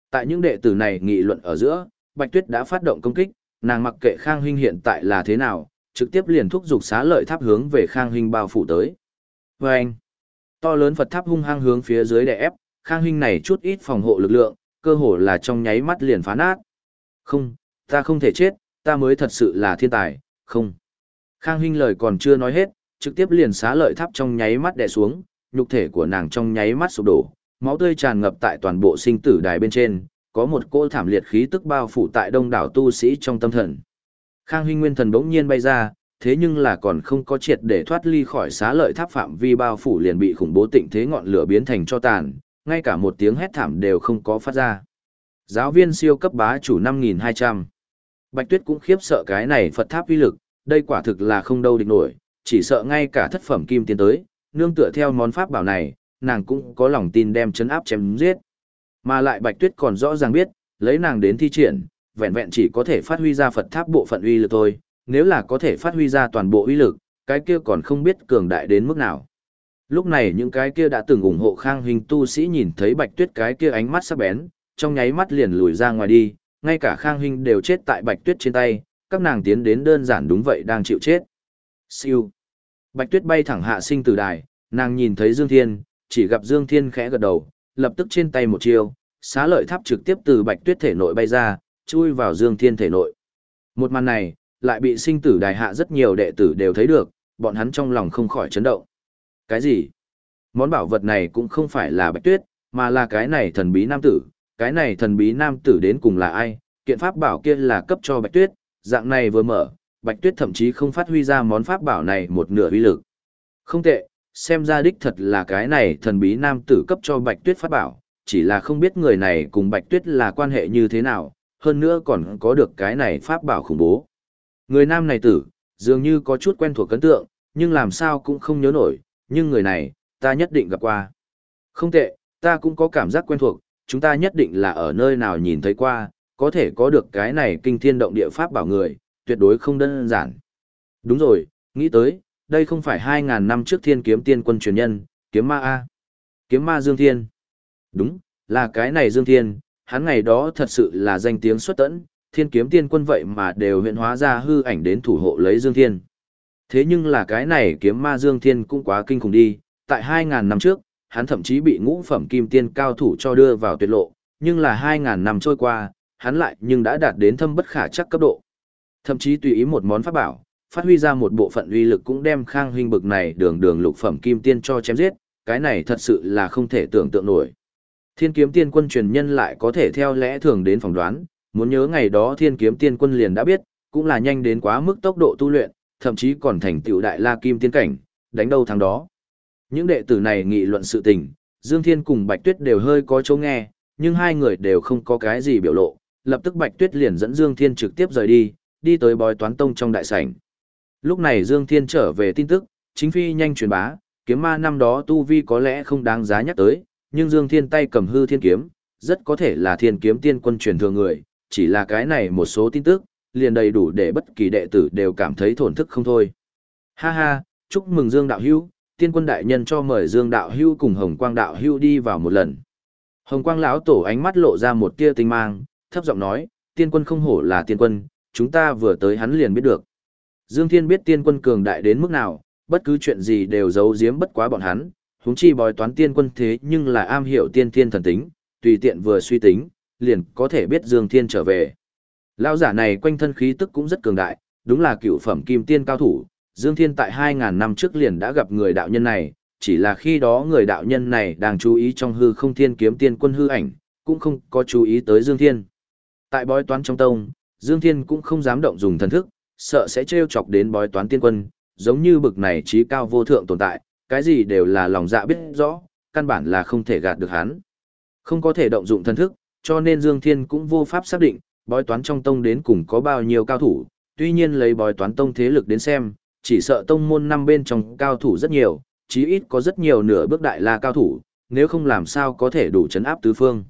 Tại những đệ tử này nghị luận ở giữa, Bạch Tuyết đã phát động công kích, nàng mặc kệ Khang Hinh hiện tại là thế nào, trực tiếp liền thúc giục xá lợi tháp hướng về Khang Hinh bao phủ tới. Và anh, to lớn Phật tháp hung hăng hướng phía dưới đè ép, Khang Hinh này chút ít phòng hộ lực lượng, cơ hồ là trong nháy mắt liền phá nát. Không, ta không thể chết, ta mới thật sự là thiên tài, không. Khang Hinh lời còn chưa nói hết, trực tiếp liền xá lợi tháp trong nháy mắt đè xuống, nhục thể của nàng trong nháy mắt sụp đổ, máu tươi tràn ngập tại toàn bộ sinh tử đài bên trên, có một cỗ thảm liệt khí tức bao phủ tại đông đảo tu sĩ trong tâm thần. Khang Hinh nguyên thần bỗng nhiên bay ra, thế nhưng là còn không có triệt để thoát ly khỏi xá lợi tháp phạm vi bao phủ liền bị khủng bố tịnh thế ngọn lửa biến thành cho tàn, ngay cả một tiếng hét thảm đều không có phát ra. Giáo viên siêu cấp bá chủ 5200. Bạch Tuyết cũng khiếp sợ cái này Phật tháp uy lực, đây quả thực là không đâu địch nổi, chỉ sợ ngay cả thất phẩm kim tiến tới, nương tựa theo món pháp bảo này, nàng cũng có lòng tin đem chấn áp chém giết. Mà lại Bạch Tuyết còn rõ ràng biết, lấy nàng đến thi triển, vẹn vẹn chỉ có thể phát huy ra Phật tháp bộ phận uy lực thôi, nếu là có thể phát huy ra toàn bộ uy lực, cái kia còn không biết cường đại đến mức nào. Lúc này những cái kia đã từng ủng hộ Khang Hinh tu sĩ nhìn thấy Bạch Tuyết cái kia ánh mắt sắc bén, trong nháy mắt liền lùi ra ngoài đi, ngay cả Khang Hinh đều chết tại Bạch Tuyết trên tay, các nàng tiến đến đơn giản đúng vậy đang chịu chết. Siêu. Bạch Tuyết bay thẳng hạ sinh tử đài, nàng nhìn thấy Dương Thiên, chỉ gặp Dương Thiên khẽ gật đầu, lập tức trên tay một chiêu, xá lợi tháp trực tiếp từ Bạch Tuyết thể nội bay ra, chui vào Dương Thiên thể nội. Một màn này, lại bị sinh tử đài hạ rất nhiều đệ tử đều thấy được, bọn hắn trong lòng không khỏi chấn động. Cái gì? Món bảo vật này cũng không phải là Bạch Tuyết, mà là cái này thần bí nam tử, cái này thần bí nam tử đến cùng là ai? Kiện pháp bảo kia là cấp cho Bạch Tuyết, dạng này vừa mở, Bạch Tuyết thậm chí không phát huy ra món pháp bảo này một nửa uy lực. Không tệ, xem ra đích thật là cái này thần bí nam tử cấp cho Bạch Tuyết pháp bảo, chỉ là không biết người này cùng Bạch Tuyết là quan hệ như thế nào, hơn nữa còn có được cái này pháp bảo khủng bố. Người nam này tử, dường như có chút quen thuộc ấn tượng, nhưng làm sao cũng không nhớ nổi, nhưng người này, ta nhất định gặp qua. Không tệ, ta cũng có cảm giác quen thuộc, chúng ta nhất định là ở nơi nào nhìn thấy qua, có thể có được cái này kinh thiên động địa pháp bảo người, tuyệt đối không đơn giản. Đúng rồi, nghĩ tới, đây không phải 2.000 năm trước Thiên Kiếm Tiên Quân truyền nhân, Kiếm Ma A. Kiếm Ma Dương Thiên. Đúng, là cái này Dương Thiên, hắn ngày đó thật sự là danh tiếng xuất tẫn, Thiên Kiếm Tiên Quân vậy mà đều hiện hóa ra hư ảnh đến thủ hộ lấy Dương Thiên. Thế nhưng là cái này Kiếm Ma Dương Thiên cũng quá kinh khủng đi, tại 2.000 năm trước, hắn thậm chí bị ngũ phẩm kim tiên cao thủ cho đưa vào tuyệt lộ, nhưng là 2.000 năm trôi qua, hắn lại nhưng đã đạt đến thâm bất khả chắc cấp độ. Thậm chí tùy ý một món pháp bảo, phát huy ra một bộ phận uy lực cũng đem Khang Hinh bực này đường lục phẩm kim tiên cho chém giết, cái này thật sự là không thể tưởng tượng nổi. Thiên Kiếm Tiên Quân truyền nhân lại có thể theo lẽ thường đến phỏng đoán, muốn nhớ ngày đó Thiên Kiếm Tiên Quân liền đã biết, cũng là nhanh đến quá mức tốc độ tu luyện, thậm chí còn thành tựu đại la kim tiên cảnh, đánh đâu thắng đó. Những đệ tử này nghị luận sự tình, Dương Thiên cùng Bạch Tuyết đều hơi có chỗ nghe, nhưng hai người đều không có cái gì biểu lộ, lập tức Bạch Tuyết liền dẫn Dương Thiên trực tiếp rời đi, đi tới Bói Toán Tông trong đại sảnh. Lúc này Dương Thiên trở về tin tức, chính phi nhanh truyền bá, kiếm ma năm đó tu vi có lẽ không đáng giá nhắc tới, nhưng Dương Thiên tay cầm hư thiên kiếm, rất có thể là Thiên Kiếm Tiên Quân truyền thừa người, chỉ là cái này một số tin tức, liền đầy đủ để bất kỳ đệ tử đều cảm thấy thổn thức không thôi. Ha ha, chúc mừng Dương đạo hữu, Tiên Quân đại nhân cho mời Dương đạo hữu cùng Hồng Quang đạo hữu đi vào một lần. Hồng Quang lão tổ ánh mắt lộ ra một tia tinh mang, thấp giọng nói, Tiên Quân không hổ là Tiên Quân, chúng ta vừa tới hắn liền biết được. Dương Thiên biết Tiên Quân cường đại đến mức nào, bất cứ chuyện gì đều giấu giếm bất quá bọn hắn, huống chi Bói Toán Tiên Quân thế nhưng là am hiểu tiên thiên thần tính, tùy tiện vừa suy tính, liền có thể biết Dương Thiên trở về. Lão giả này quanh thân khí tức cũng rất cường đại, đúng là cựu phẩm kim tiên cao thủ, Dương Thiên tại 2.000 năm trước liền đã gặp người đạo nhân này, chỉ là khi đó người đạo nhân này đang chú ý trong hư không Thiên Kiếm Tiên Quân hư ảnh, cũng không có chú ý tới Dương Thiên. Tại Bói Toán trong tông, Dương Thiên cũng không dám động dùng thần thức, sợ sẽ trêu chọc đến Bói Toán Tiên Quân, giống như bực này trí cao vô thượng tồn tại, cái gì đều là lòng dạ biết rõ, căn bản là không thể gạt được hắn. Không có thể động dụng thần thức, cho nên Dương Thiên cũng vô pháp xác định, Bói Toán trong tông đến cùng có bao nhiêu cao thủ, tuy nhiên lấy Bói Toán tông thế lực đến xem, chỉ sợ tông môn năm bên trong cao thủ rất nhiều, chí ít có rất nhiều nửa bước đại la cao thủ, nếu không làm sao có thể đủ chấn áp tứ phương.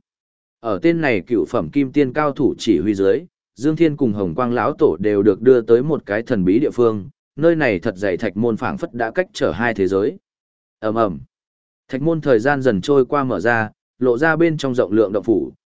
Ở tên này cựu phẩm kim tiên cao thủ chỉ huy dưới, Dương Thiên cùng Hồng Quang lão tổ đều được đưa tới một cái thần bí địa phương, nơi này thật dày thạch môn phảng phất đã cách trở hai thế giới. Ầm ầm. Thạch môn thời gian dần trôi qua mở ra, lộ ra bên trong rộng lượng động phủ,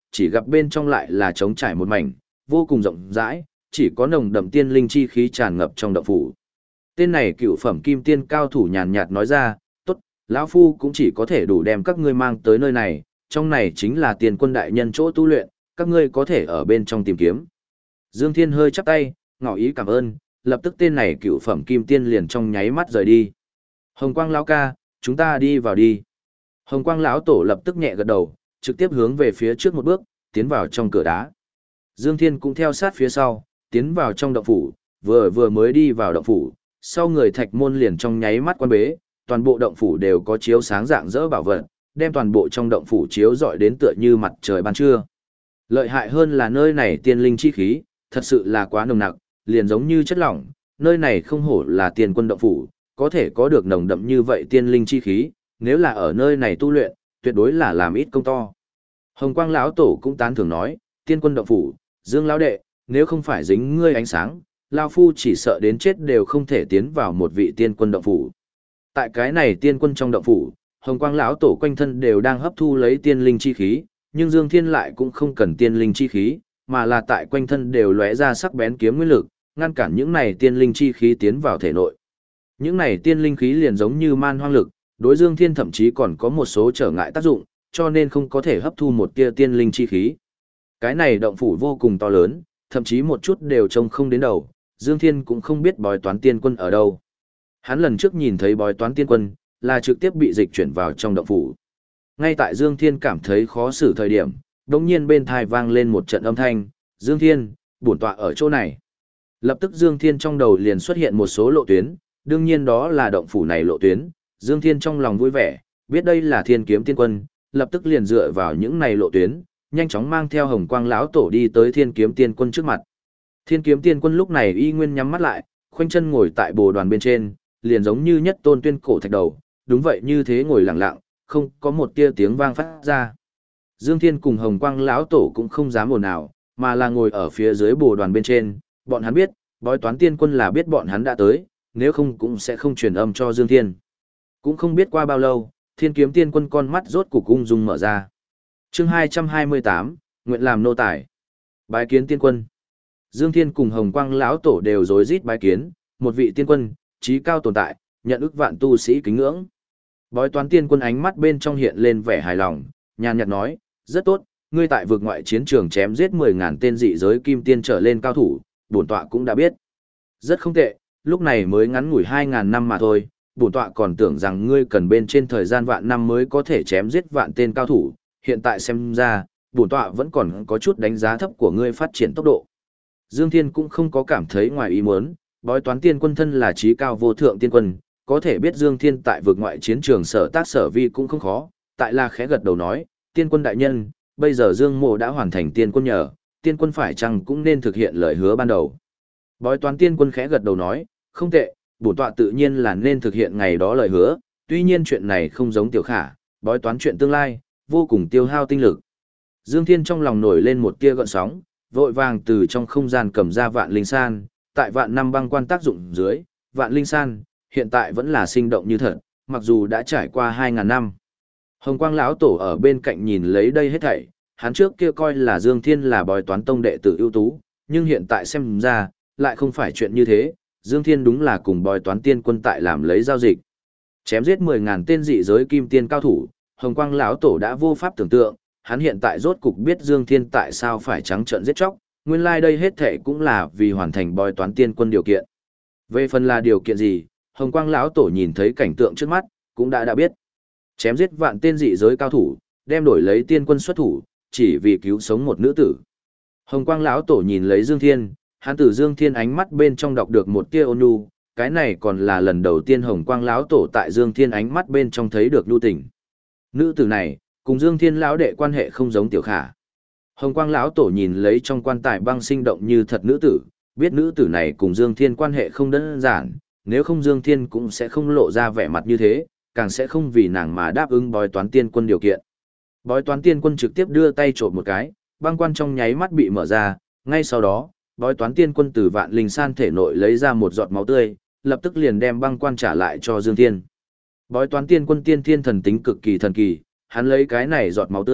chỉ gặp bên trong lại là trống trải một mảnh, vô cùng rộng rãi, chỉ có nồng đậm tiên linh chi khí tràn ngập trong động phủ. Tên này cựu phẩm kim tiên cao thủ nhàn nhạt nói ra, tốt, lão phu cũng chỉ có thể đủ đem các ngươi mang tới nơi này, trong này chính là tiền quân đại nhân chỗ tu luyện, các ngươi có thể ở bên trong tìm kiếm. Dương Thiên hơi chắp tay, ngỏ ý cảm ơn, lập tức tên này cựu phẩm kim tiên liền trong nháy mắt rời đi. Hồng Quang lão ca, chúng ta đi vào đi. Hồng Quang lão tổ lập tức nhẹ gật đầu, trực tiếp hướng về phía trước một bước, tiến vào trong cửa đá. Dương Thiên cũng theo sát phía sau, tiến vào trong động phủ, vừa mới đi vào động phủ, sau người thạch môn liền trong nháy mắt quan bế, toàn bộ động phủ đều có chiếu sáng dạng dỡ bảo vật, đem toàn bộ trong động phủ chiếu rọi đến tựa như mặt trời ban trưa. Lợi hại hơn là nơi này tiên linh chi khí, thật sự là quá nồng nặc, liền giống như chất lỏng, nơi này không hổ là tiên quân động phủ, có thể có được nồng đậm như vậy tiên linh chi khí, nếu là ở nơi này tu luyện, tuyệt đối là làm ít công to. Hồng Quang lão tổ cũng tán thưởng nói, tiên quân động phủ, Dương lão đệ, nếu không phải dính ngươi ánh sáng, lão phu chỉ sợ đến chết đều không thể tiến vào một vị tiên quân động phủ. Tại cái này tiên quân trong động phủ, Hồng Quang lão tổ quanh thân đều đang hấp thu lấy tiên linh chi khí, nhưng Dương Thiên lại cũng không cần tiên linh chi khí, mà là tại quanh thân đều lóe ra sắc bén kiếm nguyên lực, ngăn cản những này tiên linh chi khí tiến vào thể nội. Những này tiên linh khí liền giống như man hoang lực, đối Dương Thiên thậm chí còn có một số trở ngại tác dụng, cho nên không có thể hấp thu một tia tiên linh chi khí. Cái này động phủ vô cùng to lớn, thậm chí một chút đều trông không đến đầu, Dương Thiên cũng không biết bói toán tiên quân ở đâu. Hắn lần trước nhìn thấy bói toán tiên quân, là trực tiếp bị dịch chuyển vào trong động phủ. Ngay tại Dương Thiên cảm thấy khó xử thời điểm, đột nhiên bên tai vang lên một trận âm thanh, Dương Thiên, bổn tọa ở chỗ này. Lập tức Dương Thiên trong đầu liền xuất hiện một số lộ tuyến, đương nhiên đó là động phủ này lộ tuyến. Dương Thiên trong lòng vui vẻ, biết đây là Thiên Kiếm Tiên Quân, lập tức liền dựa vào những này lộ tuyến, nhanh chóng mang theo Hồng Quang lão tổ đi tới Thiên Kiếm Tiên Quân trước mặt. Thiên Kiếm Tiên Quân lúc này y nguyên nhắm mắt lại, khoanh chân ngồi tại bồ đoàn bên trên, liền giống như nhất tôn tuyên cổ thạch đầu, đúng vậy như thế ngồi lặng lặng, không có một tia tiếng vang phát ra. Dương Thiên cùng Hồng Quang lão tổ cũng không dám ồn ào, mà là ngồi ở phía dưới bồ đoàn bên trên, bọn hắn biết, bói toán tiên quân là biết bọn hắn đã tới, nếu không cũng sẽ không truyền âm cho Dương Thiên. Cũng không biết qua bao lâu, Thiên Kiếm Tiên Quân con mắt rốt cục ung dung mở ra. Chương 228, nguyện làm nô tài. Bái kiến tiên quân. Dương Thiên cùng Hồng Quang lão tổ đều rối rít bái kiến, một vị tiên quân, trí cao tồn tại, nhận ức vạn tu sĩ kính ngưỡng. Bói toán tiên quân ánh mắt bên trong hiện lên vẻ hài lòng, nhàn nhạt nói, rất tốt, ngươi tại vực ngoại chiến trường chém giết 10.000 tên dị giới kim tiên trở lên cao thủ, bổn tọa cũng đã biết. Rất không tệ, lúc này mới ngắn ngủi 2.000 năm mà thôi, bổn tọa còn tưởng rằng ngươi cần bên trên thời gian vạn năm mới có thể chém giết vạn tên cao thủ, hiện tại xem ra, bổn tọa vẫn còn có chút đánh giá thấp của ngươi phát triển tốc độ. Dương Thiên cũng không có cảm thấy ngoài ý muốn, bói toán tiên quân thân là trí cao vô thượng tiên quân, có thể biết Dương Thiên tại vực ngoại chiến trường sở tác sở vi cũng không khó, tại là khẽ gật đầu nói, tiên quân đại nhân, bây giờ Dương Mộ đã hoàn thành tiên quân nhờ, tiên quân phải chăng cũng nên thực hiện lời hứa ban đầu. Bói toán tiên quân khẽ gật đầu nói, không tệ, bổn tọa tự nhiên là nên thực hiện ngày đó lời hứa, tuy nhiên chuyện này không giống tiểu khả, bói toán chuyện tương lai, vô cùng tiêu hao tinh lực. Dương Thiên trong lòng nổi lên một tia gợn sóng, vội vàng từ trong không gian cầm ra vạn linh san, tại vạn năm băng quan tác dụng dưới, vạn linh san, hiện tại vẫn là sinh động như thật, mặc dù đã trải qua 2.000 năm. Hồng Quang lão tổ ở bên cạnh nhìn lấy đây hết thảy, hắn trước kia coi là Dương Thiên là bói toán tông đệ tử ưu tú, nhưng hiện tại xem ra, lại không phải chuyện như thế, Dương Thiên đúng là cùng bói toán tiên quân tại làm lấy giao dịch. Chém giết 10.000 tên dị giới kim tiên cao thủ, Hồng Quang lão tổ đã vô pháp tưởng tượng, hắn hiện tại rốt cục biết Dương Thiên tại sao phải trắng trợn giết chóc, nguyên lai đây hết thảy cũng là vì hoàn thành bói toán tiên quân điều kiện. Về phần là điều kiện gì, Hồng Quang lão tổ nhìn thấy cảnh tượng trước mắt, cũng đã biết. Chém giết vạn tên dị giới cao thủ, đem đổi lấy tiên quân xuất thủ, chỉ vì cứu sống một nữ tử. Hồng Quang lão tổ nhìn lấy Dương Thiên, hắn từ Dương Thiên ánh mắt bên trong đọc được một tia ôn nhu, cái này còn là lần đầu tiên Hồng Quang lão tổ tại Dương Thiên ánh mắt bên trong thấy được nhu tình. Nữ tử này, cùng Dương Thiên lão đệ quan hệ không giống tiểu khả. Hồng Quang lão tổ nhìn lấy trong quan tài băng sinh động như thật nữ tử, biết nữ tử này cùng Dương Thiên quan hệ không đơn giản, nếu không Dương Thiên cũng sẽ không lộ ra vẻ mặt như thế, càng sẽ không vì nàng mà đáp ứng bói toán tiên quân điều kiện. Bói toán tiên quân trực tiếp đưa tay trộm một cái, băng quan trong nháy mắt bị mở ra, ngay sau đó, bói toán tiên quân từ vạn linh san thể nội lấy ra một giọt máu tươi, lập tức liền đem băng quan trả lại cho Dương Thiên. Bói toán tiên quân tiên thiên thần tính cực kỳ thần kỳ, hắn lấy cái này giọt máu tươi,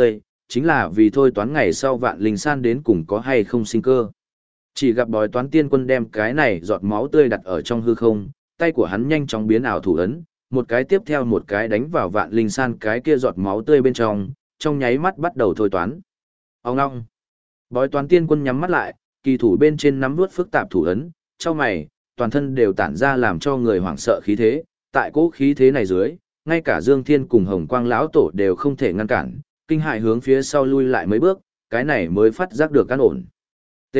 chính là vì thôi toán ngày sau vạn linh san đến cùng có hay không sinh cơ. Chỉ gặp bói toán tiên quân đem cái này giọt máu tươi đặt ở trong hư không, tay của hắn nhanh chóng biến ảo thủ ấn, một cái tiếp theo một cái đánh vào vạn linh san cái kia giọt máu tươi bên trong nháy mắt bắt đầu thôi toán. Ông ngong. Bói toán tiên quân nhắm mắt lại, kỳ thủ bên trên nắm vuốt phức tạp thủ ấn, cho mày, toàn thân đều tản ra làm cho người hoảng sợ khí thế, tại cỗ khí thế này dưới, ngay cả Dương Thiên cùng Hồng Quang lão tổ đều không thể ngăn cản, kinh hại hướng phía sau lui lại mấy bước, cái này mới phát giác được căn ổn. T.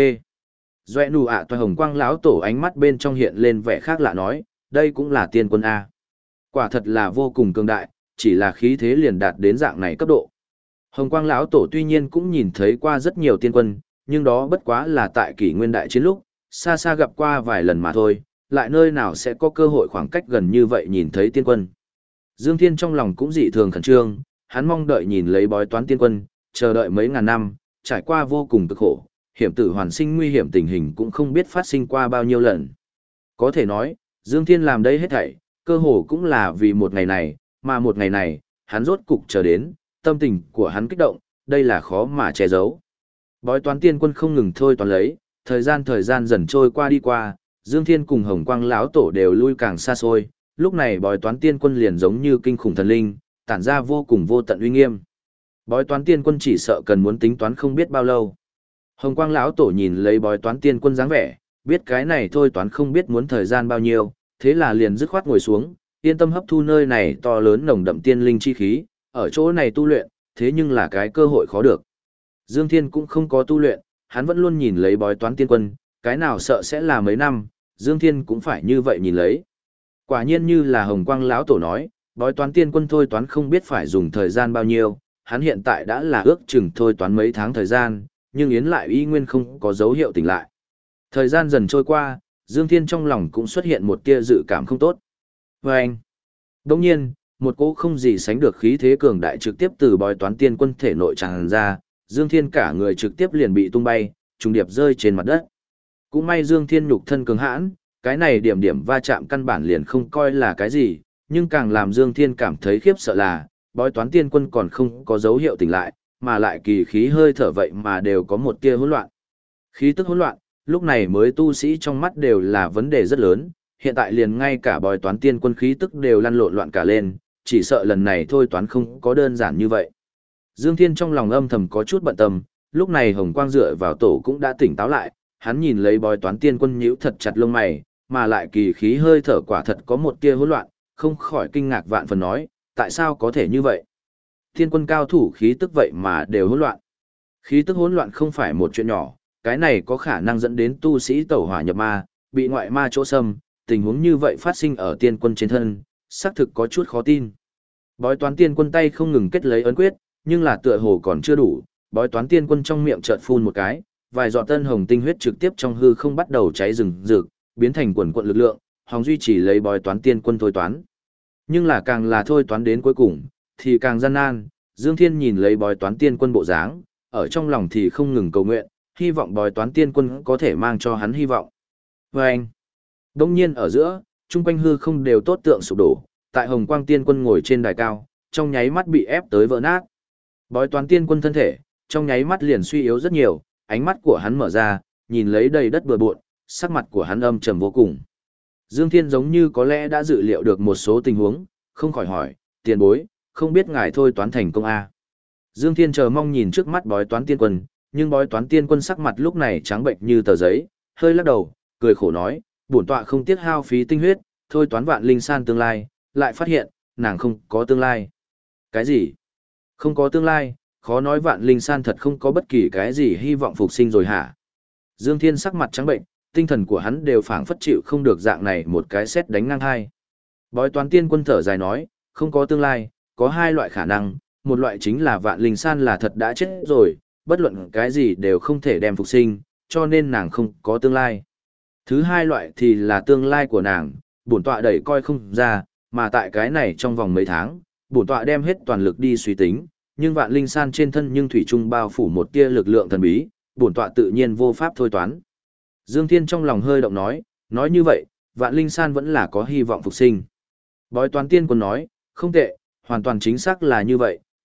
Doẹ nụ ạ toa Hồng Quang lão tổ ánh mắt bên trong hiện lên vẻ khác lạ nói, đây cũng là tiên quân A. Quả thật là vô cùng cường đại, chỉ là khí thế liền đạt đến dạng này cấp độ. Hồng Quang lão tổ tuy nhiên cũng nhìn thấy qua rất nhiều tiên quân, nhưng đó bất quá là tại kỷ nguyên đại chiến lúc, xa xa gặp qua vài lần mà thôi, lại nơi nào sẽ có cơ hội khoảng cách gần như vậy nhìn thấy tiên quân. Dương Thiên trong lòng cũng dị thường khẩn trương, hắn mong đợi nhìn lấy bói toán tiên quân, chờ đợi mấy ngàn năm, trải qua vô cùng cực khổ, hiểm tử hoàn sinh nguy hiểm tình hình cũng không biết phát sinh qua bao nhiêu lần. Có thể nói, Dương Thiên làm đây hết thảy, cơ hồ cũng là vì một ngày này, mà một ngày này, hắn rốt cục chờ đến, tâm tình của hắn kích động, đây là khó mà che giấu. Bói toán tiên quân không ngừng thôi toán lấy, thời gian dần trôi qua đi qua, Dương Thiên cùng Hồng Quang lão tổ đều lui càng xa xôi, lúc này bói toán tiên quân liền giống như kinh khủng thần linh, tản ra vô cùng vô tận uy nghiêm. Bói toán tiên quân chỉ sợ cần muốn tính toán không biết bao lâu. Hồng Quang lão tổ nhìn lấy bói toán tiên quân dáng vẻ, biết cái này thôi toán không biết muốn thời gian bao nhiêu, thế là liền dứt khoát ngồi xuống, yên tâm hấp thu nơi này to lớn nồng đậm tiên linh chi khí, ở chỗ này tu luyện, thế nhưng là cái cơ hội khó được. Dương Thiên cũng không có tu luyện, hắn vẫn luôn nhìn lấy bói toán tiên quân, cái nào sợ sẽ là mấy năm, Dương Thiên cũng phải như vậy nhìn lấy. Quả nhiên như là Hồng Quang lão tổ nói, bói toán tiên quân thôi toán không biết phải dùng thời gian bao nhiêu, hắn hiện tại đã là ước chừng thôi toán mấy tháng thời gian, nhưng Yến lại y nguyên không có dấu hiệu tỉnh lại. Thời gian dần trôi qua, Dương Thiên trong lòng cũng xuất hiện một tia dự cảm không tốt. Vâng! Đồng nhiên, một cỗ không gì sánh được khí thế cường đại trực tiếp từ bói toán tiên quân thể nội tràn ra, Dương Thiên cả người trực tiếp liền bị tung bay, trùng điệp rơi trên mặt đất. Cũng may Dương Thiên nhục thân cường hãn, cái này điểm điểm va chạm căn bản liền không coi là cái gì, nhưng càng làm Dương Thiên cảm thấy khiếp sợ là, bói toán tiên quân còn không có dấu hiệu tỉnh lại, mà lại kỳ khí hơi thở vậy mà đều có một tia hỗn loạn. Khí tức hỗn loạn, lúc này mới tu sĩ trong mắt đều là vấn đề rất lớn, hiện tại liền ngay cả bói toán tiên quân khí tức đều lăn lộn loạn cả lên, chỉ sợ lần này thôi toán không có đơn giản như vậy. Dương Thiên trong lòng âm thầm có chút bận tâm, lúc này Hồng Quang dựa vào tổ cũng đã tỉnh táo lại, hắn nhìn lấy bói toán tiên quân nhíu thật chặt lông mày, mà lại kỳ khí hơi thở quả thật có một tia hỗn loạn, không khỏi kinh ngạc vạn phần nói, tại sao có thể như vậy? Tiên quân cao thủ khí tức vậy mà đều hỗn loạn. Khí tức hỗn loạn không phải một chuyện nhỏ, cái này có khả năng dẫn đến tu sĩ tẩu hỏa nhập ma, bị ngoại ma chỗ xâm, tình huống như vậy phát sinh ở tiên quân trên thân, xác thực có chút khó tin. Bói toán tiên quân tay không ngừng kết lấy ấn quyết, nhưng là tựa hồ còn chưa đủ, bói toán tiên quân trong miệng chợt phun một cái, vài giọt tân hồng tinh huyết trực tiếp trong hư không bắt đầu cháy rừng rực, biến thành quần quận lực lượng, hòng duy trì lấy bói toán tiên quân thôi toán. Nhưng là càng là thôi toán đến cuối cùng, thì càng gian nan, Dương Thiên nhìn lấy bói toán tiên quân bộ dáng, ở trong lòng thì không ngừng cầu nguyện, hy vọng bói toán tiên quân có thể mang cho hắn hy vọng. Vâng! Đông nhiên ở giữa, trung quanh hư không đều tốt tượng sụp đổ, tại Hồng Quang tiên quân ngồi trên đài cao, trong nháy mắt bị ép tới vỡ nát. Bói toán tiên quân thân thể, trong nháy mắt liền suy yếu rất nhiều, ánh mắt của hắn mở ra, nhìn lấy đầy đất bừa bộn, sắc mặt của hắn âm trầm vô cùng. Dương Thiên giống như có lẽ đã dự liệu được một số tình huống, không khỏi hỏi, tiền bối, không biết ngài thôi toán thành công à? Dương Thiên chờ mong nhìn trước mắt bói toán tiên quân, nhưng bói toán tiên quân sắc mặt lúc này trắng bệnh như tờ giấy, hơi lắc đầu, cười khổ nói, bổn tọa không tiếc hao phí tinh huyết, thôi toán vạn linh san tương lai, lại phát hiện, nàng không có tương lai. Cái gì? Không có tương lai, khó nói vạn linh san thật không có bất kỳ cái gì hy vọng phục sinh rồi hả? Dương Thiên sắc mặt trắng bệnh, tinh thần của hắn đều phảng phất chịu không được dạng này một cái sét đánh ngang hai. Bói toán tiên quân thở dài nói, không có tương lai, có hai loại khả năng, một loại chính là vạn linh san là thật đã chết rồi, bất luận cái gì đều không thể đem phục sinh, cho nên nàng không có tương lai. Thứ hai loại thì là tương lai của nàng, bổn tọa đẩy coi không ra, mà tại cái này trong vòng mấy tháng, bổn tọa đem hết toàn lực đi suy tính, nhưng vạn linh san trên thân nhưng thủy trung bao phủ một tia lực lượng thần bí, bổn tọa tự nhiên vô pháp thôi toán. Dương Thiên trong lòng hơi động nói như vậy, vạn linh san vẫn là có hy vọng phục sinh. Bói toán tiên quân nói, không tệ, hoàn toàn chính xác là như vậy,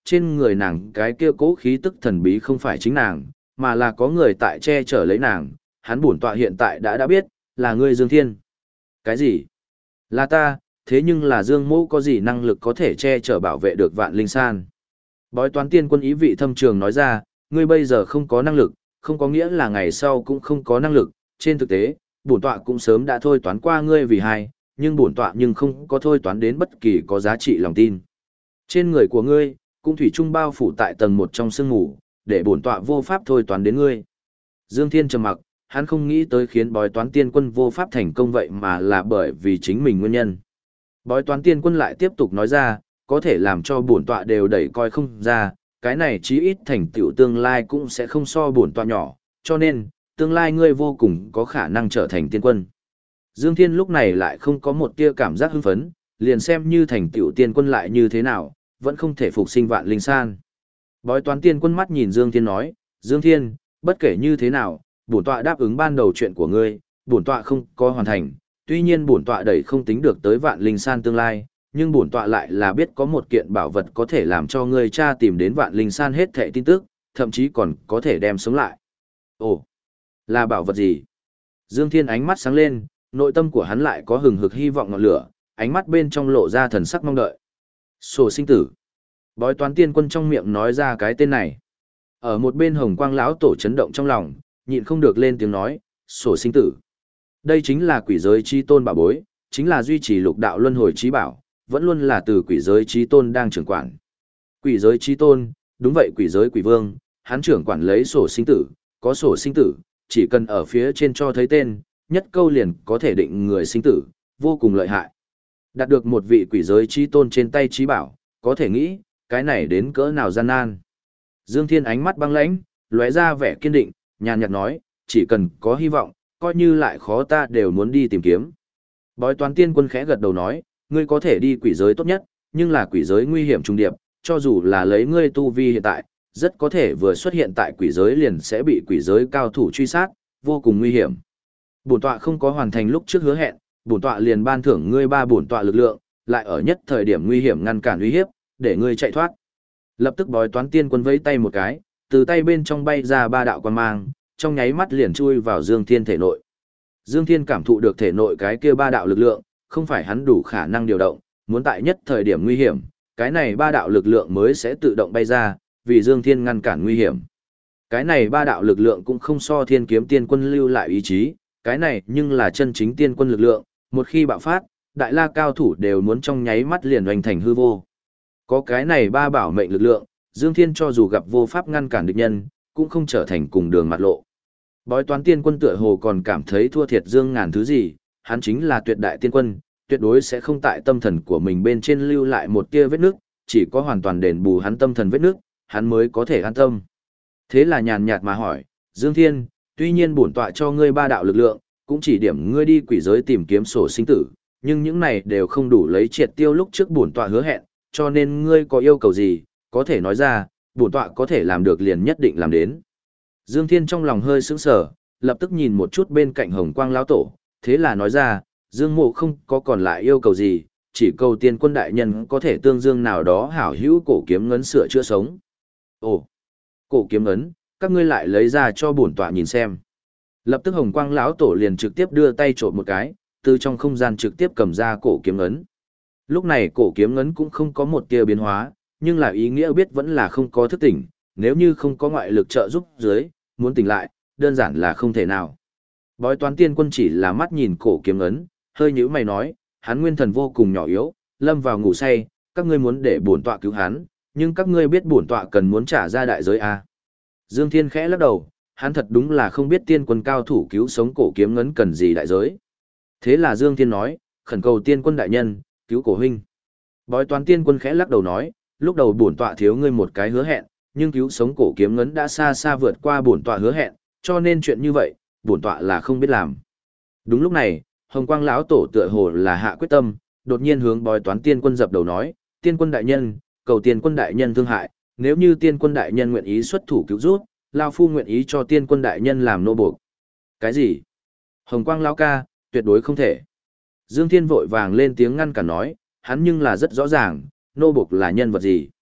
trên người nàng cái kia cố khí tức thần bí không phải chính nàng, mà là có người tại che chở lấy nàng, hắn bổn tọa hiện tại đã biết, là ngươi Dương Thiên. Cái gì? Là ta, thế nhưng là Dương Mỗ có gì năng lực có thể che chở bảo vệ được Vạn Linh San? Bói toán tiên quân ý vị thâm trường nói ra, ngươi bây giờ không có năng lực, không có nghĩa là ngày sau cũng không có năng lực, trên thực tế, bổn tọa cũng sớm đã thôi toán qua ngươi vì hai, nhưng bổn tọa nhưng không có thôi toán đến bất kỳ có giá trị lòng tin. Trên người của ngươi, cũng thủy chung bao phủ tại tầng một trong sương ngủ, để bổn tọa vô pháp thôi toán đến ngươi. Dương Thiên trầm mặc, hắn không nghĩ tới khiến bói toán tiên quân vô pháp thành công vậy mà là bởi vì chính mình nguyên nhân. Bói toán tiên quân lại tiếp tục nói ra, có thể làm cho bổn tọa đều đẩy coi không ra, cái này chí ít thành tựu tương lai cũng sẽ không so bổn tọa nhỏ, cho nên, tương lai ngươi vô cùng có khả năng trở thành tiên quân. Dương Thiên lúc này lại không có một tia cảm giác hưng phấn, liền xem như thành tựu tiên quân lại như thế nào, vẫn không thể phục sinh Vạn Linh San. Bói toán tiên quân mắt nhìn Dương Thiên nói, Dương Thiên, bất kể như thế nào, bổn tọa đáp ứng ban đầu chuyện của ngươi, bổn tọa không có hoàn thành, tuy nhiên bổn tọa đẩy không tính được tới Vạn Linh San tương lai, nhưng bổn tọa lại là biết có một kiện bảo vật có thể làm cho ngươi tra tìm đến Vạn Linh San hết thảy tin tức, thậm chí còn có thể đem sống lại. Ồ, là bảo vật gì? Dương Thiên ánh mắt sáng lên, nội tâm của hắn lại có hừng hực hy vọng ngọn lửa, ánh mắt bên trong lộ ra thần sắc mong đợi. Sổ sinh tử. Bói toán tiên quân trong miệng nói ra cái tên này. Ở một bên Hồng Quang lão tổ chấn động trong lòng, nhịn không được lên tiếng nói, sổ sinh tử. Đây chính là quỷ giới chi tôn bảo bối, chính là duy trì lục đạo luân hồi trí bảo, vẫn luôn là từ quỷ giới chi tôn đang trưởng quản. Quỷ giới chi tôn, đúng vậy quỷ giới quỷ vương, hắn trưởng quản lấy sổ sinh tử, có sổ sinh tử, chỉ cần ở phía trên cho thấy tên, nhất câu liền có thể định người sinh tử, vô cùng lợi hại. Đạt được một vị quỷ giới chi tôn trên tay trí bảo, có thể nghĩ, cái này đến cỡ nào gian nan. Dương Thiên ánh mắt băng lãnh, lóe ra vẻ kiên định, nhàn nhạt nói, chỉ cần có hy vọng, coi như lại khó ta đều muốn đi tìm kiếm. Bói toán tiên quân khẽ gật đầu nói, ngươi có thể đi quỷ giới tốt nhất, nhưng là quỷ giới nguy hiểm trùng điệp, cho dù là lấy ngươi tu vi hiện tại, rất có thể vừa xuất hiện tại quỷ giới liền sẽ bị quỷ giới cao thủ truy sát, vô cùng nguy hiểm. Bổn tọa không có hoàn thành lúc trước hứa hẹn, bổn tọa liền ban thưởng ngươi 3 bổn tọa lực lượng, lại ở nhất thời điểm nguy hiểm ngăn cản uy hiếp, để ngươi chạy thoát. Lập tức bói toán tiên quân vẫy tay một cái, từ tay bên trong bay ra 3 đạo quang mang, trong nháy mắt liền chui vào Dương Thiên thể nội. Dương Thiên cảm thụ được thể nội cái kia 3 đạo lực lượng, không phải hắn đủ khả năng điều động, muốn tại nhất thời điểm nguy hiểm, cái này 3 đạo lực lượng mới sẽ tự động bay ra, vì Dương Thiên ngăn cản nguy hiểm. Cái này 3 đạo lực lượng cũng không so Thiên Kiếm Tiên Quân lưu lại ý chí, cái này nhưng là chân chính tiên quân lực lượng, một khi bạo phát, đại la cao thủ đều muốn trong nháy mắt liền hoành thành hư vô. Có cái này 3 bảo mệnh lực lượng, Dương Thiên cho dù gặp vô pháp ngăn cản địch nhân, cũng không trở thành cùng đường mặt lộ. Bói toán tiên quân tựa hồ còn cảm thấy thua thiệt Dương Ngàn thứ gì, hắn chính là tuyệt đại tiên quân, tuyệt đối sẽ không tại tâm thần của mình bên trên lưu lại một tia vết nước, chỉ có hoàn toàn đền bù hắn tâm thần vết nước, hắn mới có thể an tâm. Thế là nhàn nhạt mà hỏi, Dương Thiên, tuy nhiên bổn tọa cho ngươi 3 đạo lực lượng, cũng chỉ điểm ngươi đi quỷ giới tìm kiếm sổ sinh tử, nhưng những này đều không đủ lấy triệt tiêu lúc trước bổn tọa hứa hẹn, cho nên ngươi có yêu cầu gì, có thể nói ra, bổn tọa có thể làm được liền nhất định làm đến. Dương Thiên trong lòng hơi sững sờ, lập tức nhìn một chút bên cạnh Hồng Quang lão tổ, thế là nói ra, Dương Mộ không có còn lại yêu cầu gì, chỉ cầu tiên quân đại nhân có thể tương dương nào đó hảo hữu cổ kiếm ngấn sửa chữa sống. Ồ, cổ kiếm ngấn, các ngươi lại lấy ra cho bổn tọa nhìn xem. Lập tức Hồng Quang lão tổ liền trực tiếp đưa tay trộm một cái, từ trong không gian trực tiếp cầm ra cổ kiếm ngấn. Lúc này cổ kiếm ngấn cũng không có một tia biến hóa, nhưng là ý nghĩa biết vẫn là không có thức tỉnh, nếu như không có ngoại lực trợ giúp dưới, muốn tỉnh lại, đơn giản là không thể nào. Bói toán tiên quân chỉ là mắt nhìn cổ kiếm ngấn, hơi nhíu mày nói, hắn nguyên thần vô cùng nhỏ yếu, lâm vào ngủ say, các ngươi muốn để bổn tọa cứu hắn, nhưng các ngươi biết bổn tọa cần muốn trả ra đại giới à. Dương Thiên khẽ lắc đầu, hắn thật đúng là không biết tiên quân cao thủ cứu sống cổ kiếm ngấn cần gì đại giới. Thế là Dương Thiên nói, khẩn cầu tiên quân đại nhân, cứu cổ huynh. Bói toán tiên quân khẽ lắc đầu nói, lúc đầu bổn tọa thiếu ngươi một cái hứa hẹn, nhưng cứu sống cổ kiếm ngấn đã xa xa vượt qua bổn tọa hứa hẹn, cho nên chuyện như vậy, bổn tọa là không biết làm. Đúng lúc này, Hồng Quang lão tổ tựa hồ là hạ quyết tâm, đột nhiên hướng bói toán tiên quân dập đầu nói, tiên quân đại nhân, cầu tiên quân đại nhân thương hại, nếu như tiên quân đại nhân nguyện ý xuất thủ cứu giúp, lão phu nguyện ý cho tiên quân đại nhân làm nô buộc. Cái gì? Hồng Quang lão ca, tuyệt đối không thể. Dương Thiên vội vàng lên tiếng ngăn cản nói, hắn nhưng là rất rõ ràng, nô buộc là nhân vật gì.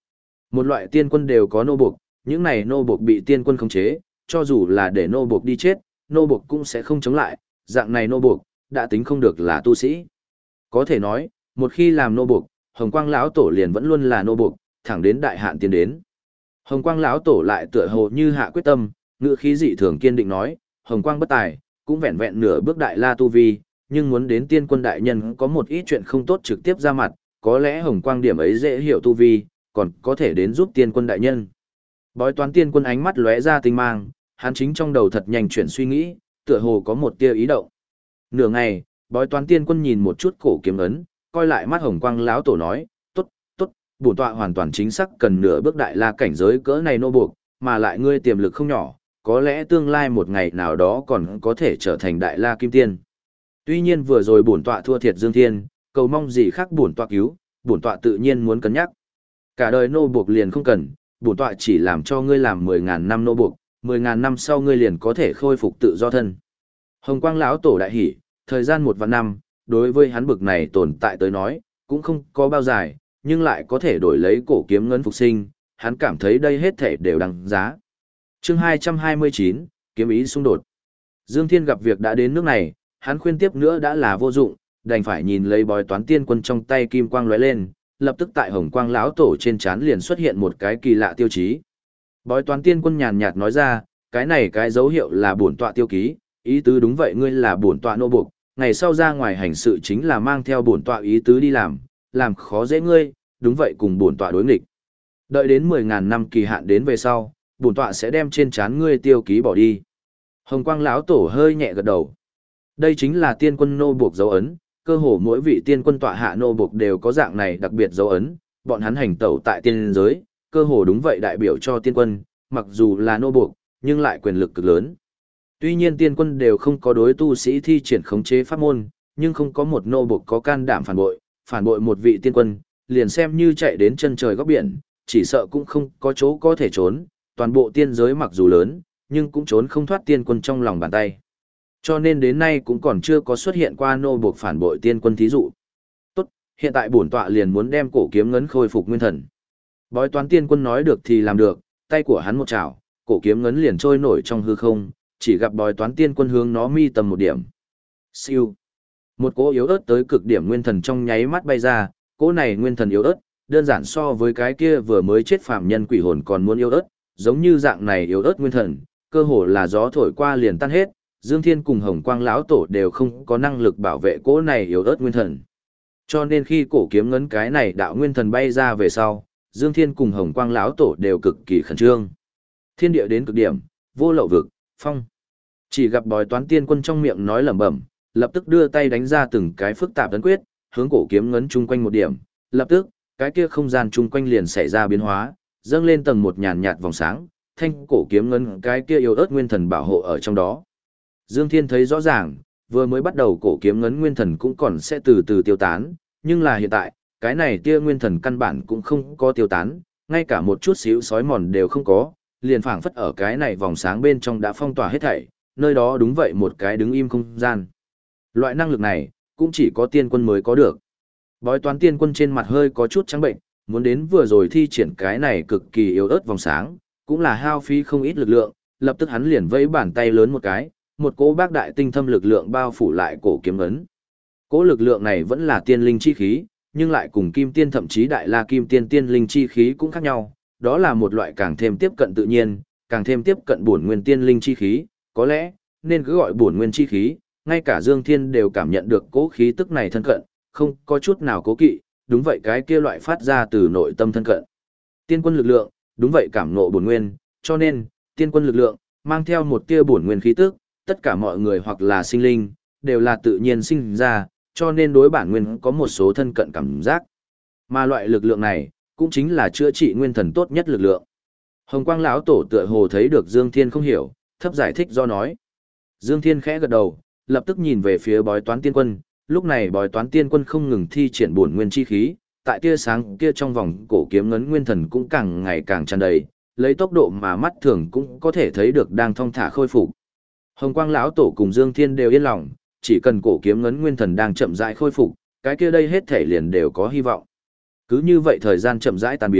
Một loại tiên quân đều có nô buộc, những này nô buộc bị tiên quân khống chế, cho dù là để nô buộc đi chết, nô buộc cũng sẽ không chống lại, dạng này nô buộc, đã tính không được là tu sĩ. Có thể nói, một khi làm nô buộc, Hồng Quang lão tổ liền vẫn luôn là nô buộc, thẳng đến đại hạn tiến đến. Hồng Quang lão tổ lại tựa hồ như hạ quyết tâm, ngữ khí dị thường kiên định nói, Hồng Quang bất tài, cũng vẹn vẹn nửa bước đại la tu vi, nhưng muốn đến tiên quân đại nhân có một ít chuyện không tốt trực tiếp ra mặt, có lẽ Hồng Quang điểm ấy dễ hiểu tu vi, còn có thể đến giúp tiên quân đại nhân. Bói toán tiên quân ánh mắt lóe ra tinh mang, hắn chính trong đầu thật nhanh chuyển suy nghĩ, tựa hồ có một tia ý động. Nửa ngày, bói toán tiên quân nhìn một chút cổ kiếm ấn, coi lại mắt Hồng Quang lão tổ nói, tốt, tốt, bổn tọa hoàn toàn chính xác cần nửa bước đại la cảnh giới cỡ này nô buộc, mà lại ngươi tiềm lực không nhỏ, có lẽ tương lai một ngày nào đó còn có thể trở thành đại la kim tiên. Tuy nhiên vừa rồi bổn tọa thua thiệt Dương Thiên, cầu mong gì khác bổn tọa cứu, bổn tọa tự nhiên muốn cân nhắc. Cả đời nô buộc liền không cần, bổn tọa chỉ làm cho ngươi làm 10.000 năm nô buộc, 10.000 năm sau ngươi liền có thể khôi phục tự do thân. Hồng Quang lão tổ đại hỉ, thời gian 1 vạn năm, đối với hắn bực này tồn tại tới nói, cũng không có bao dài, nhưng lại có thể đổi lấy cổ kiếm ngân phục sinh, hắn cảm thấy đây hết thể đều đáng giá. Chương 229, kiếm ý xung đột. Dương Thiên gặp việc đã đến nước này, hắn khuyên tiếp nữa đã là vô dụng, đành phải nhìn lấy bói toán tiên quân trong tay kim quang lóe lên, lập tức tại Hồng Quang lão tổ trên trán liền xuất hiện một cái kỳ lạ tiêu chí. Bói toán tiên quân nhàn nhạt nói ra, cái này cái dấu hiệu là bổn tọa tiêu ký, ý tứ đúng vậy, ngươi là bổn tọa nô buộc, ngày sau ra ngoài hành sự chính là mang theo bổn tọa ý tứ đi làm khó dễ ngươi, đúng vậy, cùng bổn tọa đối nghịch. Đợi đến 10.000 năm kỳ hạn đến về sau, bổn tọa sẽ đem trên trán ngươi tiêu ký bỏ đi. Hồng Quang lão tổ hơi nhẹ gật đầu. Đây chính là tiên quân nô buộc dấu ấn, cơ hồ mỗi vị tiên quân tọa hạ nô buộc đều có dạng này đặc biệt dấu ấn, bọn hắn hành tẩu tại tiên giới, cơ hồ đúng vậy đại biểu cho tiên quân, mặc dù là nô buộc, nhưng lại quyền lực cực lớn. Tuy nhiên tiên quân đều không có đối tu sĩ thi triển khống chế pháp môn, nhưng không có một nô buộc có can đảm phản bội một vị tiên quân, liền xem như chạy đến chân trời góc biển, chỉ sợ cũng không có chỗ có thể trốn, toàn bộ tiên giới mặc dù lớn, nhưng cũng trốn không thoát tiên quân trong lòng bàn tay. Cho nên đến nay cũng còn chưa có xuất hiện qua nô buộc phản bội tiên quân thí dụ. Tốt, hiện tại bổn tọa liền muốn đem cổ kiếm ngấn khôi phục nguyên thần. Bói toán tiên quân nói được thì làm được, tay của hắn một chảo, cổ kiếm ngấn liền trôi nổi trong hư không, chỉ gặp bói toán tiên quân hướng nó mi tầm một điểm. Siêu. Một cỗ yếu ớt tới cực điểm nguyên thần trong nháy mắt bay ra, cỗ này nguyên thần yếu ớt, đơn giản so với cái kia vừa mới chết phàm nhân quỷ hồn còn muốn yếu ớt, giống như dạng này yếu ớt nguyên thần, cơ hồ là gió thổi qua liền tan hết. Dương Thiên cùng Hồng Quang lão tổ đều không có năng lực bảo vệ cỗ này yếu ớt nguyên thần. Cho nên khi cổ kiếm ngấn cái này đạo nguyên thần bay ra về sau, Dương Thiên cùng Hồng Quang lão tổ đều cực kỳ khẩn trương. Thiên địa đến cực điểm, vô lậu vực, phong. Chỉ gặp bói toán tiên quân trong miệng nói lẩm bẩm, lập tức đưa tay đánh ra từng cái phức tạp ấn quyết, hướng cổ kiếm ngấn chung quanh một điểm, lập tức, cái kia không gian chung quanh liền xảy ra biến hóa, dâng lên tầng một nhàn nhạt vòng sáng, thanh cổ kiếm ngấn cái kia yếu ớt nguyên thần bảo hộ ở trong đó. Dương Thiên thấy rõ ràng, vừa mới bắt đầu cổ kiếm ngấn nguyên thần cũng còn sẽ từ từ tiêu tán, nhưng là hiện tại, cái này tia nguyên thần căn bản cũng không có tiêu tán, ngay cả một chút xíu sói mòn đều không có, liền phảng phất ở cái này vòng sáng bên trong đã phong tỏa hết thảy, nơi đó đúng vậy một cái đứng im không gian. Loại năng lực này, cũng chỉ có tiên quân mới có được. Bói toán tiên quân trên mặt hơi có chút trắng bệnh, muốn đến vừa rồi thi triển cái này cực kỳ yếu ớt vòng sáng, cũng là hao phí không ít lực lượng, lập tức hắn liền vẫy bàn tay lớn một cái, một cỗ bác đại tinh thâm lực lượng bao phủ lại cổ kiếm ấn. Cỗ lực lượng này vẫn là tiên linh chi khí, nhưng lại cùng kim tiên thậm chí đại la kim tiên tiên linh chi khí cũng khác nhau, đó là một loại càng thêm tiếp cận tự nhiên, càng thêm tiếp cận bổn nguyên tiên linh chi khí, có lẽ nên cứ gọi bổn nguyên chi khí, ngay cả Dương Thiên đều cảm nhận được cỗ khí tức này thân cận, không có chút nào cố kỵ, đúng vậy cái kia loại phát ra từ nội tâm thân cận. Tiên quân lực lượng, đúng vậy cảm ngộ bổn nguyên, cho nên, tiên quân lực lượng mang theo một tia bổn nguyên khí tức, tất cả mọi người hoặc là sinh linh, đều là tự nhiên sinh ra, cho nên đối bản nguyên có một số thân cận cảm giác. Mà loại lực lượng này, cũng chính là chữa trị nguyên thần tốt nhất lực lượng. Hồng Quang lão tổ tựa hồ thấy được Dương Thiên không hiểu, thấp giải thích do nói. Dương Thiên khẽ gật đầu, lập tức nhìn về phía bói toán tiên quân, lúc này bói toán tiên quân không ngừng thi triển bổn nguyên chi khí, tại tia sáng kia trong vòng cổ kiếm ngấn nguyên thần cũng càng ngày càng tràn đầy, lấy tốc độ mà mắt thường cũng có thể thấy được đang thong thả khôi phục. Hồng Quang lão tổ cùng Dương Thiên đều yên lòng, chỉ cần cổ kiếm ngấn nguyên thần đang chậm rãi khôi phục, cái kia đây hết thể liền đều có hy vọng. Cứ như vậy thời gian chậm rãi tan biến,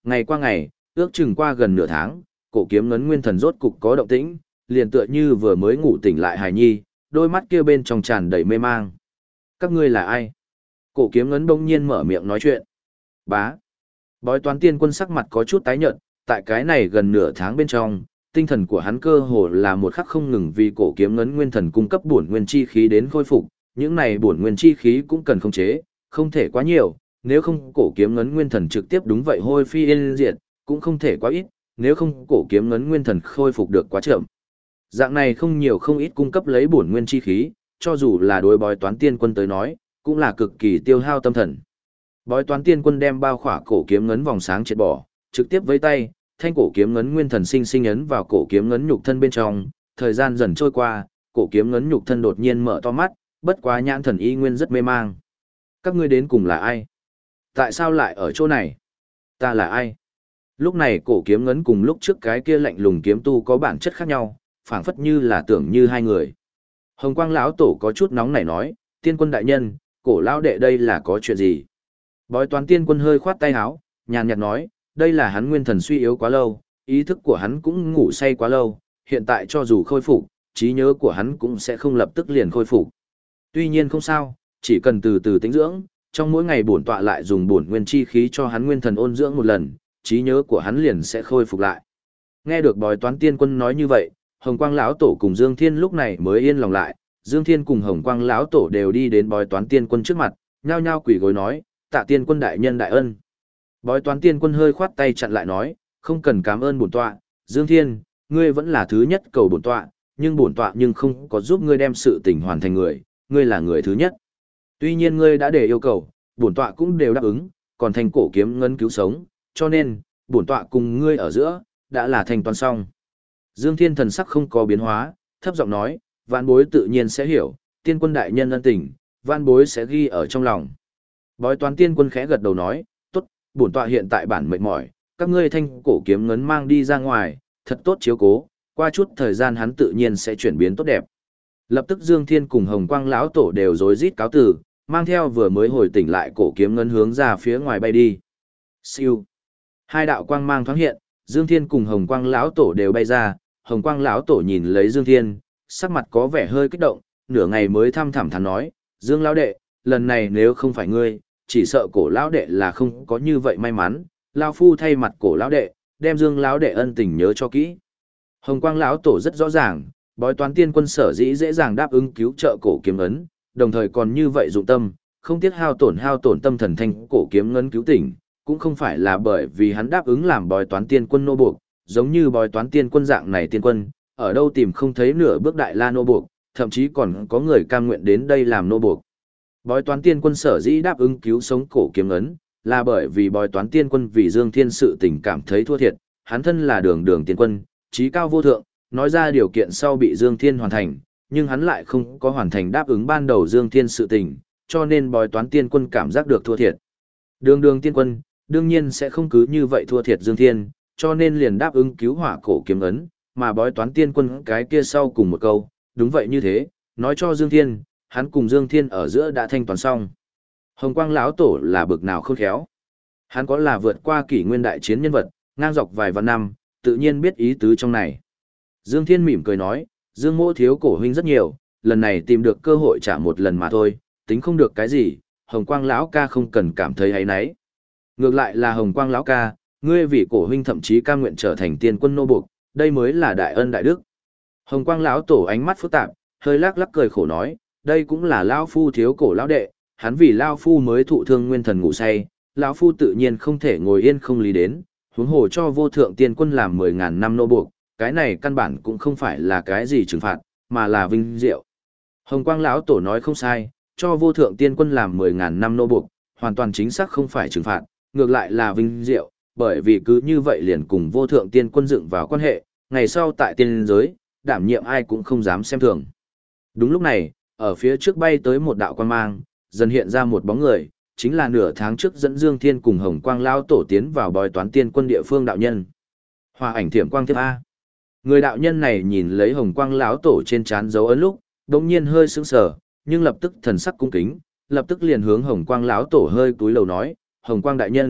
Ngày qua ngày, ước chừng qua gần nửa tháng, cổ kiếm ngấn nguyên thần rốt cục có động tĩnh, liền tựa như vừa mới ngủ tỉnh lại hài nhi, đôi mắt kia bên trong tràn đầy mê mang. Các ngươi là ai? Cổ kiếm ngấn bỗng nhiên mở miệng nói chuyện. Bá. Bói toán tiên quân sắc mặt có chút tái nhợt, tại cái này gần nửa tháng bên trong, tinh thần của hắn cơ hồ là một khắc không ngừng vì cổ kiếm ngấn nguyên thần cung cấp bổn nguyên chi khí đến khôi phục, những này bổn nguyên chi khí cũng cần khống chế, không thể quá nhiều, nếu không cổ kiếm ngấn nguyên thần trực tiếp đúng vậy hôi phi yên diệt, cũng không thể quá ít, nếu không cổ kiếm ngấn nguyên thần khôi phục được quá chậm. Dạng này không nhiều không ít cung cấp lấy bổn nguyên chi khí, cho dù là đối bói toán tiên quân tới nói, cũng là cực kỳ tiêu hao tâm thần. Bói toán tiên quân đem bao khỏa cổ kiếm ngấn vòng sáng triệt bỏ, trực tiếp với tay, thanh cổ kiếm ngấn nguyên thần sinh sinh ấn vào cổ kiếm ngấn nhục thân bên trong, thời gian dần trôi qua, cổ kiếm ngấn nhục thân đột nhiên mở to mắt, bất quá nhãn thần y nguyên rất mê mang. Các ngươi đến cùng là ai? Tại sao lại ở chỗ này? Ta là ai? Lúc này cổ kiếm ngấn cùng lúc trước cái kia lạnh lùng kiếm tu có bản chất khác nhau, phảng phất như là tưởng như hai người. Hồng Quang lão tổ có chút nóng nảy nói, tiên quân đại nhân, cổ lão đệ đây là có chuyện gì? Bói toán tiên quân hơi khoát tay áo, nhàn nhạt nói, đây là hắn nguyên thần suy yếu quá lâu, ý thức của hắn cũng ngủ say quá lâu, hiện tại cho dù khôi phục, trí nhớ của hắn cũng sẽ không lập tức liền khôi phục. Tuy nhiên không sao, chỉ cần từ từ tĩnh dưỡng, trong mỗi ngày bổn tọa lại dùng bổn nguyên chi khí cho hắn nguyên thần ôn dưỡng một lần, trí nhớ của hắn liền sẽ khôi phục lại. Nghe được bói toán tiên quân nói như vậy, Hồng Quang lão tổ cùng Dương Thiên lúc này mới yên lòng lại, Dương Thiên cùng Hồng Quang lão tổ đều đi đến bói toán tiên quân trước mặt, nhao nhao quỳ gối nói, tạ tiên quân đại nhân đại ân. Bói toán tiên quân hơi khoát tay chặn lại nói, không cần cảm ơn bổn tọa, Dương Thiên, ngươi vẫn là thứ nhất cầu bổn tọa, nhưng bổn tọa nhưng không có giúp ngươi đem sự tình hoàn thành người, ngươi là người thứ nhất. Tuy nhiên ngươi đã để yêu cầu, bổn tọa cũng đều đáp ứng, còn thành cổ kiếm ngân cứu sống, cho nên, bổn tọa cùng ngươi ở giữa, đã là thành toàn xong. Dương Thiên thần sắc không có biến hóa, thấp giọng nói, vạn bối tự nhiên sẽ hiểu, tiên quân đại nhân ân tình, vạn bối sẽ ghi ở trong lòng. Bói toán tiên quân khẽ gật đầu nói, tốt, bổn tọa hiện tại bản mệt mỏi, các ngươi thanh cổ kiếm ngấn mang đi ra ngoài, thật tốt chiếu cố, qua chút thời gian hắn tự nhiên sẽ chuyển biến tốt đẹp. Lập tức Dương Thiên cùng Hồng Quang lão tổ đều rối rít cáo từ, mang theo vừa mới hồi tỉnh lại cổ kiếm ngấn hướng ra phía ngoài bay đi. Siêu. Hai đạo quang mang thoáng hiện, Dương Thiên cùng Hồng Quang lão tổ đều bay ra, Hồng Quang lão tổ nhìn lấy Dương Thiên, sắc mặt có vẻ hơi kích động, nửa ngày mới thăm thẳm thắn nói, Dương lão đệ, lần này nếu không phải ngươi, chỉ sợ cổ lão đệ là không có như vậy may mắn, lão phu thay mặt cổ lão đệ, đem Dương lão đệ ân tình nhớ cho kỹ. Hồng Quang lão tổ rất rõ ràng, bói toán tiên quân sở dĩ dễ dàng đáp ứng cứu trợ cổ kiếm ấn, đồng thời còn như vậy dụng tâm, không tiếc hao tổn tâm thần thanh cổ kiếm ngân cứu tỉnh, cũng không phải là bởi vì hắn đáp ứng làm bói toán tiên quân nô buộc, giống như bói toán tiên quân dạng này tiên quân, ở đâu tìm không thấy nửa bước đại la nô buộc, thậm chí còn có người cam nguyện đến đây làm nô buộc. Bói toán tiên quân sở dĩ đáp ứng cứu sống cổ kiếm ấn, là bởi vì bói toán tiên quân vì Dương Thiên sự tình cảm thấy thua thiệt, hắn thân là đường tiên quân, trí cao vô thượng, nói ra điều kiện sau bị Dương Thiên hoàn thành, nhưng hắn lại không có hoàn thành đáp ứng ban đầu Dương Thiên sự tình, cho nên bói toán tiên quân cảm giác được thua thiệt. Đường tiên quân, đương nhiên sẽ không cứ như vậy thua thiệt Dương Thiên, cho nên liền đáp ứng cứu hỏa cổ kiếm ấn, mà bói toán tiên quân cái kia sau cùng một câu, đúng vậy như thế, nói cho Dương Thiên, hắn cùng Dương Thiên ở giữa đã thanh toán xong. Hồng Quang lão tổ là bực nào khôn khéo. Hắn có là vượt qua kỷ nguyên đại chiến nhân vật, ngang dọc vài vạn năm, tự nhiên biết ý tứ trong này. Dương Thiên mỉm cười nói, Dương mỗ thiếu cổ huynh rất nhiều, lần này tìm được cơ hội trả một lần mà thôi, tính không được cái gì, Hồng Quang lão ca không cần cảm thấy áy náy. Ngược lại là Hồng Quang lão ca, ngươi vì cổ huynh thậm chí cam nguyện trở thành tiên quân nô buộc, đây mới là đại ân đại đức. Hồng Quang lão tổ ánh mắt phức tạp, hơi lắc lắc cười khổ nói, đây cũng là lão phu thiếu cổ lão đệ, hắn vì lão phu mới thụ thương nguyên thần ngủ say, lão phu tự nhiên không thể ngồi yên không lý đến, huống hồ cho vô thượng tiên quân làm 10.000 năm nô buộc, cái này căn bản cũng không phải là cái gì trừng phạt, mà là vinh diệu. Hồng Quang lão tổ nói không sai, cho vô thượng tiên quân làm 10.000 năm nô buộc, hoàn toàn chính xác không phải trừng phạt, ngược lại là vinh diệu, bởi vì cứ như vậy liền cùng vô thượng tiên quân dựng vào quan hệ, ngày sau tại tiên giới, đảm nhiệm ai cũng không dám xem thường. Đúng lúc này, ở phía trước bay tới một đạo quang mang, dần hiện ra một bóng người, chính là nửa tháng trước dẫn Dương Thiên cùng Hồng Quang lão tổ tiến vào bói toán tiên quân địa phương đạo nhân. Hòa ảnh thiểm quang tiếp A. Người đạo nhân này nhìn lấy Hồng Quang lão tổ trên trán dấu ấn lúc, đột nhiên hơi sững sờ, nhưng lập tức thần sắc cung kính, lập tức liền hướng Hồng Quang lão tổ hơi cúi đầu nói, "Hồng Quang đại nhân,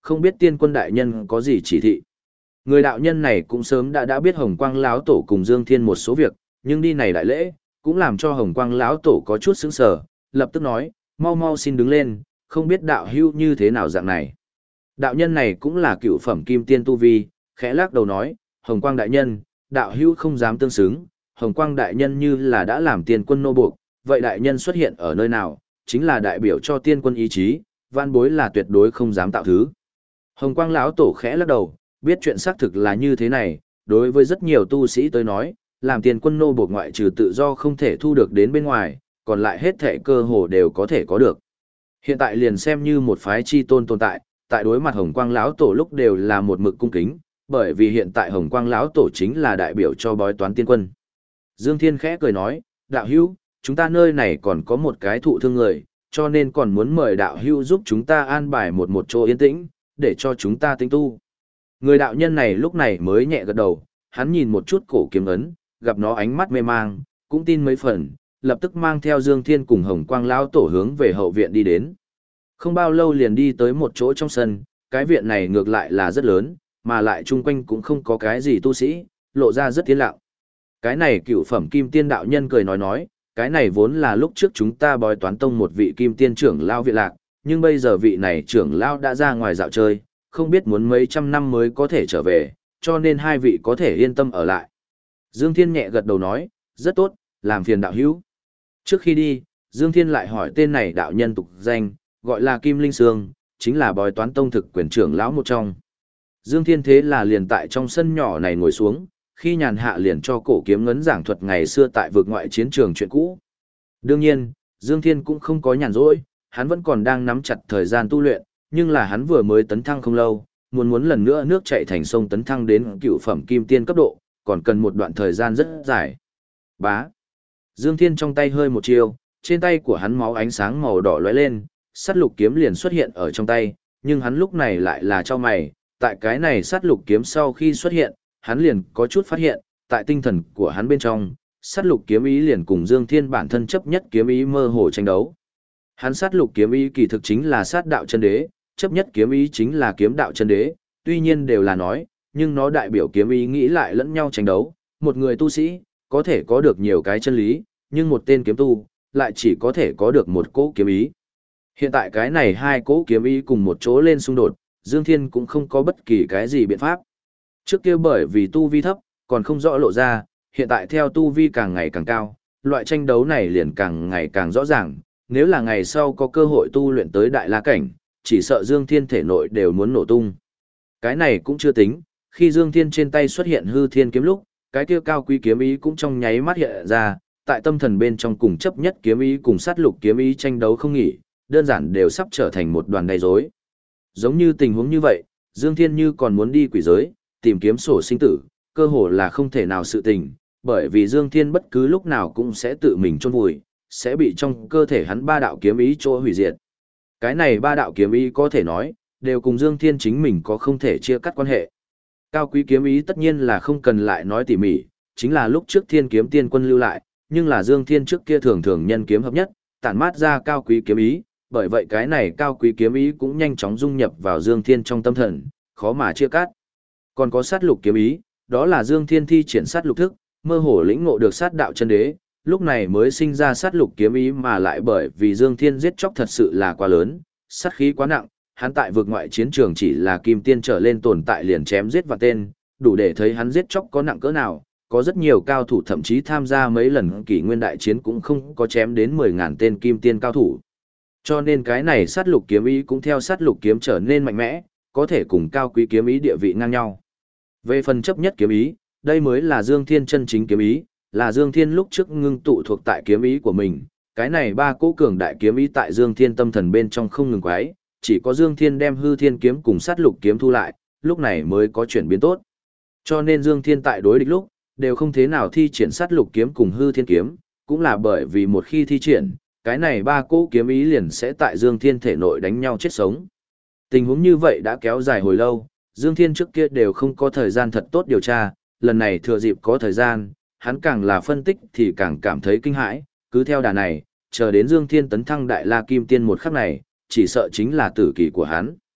không biết tiên quân đại nhân có gì chỉ thị. Người đạo nhân này cũng sớm đã biết Hồng Quang lão tổ cùng Dương Thiên một số việc, nhưng đi này đại lễ, cũng làm cho Hồng Quang lão tổ có chút sững sờ, lập tức nói, mau mau xin đứng lên, không biết đạo hữu như thế nào dạng này. Đạo nhân này cũng là cựu phẩm kim tiên tu vi, khẽ lắc đầu nói, Hồng Quang đại nhân, đạo hữu không dám tương xứng, Hồng Quang đại nhân như là đã làm tiên quân nô buộc, vậy đại nhân xuất hiện ở nơi nào, chính là đại biểu cho tiên quân ý chí, van bối là tuyệt đối không dám tạo thứ. Hồng Quang lão tổ khẽ lắc đầu, biết chuyện xác thực là như thế này, đối với rất nhiều tu sĩ tới nói, làm tiên quân nô buộc ngoại trừ tự do không thể thu được đến bên ngoài, còn lại hết thể cơ hồ đều có thể có được. Hiện tại liền xem như một phái chi tôn tồn tại, tại đối mặt Hồng Quang lão tổ lúc đều là một mực cung kính, bởi vì hiện tại Hồng Quang lão tổ chính là đại biểu cho bói toán tiên quân. Dương Thiên khẽ cười nói, đạo hữu, chúng ta nơi này còn có một cái thụ thương người, cho nên còn muốn mời đạo hữu giúp chúng ta an bài một chỗ yên tĩnh, để cho chúng ta tinh tu. Người đạo nhân này lúc này mới nhẹ gật đầu, hắn nhìn một chút cổ kiếm ấn, gặp nó ánh mắt mê mang, cũng tin mấy phần, lập tức mang theo Dương Thiên cùng Hồng Quang lão tổ hướng về hậu viện đi đến. Không bao lâu liền đi tới một chỗ trong sân, cái viện này ngược lại là rất lớn, mà lại chung quanh cũng không có cái gì tu sĩ, lộ ra rất yên lặng. Cái này cựu phẩm kim tiên đạo nhân cười nói, cái này vốn là lúc trước chúng ta bói toán tông một vị kim tiên trưởng lao viện lạc, nhưng bây giờ vị này trưởng lao đã ra ngoài dạo chơi, không biết muốn mấy trăm năm mới có thể trở về, cho nên hai vị có thể yên tâm ở lại. Dương Thiên nhẹ gật đầu nói, rất tốt, làm phiền đạo hữu. Trước khi đi, Dương Thiên lại hỏi tên này đạo nhân tục danh, gọi là Kim Linh Sương, chính là bói toán tông thực quyền trưởng lão một trong. Dương Thiên thế là liền tại trong sân nhỏ này ngồi xuống, khi nhàn hạ liền cho cổ kiếm ngấn giảng thuật ngày xưa tại vực ngoại chiến trường chuyện cũ. Đương nhiên, Dương Thiên cũng không có nhàn rỗi, hắn vẫn còn đang nắm chặt thời gian tu luyện, nhưng là hắn vừa mới tấn thăng không lâu, muốn lần nữa nước chảy thành sông tấn thăng đến cựu phẩm kim tiên cấp độ, còn cần một đoạn thời gian rất dài. Bá. Dương Thiên trong tay hơi một chiêu, trên tay của hắn máu ánh sáng màu đỏ lóe lên, sắt lục kiếm liền xuất hiện ở trong tay, nhưng hắn lúc này lại là cho mày, tại cái này sắt lục kiếm sau khi xuất hiện, hắn liền có chút phát hiện, tại tinh thần của hắn bên trong, sắt lục kiếm ý liền cùng Dương Thiên bản thân chấp nhất kiếm ý mơ hồ tranh đấu. Hắn sắt lục kiếm ý kỳ thực chính là sát đạo chân đế, chấp nhất kiếm ý chính là kiếm đạo chân đế, tuy nhiên đều là nói, nhưng nó đại biểu kiếm ý nghĩ lại lẫn nhau tranh đấu, một người tu sĩ có thể có được nhiều cái chân lý, nhưng một tên kiếm tu lại chỉ có thể có được một cỗ kiếm ý. Hiện tại cái này hai cỗ kiếm ý cùng một chỗ lên xung đột, Dương Thiên cũng không có bất kỳ cái gì biện pháp. Trước kia bởi vì tu vi thấp, còn không rõ lộ ra, hiện tại theo tu vi càng ngày càng cao, loại tranh đấu này liền càng ngày càng rõ ràng, nếu là ngày sau có cơ hội tu luyện tới đại la cảnh, chỉ sợ Dương Thiên thể nội đều muốn nổ tung. Cái này cũng chưa tính, khi Dương Thiên trên tay xuất hiện hư thiên kiếm lúc, cái kia cao quý kiếm ý cũng trong nháy mắt hiện ra, tại tâm thần bên trong cùng chấp nhất kiếm ý cùng sát lục kiếm ý tranh đấu không nghỉ, đơn giản đều sắp trở thành một đoàn đầy rối. Giống như tình huống như vậy, Dương Thiên như còn muốn đi quỷ giới, tìm kiếm sổ sinh tử, cơ hồ là không thể nào sự tình, bởi vì Dương Thiên bất cứ lúc nào cũng sẽ tự mình chôn vùi, sẽ bị trong cơ thể hắn ba đạo kiếm ý chỗ hủy diệt. Cái này ba đạo kiếm ý có thể nói, đều cùng Dương Thiên chính mình có không thể chia cắt quan hệ. Cao quý kiếm ý tất nhiên là không cần lại nói tỉ mỉ, chính là lúc trước Thiên kiếm tiên quân lưu lại, nhưng là Dương Thiên trước kia thường thường nhân kiếm hợp nhất, tản mát ra cao quý kiếm ý, bởi vậy cái này cao quý kiếm ý cũng nhanh chóng dung nhập vào Dương Thiên trong tâm thần, khó mà chia cắt. Còn có sát lục kiếm ý, đó là Dương Thiên thi triển sát lục thức, mơ hồ lĩnh ngộ được sát đạo chân đế, lúc này mới sinh ra sát lục kiếm ý mà lại bởi vì Dương Thiên giết chóc thật sự là quá lớn, sát khí quá nặng, hắn tại vực ngoại chiến trường chỉ là kim tiên trở lên tồn tại liền chém giết vạn tên, đủ để thấy hắn giết chóc có nặng cỡ nào, có rất nhiều cao thủ thậm chí tham gia mấy lần kỷ nguyên đại chiến cũng không có chém đến 10.000 tên kim tiên cao thủ. Cho nên cái này sát lục kiếm ý cũng theo sát lục kiếm trở nên mạnh mẽ, có thể cùng cao quý kiếm ý địa vị ngang nhau. Về phần chấp nhất kiếm ý, đây mới là Dương Thiên chân chính kiếm ý, là Dương Thiên lúc trước ngưng tụ thuộc tại kiếm ý của mình. Cái này ba cỗ cường đại kiếm ý tại Dương Thiên tâm thần bên trong không ngừng quái, chỉ có Dương Thiên đem hư thiên kiếm cùng sát lục kiếm thu lại, lúc này mới có chuyển biến tốt. Cho nên Dương Thiên tại đối địch lúc, đều không thế nào thi triển sát lục kiếm cùng hư thiên kiếm, cũng là bởi vì một khi thi triển, cái này ba cỗ kiếm ý liền sẽ tại Dương Thiên thể nội đánh nhau chết sống. Tình huống như vậy đã kéo dài hồi lâu, Dương Thiên trước kia đều không có thời gian thật tốt điều tra, lần này thừa dịp có thời gian, hắn càng là phân tích thì càng cảm thấy kinh hãi, cứ theo đà này, chờ đến Dương Thiên tấn thăng đại la kim tiên một khắc này, chỉ sợ chính là tử kỳ của hắn.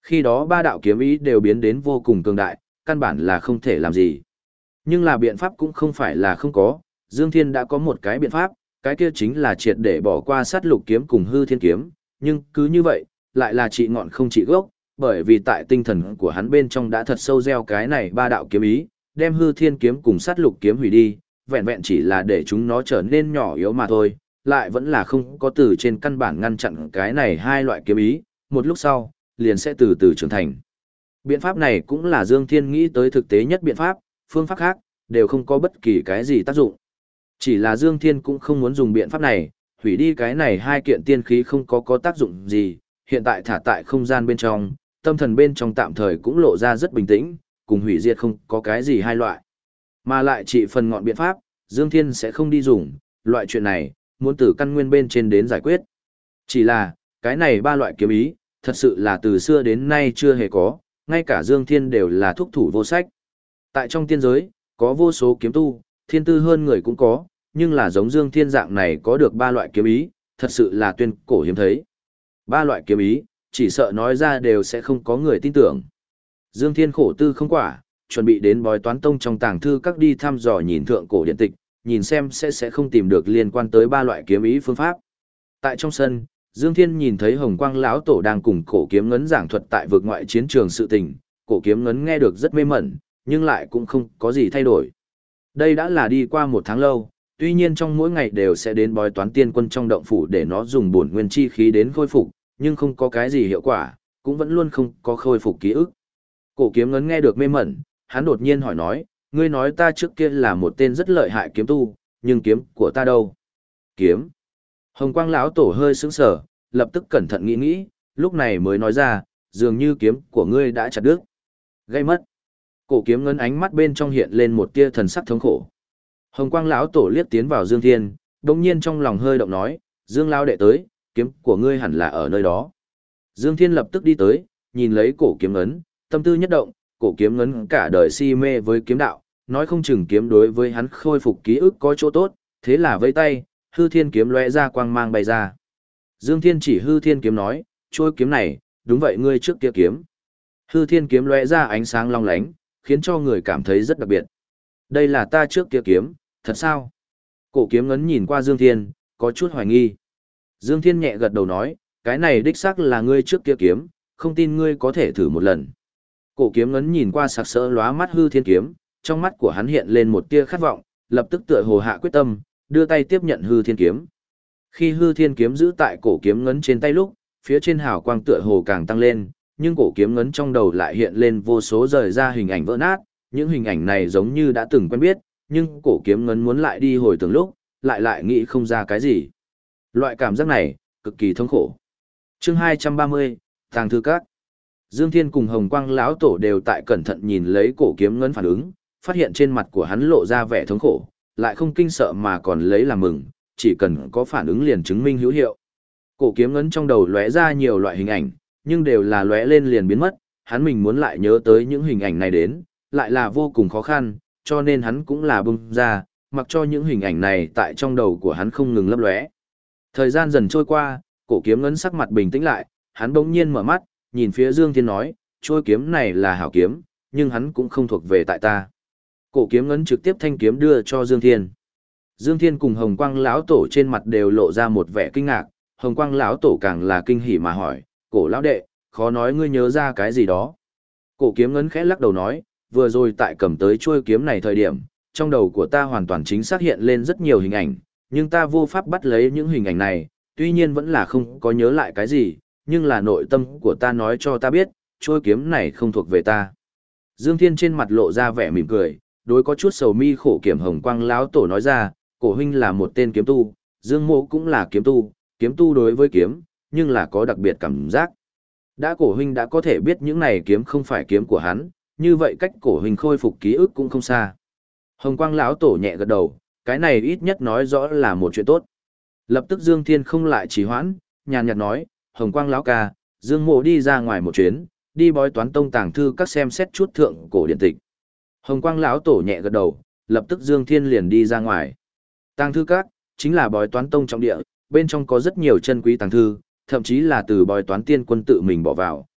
Khi đó ba đạo kiếm ý đều biến đến vô cùng cường đại, căn bản là không thể làm gì. Nhưng là biện pháp cũng không phải là không có, Dương Thiên đã có một cái biện pháp, cái kia chính là triệt để bỏ qua sát lục kiếm cùng hư thiên kiếm, nhưng cứ như vậy, lại là trị ngọn không trị gốc, bởi vì tại tinh thần của hắn bên trong đã thật sâu gieo cái này ba đạo kiếm ý, đem hư thiên kiếm cùng sát lục kiếm hủy đi, vẹn vẹn chỉ là để chúng nó trở nên nhỏ yếu mà thôi, lại vẫn là không có từ trên căn bản ngăn chặn cái này hai loại kiếm ý, một lúc sau, liền sẽ từ từ trưởng thành. Biện pháp này cũng là Dương Thiên nghĩ tới thực tế nhất biện pháp, phương pháp khác, đều không có bất kỳ cái gì tác dụng. Chỉ là Dương Thiên cũng không muốn dùng biện pháp này, hủy đi cái này hai kiện tiên khí không có tác dụng gì, hiện tại thả tại không gian bên trong, tâm thần bên trong tạm thời cũng lộ ra rất bình tĩnh, cùng hủy diệt không có cái gì hai loại. Mà lại chỉ phần ngọn biện pháp, Dương Thiên sẽ không đi dùng, loại chuyện này, muốn từ căn nguyên bên trên đến giải quyết. Chỉ là, cái này ba loại kiếm ý, thật sự là từ xưa đến nay chưa hề có, ngay cả Dương Thiên đều là thúc thủ vô sách. Tại trong tiên giới, có vô số kiếm tu, thiên tư hơn người cũng có, nhưng là giống Dương Thiên dạng này có được ba loại kiếm ý, thật sự là tuyên cổ hiếm thấy. Ba loại kiếm ý, chỉ sợ nói ra đều sẽ không có người tin tưởng. Dương Thiên khổ tư không quả, chuẩn bị đến Bói Toán Tông trong tàng thư các đi thăm dò nhìn thượng cổ điện tịch, nhìn xem sẽ không tìm được liên quan tới ba loại kiếm ý phương pháp. Tại trong sân, Dương Thiên nhìn thấy Hồng Quang lão tổ đang cùng Cổ Kiếm Ngấn giảng thuật tại vực ngoại chiến trường sự tình, Cổ Kiếm Ngấn nghe được rất mê mẩn, nhưng lại cũng không có gì thay đổi. Đây đã là đi qua một tháng lâu, tuy nhiên trong mỗi ngày đều sẽ đến Bói Toán Tiên Quân trong động phủ để nó dùng bổn nguyên chi khí đến khôi phục, nhưng không có cái gì hiệu quả, cũng vẫn luôn không có khôi phục ký ức. Cổ Kiếm Ngấn nghe được mê mẩn, hắn đột nhiên hỏi nói, ngươi nói ta trước kia là một tên rất lợi hại kiếm tu, nhưng kiếm của ta đâu? Kiếm? Hồng Quang lão tổ hơi sững sờ, lập tức cẩn thận nghĩ nghĩ, lúc này mới nói ra, dường như kiếm của ngươi đã chặt đứt, gây mất. Cổ Kiếm Ngấn ánh mắt bên trong hiện lên một tia thần sắc thống khổ. Hồng Quang lão tổ liếc tiến vào Dương Thiên, đột nhiên trong lòng hơi động nói, Dương lão đệ tới, kiếm của ngươi hẳn là ở nơi đó. Dương Thiên lập tức đi tới, nhìn lấy Cổ Kiếm Ngấn, tâm tư nhất động, Cổ Kiếm Ngấn cả đời si mê với kiếm đạo, nói không chừng kiếm đối với hắn khôi phục ký ức có chỗ tốt, thế là vẫy tay, hư thiên kiếm lóe ra quang mang bay ra. Dương Thiên chỉ hư thiên kiếm nói, trôi kiếm này, đúng vậy ngươi trước kia kiếm. Hư thiên kiếm lóe ra ánh sáng long lánh, khiến cho người cảm thấy rất đặc biệt. Đây là ta trước kia kiếm, thật sao? Cổ Kiếm Ngấn nhìn qua Dương Thiên, có chút hoài nghi. Dương Thiên nhẹ gật đầu nói, cái này đích xác là ngươi trước kia kiếm, không tin ngươi có thể thử một lần. Cổ Kiếm Ngấn nhìn qua sặc sỡ lóa mắt hư thiên kiếm, trong mắt của hắn hiện lên một tia khát vọng, lập tức tựa hồ hạ quyết tâm, đưa tay tiếp nhận hư thiên kiếm. Khi hư thiên kiếm giữ tại Cổ Kiếm Ngấn trên tay lúc, phía trên hào quang tựa hồ càng tăng lên, nhưng Cổ Kiếm Ngấn trong đầu lại hiện lên vô số rời ra hình ảnh vỡ nát, những hình ảnh này giống như đã từng quen biết, nhưng Cổ Kiếm Ngấn muốn lại đi hồi tưởng lúc, lại nghĩ không ra cái gì. Loại cảm giác này, cực kỳ thống khổ. Chương 230, Tàng thư các. Dương Thiên cùng Hồng Quang lão tổ đều tại cẩn thận nhìn lấy Cổ Kiếm Ngấn phản ứng, phát hiện trên mặt của hắn lộ ra vẻ thống khổ, lại không kinh sợ mà còn lấy làm mừng, chỉ cần có phản ứng liền chứng minh hữu hiệu. Cổ Kiếm Ngấn trong đầu lóe ra nhiều loại hình ảnh, nhưng đều là lóe lên liền biến mất, hắn mình muốn lại nhớ tới những hình ảnh này đến, lại là vô cùng khó khăn, cho nên hắn cũng là bung ra, mặc cho những hình ảnh này tại trong đầu của hắn không ngừng lấp lóe. Thời gian dần trôi qua, Cổ Kiếm Ngấn sắc mặt bình tĩnh lại, hắn bỗng nhiên mở mắt, nhìn phía Dương Thiên nói, trôi kiếm này là hảo kiếm, nhưng hắn cũng không thuộc về tại ta. Cổ Kiếm Ngấn trực tiếp thanh kiếm đưa cho Dương Thiên. Dương Thiên cùng Hồng Quang lão tổ trên mặt đều lộ ra một vẻ kinh ngạc, Hồng Quang lão tổ càng là kinh hỉ mà hỏi, Cổ lão đệ, khó nói ngươi nhớ ra cái gì đó. Cổ Kiếm Ngấn khẽ lắc đầu nói, vừa rồi tại cầm tới chuôi kiếm này thời điểm, trong đầu của ta hoàn toàn chính xác hiện lên rất nhiều hình ảnh, nhưng ta vô pháp bắt lấy những hình ảnh này, tuy nhiên vẫn là không có nhớ lại cái gì, nhưng là nội tâm của ta nói cho ta biết, chuôi kiếm này không thuộc về ta. Dương Thiên trên mặt lộ ra vẻ mỉm cười, đối có chút sầu mi khổ kiểm Hồng Quang lão tổ nói ra, Cổ huynh là một tên kiếm tu, Dương mộ cũng là kiếm tu đối với kiếm, nhưng là có đặc biệt cảm giác. Đã Cổ huynh đã có thể biết những này kiếm không phải kiếm của hắn, như vậy cách Cổ huynh khôi phục ký ức cũng không xa. Hồng Quang lão tổ nhẹ gật đầu, cái này ít nhất nói rõ là một chuyện tốt. Lập tức Dương Thiên không lại trì hoãn, nhàn nhạt nói, Hồng Quang lão ca, Dương mộ đi ra ngoài một chuyến, đi Bói Toán Tông tàng thư các xem xét chút thượng cổ điện tịch. Hồng Quang lão tổ nhẹ gật đầu, lập tức Dương Thiên liền đi ra ngoài. Tàng thư các chính là Bói Toán Tông trọng địa, bên trong có rất nhiều chân quý tàng thư, thậm chí là từ Bói Toán Tiên Quân tự mình bỏ vào,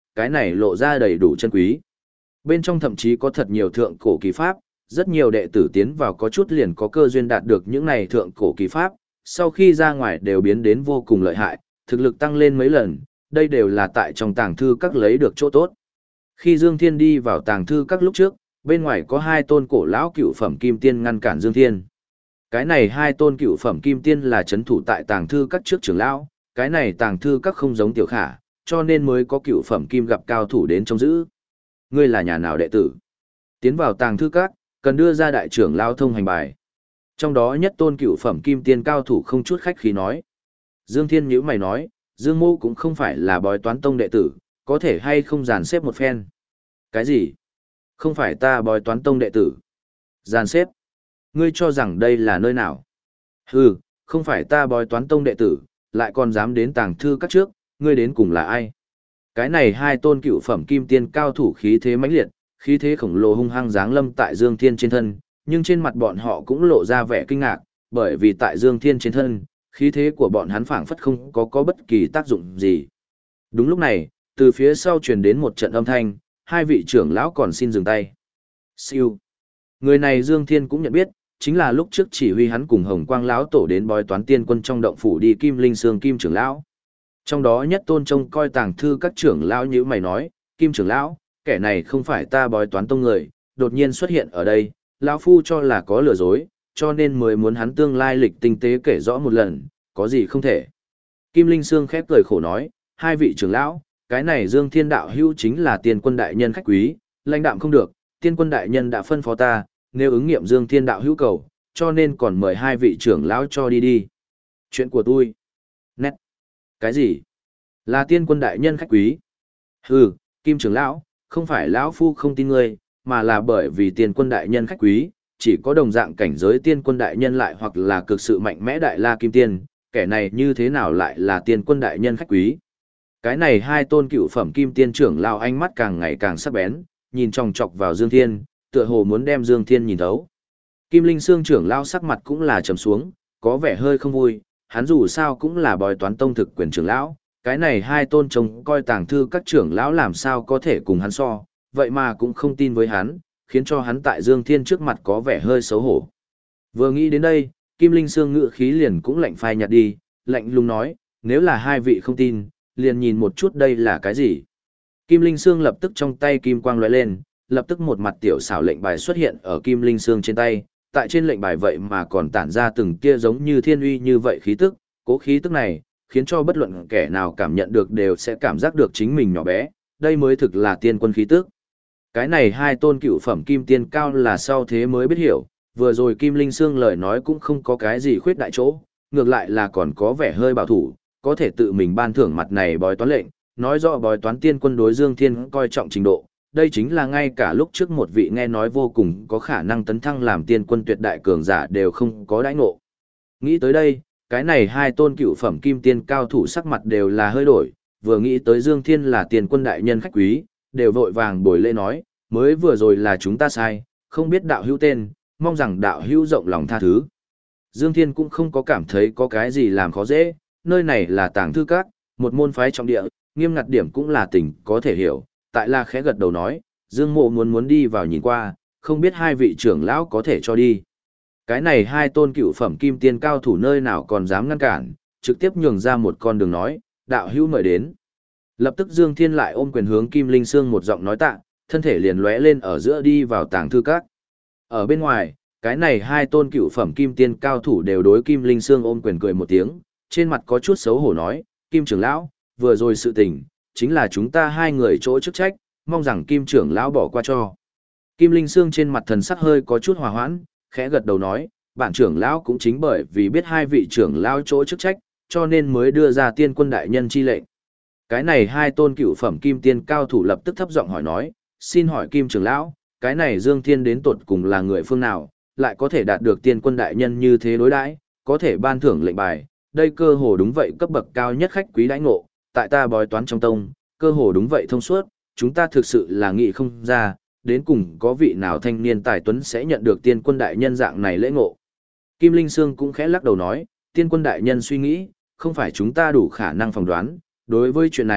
cái này lộ ra đầy đủ chân quý. Bên trong thậm chí có thật nhiều thượng cổ kỳ pháp, rất nhiều đệ tử tiến vào có chút liền có cơ duyên đạt được những này thượng cổ kỳ pháp, sau khi ra ngoài đều biến đến vô cùng lợi hại, thực lực tăng lên mấy lần, đây đều là tại trong tàng thư các lấy được chỗ tốt. Khi Dương Thiên đi vào tàng thư các lúc trước, bên ngoài có hai tôn cổ lão cựu phẩm kim tiên ngăn cản Dương Thiên. Cái này hai tôn cựu phẩm kim tiên là chấn thủ tại tàng thư các trước trưởng lão, cái này tàng thư các không giống tiểu khả, cho nên mới có cựu phẩm kim gặp cao thủ đến trông giữ. Ngươi là nhà nào đệ tử? Tiến vào tàng thư các, cần đưa ra đại trưởng lão thông hành bài. Trong đó nhất tôn cựu phẩm kim tiên cao thủ không chút khách khí nói. Dương Thiên nhíu mày nói, Dương Mô cũng không phải là bói toán tông đệ tử, có thể hay không dàn xếp một phen. Cái gì? Không phải ta bói toán tông đệ tử. Dàn xếp? Ngươi cho rằng đây là nơi nào? Hừ, không phải ta bói toán tông đệ tử, lại còn dám đến tàng thư các trước, ngươi đến cùng là ai? Cái này hai tôn cựu phẩm kim tiên cao thủ khí thế mãnh liệt, khí thế khổng lồ hung hăng giáng lâm tại Dương Thiên trên thân, nhưng trên mặt bọn họ cũng lộ ra vẻ kinh ngạc, bởi vì tại Dương Thiên trên thân, khí thế của bọn hắn phảng phất không có bất kỳ tác dụng gì. Đúng lúc này, từ phía sau truyền đến một trận âm thanh, hai vị trưởng lão còn xin dừng tay. Siêu. Người này Dương Thiên cũng nhận biết, chính là lúc trước chỉ huy hắn cùng Hồng Quang lão tổ đến bói toán tiên quân trong động phủ đi Kim Linh Sương Kim trưởng lão. Trong đó nhất tôn trông coi tàng thư các trưởng lão như mày nói, Kim trưởng lão, kẻ này không phải ta bói toán tông người, đột nhiên xuất hiện ở đây, lão phu cho là có lừa dối, cho nên mới muốn hắn tương lai lịch tinh tế kể rõ một lần, có gì không thể. Kim Linh Sương khép cười khổ nói, hai vị trưởng lão, cái này Dương Thiên đạo hữu chính là tiên quân đại nhân khách quý, lãnh đạm không được, tiên quân đại nhân đã phân phó ta, nếu ứng nghiệm Dương Thiên đạo hữu cầu, cho nên còn mời hai vị trưởng lão cho đi đi. Chuyện của tôi. Nét. Cái gì? Là tiên quân đại nhân khách quý. Hừ, Kim trưởng lão, không phải lão phu không tin ngươi, mà là bởi vì tiên quân đại nhân khách quý, chỉ có đồng dạng cảnh giới tiên quân đại nhân lại hoặc là cực sự mạnh mẽ đại la kim tiên, kẻ này như thế nào lại là tiên quân đại nhân khách quý. Cái này hai tôn cựu phẩm kim tiên trưởng lão ánh mắt càng ngày càng sắc bén, nhìn chòng chọc vào Dương Thiên, tựa hồ muốn đem Dương Thiên nhìn thấu. Kim Linh Sương trưởng lão sắc mặt cũng là trầm xuống, có vẻ hơi không vui, hắn dù sao cũng là bói toán tông thực quyền trưởng lão, cái này hai tôn trông coi tàng thư các trưởng lão làm sao có thể cùng hắn so, vậy mà cũng không tin với hắn, khiến cho hắn tại Dương Thiên trước mặt có vẻ hơi xấu hổ. Vừa nghĩ đến đây, Kim Linh Sương ngự khí liền cũng lạnh phai nhạt đi, lạnh lùng nói, nếu là hai vị không tin, liền nhìn một chút đây là cái gì. Kim Linh Sương lập tức trong tay kim quang lóe lên, lập tức một mặt tiểu xảo lệnh bài xuất hiện ở Kim Linh Sương trên tay, tại trên lệnh bài vậy mà còn tản ra từng tia giống như thiên uy như vậy khí tức, cố khí tức này, khiến cho bất luận kẻ nào cảm nhận được đều sẽ cảm giác được chính mình nhỏ bé, đây mới thực là tiên quân khí tức. Cái này hai tôn cựu phẩm kim tiên cao là sau thế mới biết hiểu, vừa rồi Kim Linh Sương lời nói cũng không có cái gì khuyết đại chỗ, ngược lại là còn có vẻ hơi bảo thủ, có thể tự mình ban thưởng mặt này bói toán lệnh, nói rõ bói toán tiên quân đối Dương Thiên coi trọng trình độ, đây chính là ngay cả lúc trước một vị nghe nói vô cùng có khả năng tấn thăng làm tiên quân tuyệt đại cường giả đều không có đãi ngộ. Nghĩ tới đây, cái này hai tôn cựu phẩm kim tiên cao thủ sắc mặt đều là hơi đổi, vừa nghĩ tới Dương Thiên là tiên quân đại nhân khách quý, đều vội vàng bồi lễ nói, mới vừa rồi là chúng ta sai, không biết đạo hữu tên, mong rằng đạo hữu rộng lòng tha thứ. Dương Thiên cũng không có cảm thấy có cái gì làm khó dễ, nơi này là tàng thư các, một môn phái trọng địa, nghiêm ngặt điểm cũng là tình có thể hiểu, tại là khẽ gật đầu nói, Dương Mộ muốn đi vào nhìn qua, không biết hai vị trưởng lão có thể cho đi. Cái này hai tôn cựu phẩm kim tiên cao thủ nơi nào còn dám ngăn cản, trực tiếp nhường ra một con đường nói, đạo hữu mời đến. Lập tức Dương Thiên lại ôm quyền hướng Kim Linh Sương một giọng nói tạ, thân thể liền lóe lên ở giữa đi vào tàng thư các. Ở bên ngoài, cái này hai tôn cựu phẩm kim tiên cao thủ đều đối Kim Linh Sương ôm quyền cười một tiếng, trên mặt có chút xấu hổ nói, Kim trưởng lão, vừa rồi sự tình, chính là chúng ta hai người chỗ chức trách, mong rằng Kim trưởng lão bỏ qua cho. Kim Linh Sương trên mặt thần sắc hơi có chút hòa hoãn, khẽ gật đầu nói, bản trưởng lão cũng chính bởi vì biết hai vị trưởng lão chỗ chức trách, cho nên mới đưa ra tiên quân đại nhân chi lệnh. Cái này hai tôn cựu phẩm kim tiên cao thủ lập tức thấp giọng hỏi nói, xin hỏi Kim trưởng lão, cái này Dương Thiên đến tột cùng là người phương nào, lại có thể đạt được tiên quân đại nhân như thế đối đãi, có thể ban thưởng lệnh bài, đây cơ hồ đúng vậy cấp bậc cao nhất khách quý đãi ngộ, tại ta bói toán trong tông, cơ hồ đúng vậy thông suốt, chúng ta thực sự là nghĩ không ra, đến cùng có vị nào thanh niên tài tuấn sẽ nhận được tiên quân đại nhân dạng này lễ ngộ. Kim Linh Sương cũng khẽ lắc đầu nói, tiên quân đại nhân suy nghĩ, không phải chúng ta đủ khả năng phỏng đoán, đối với chuyện này,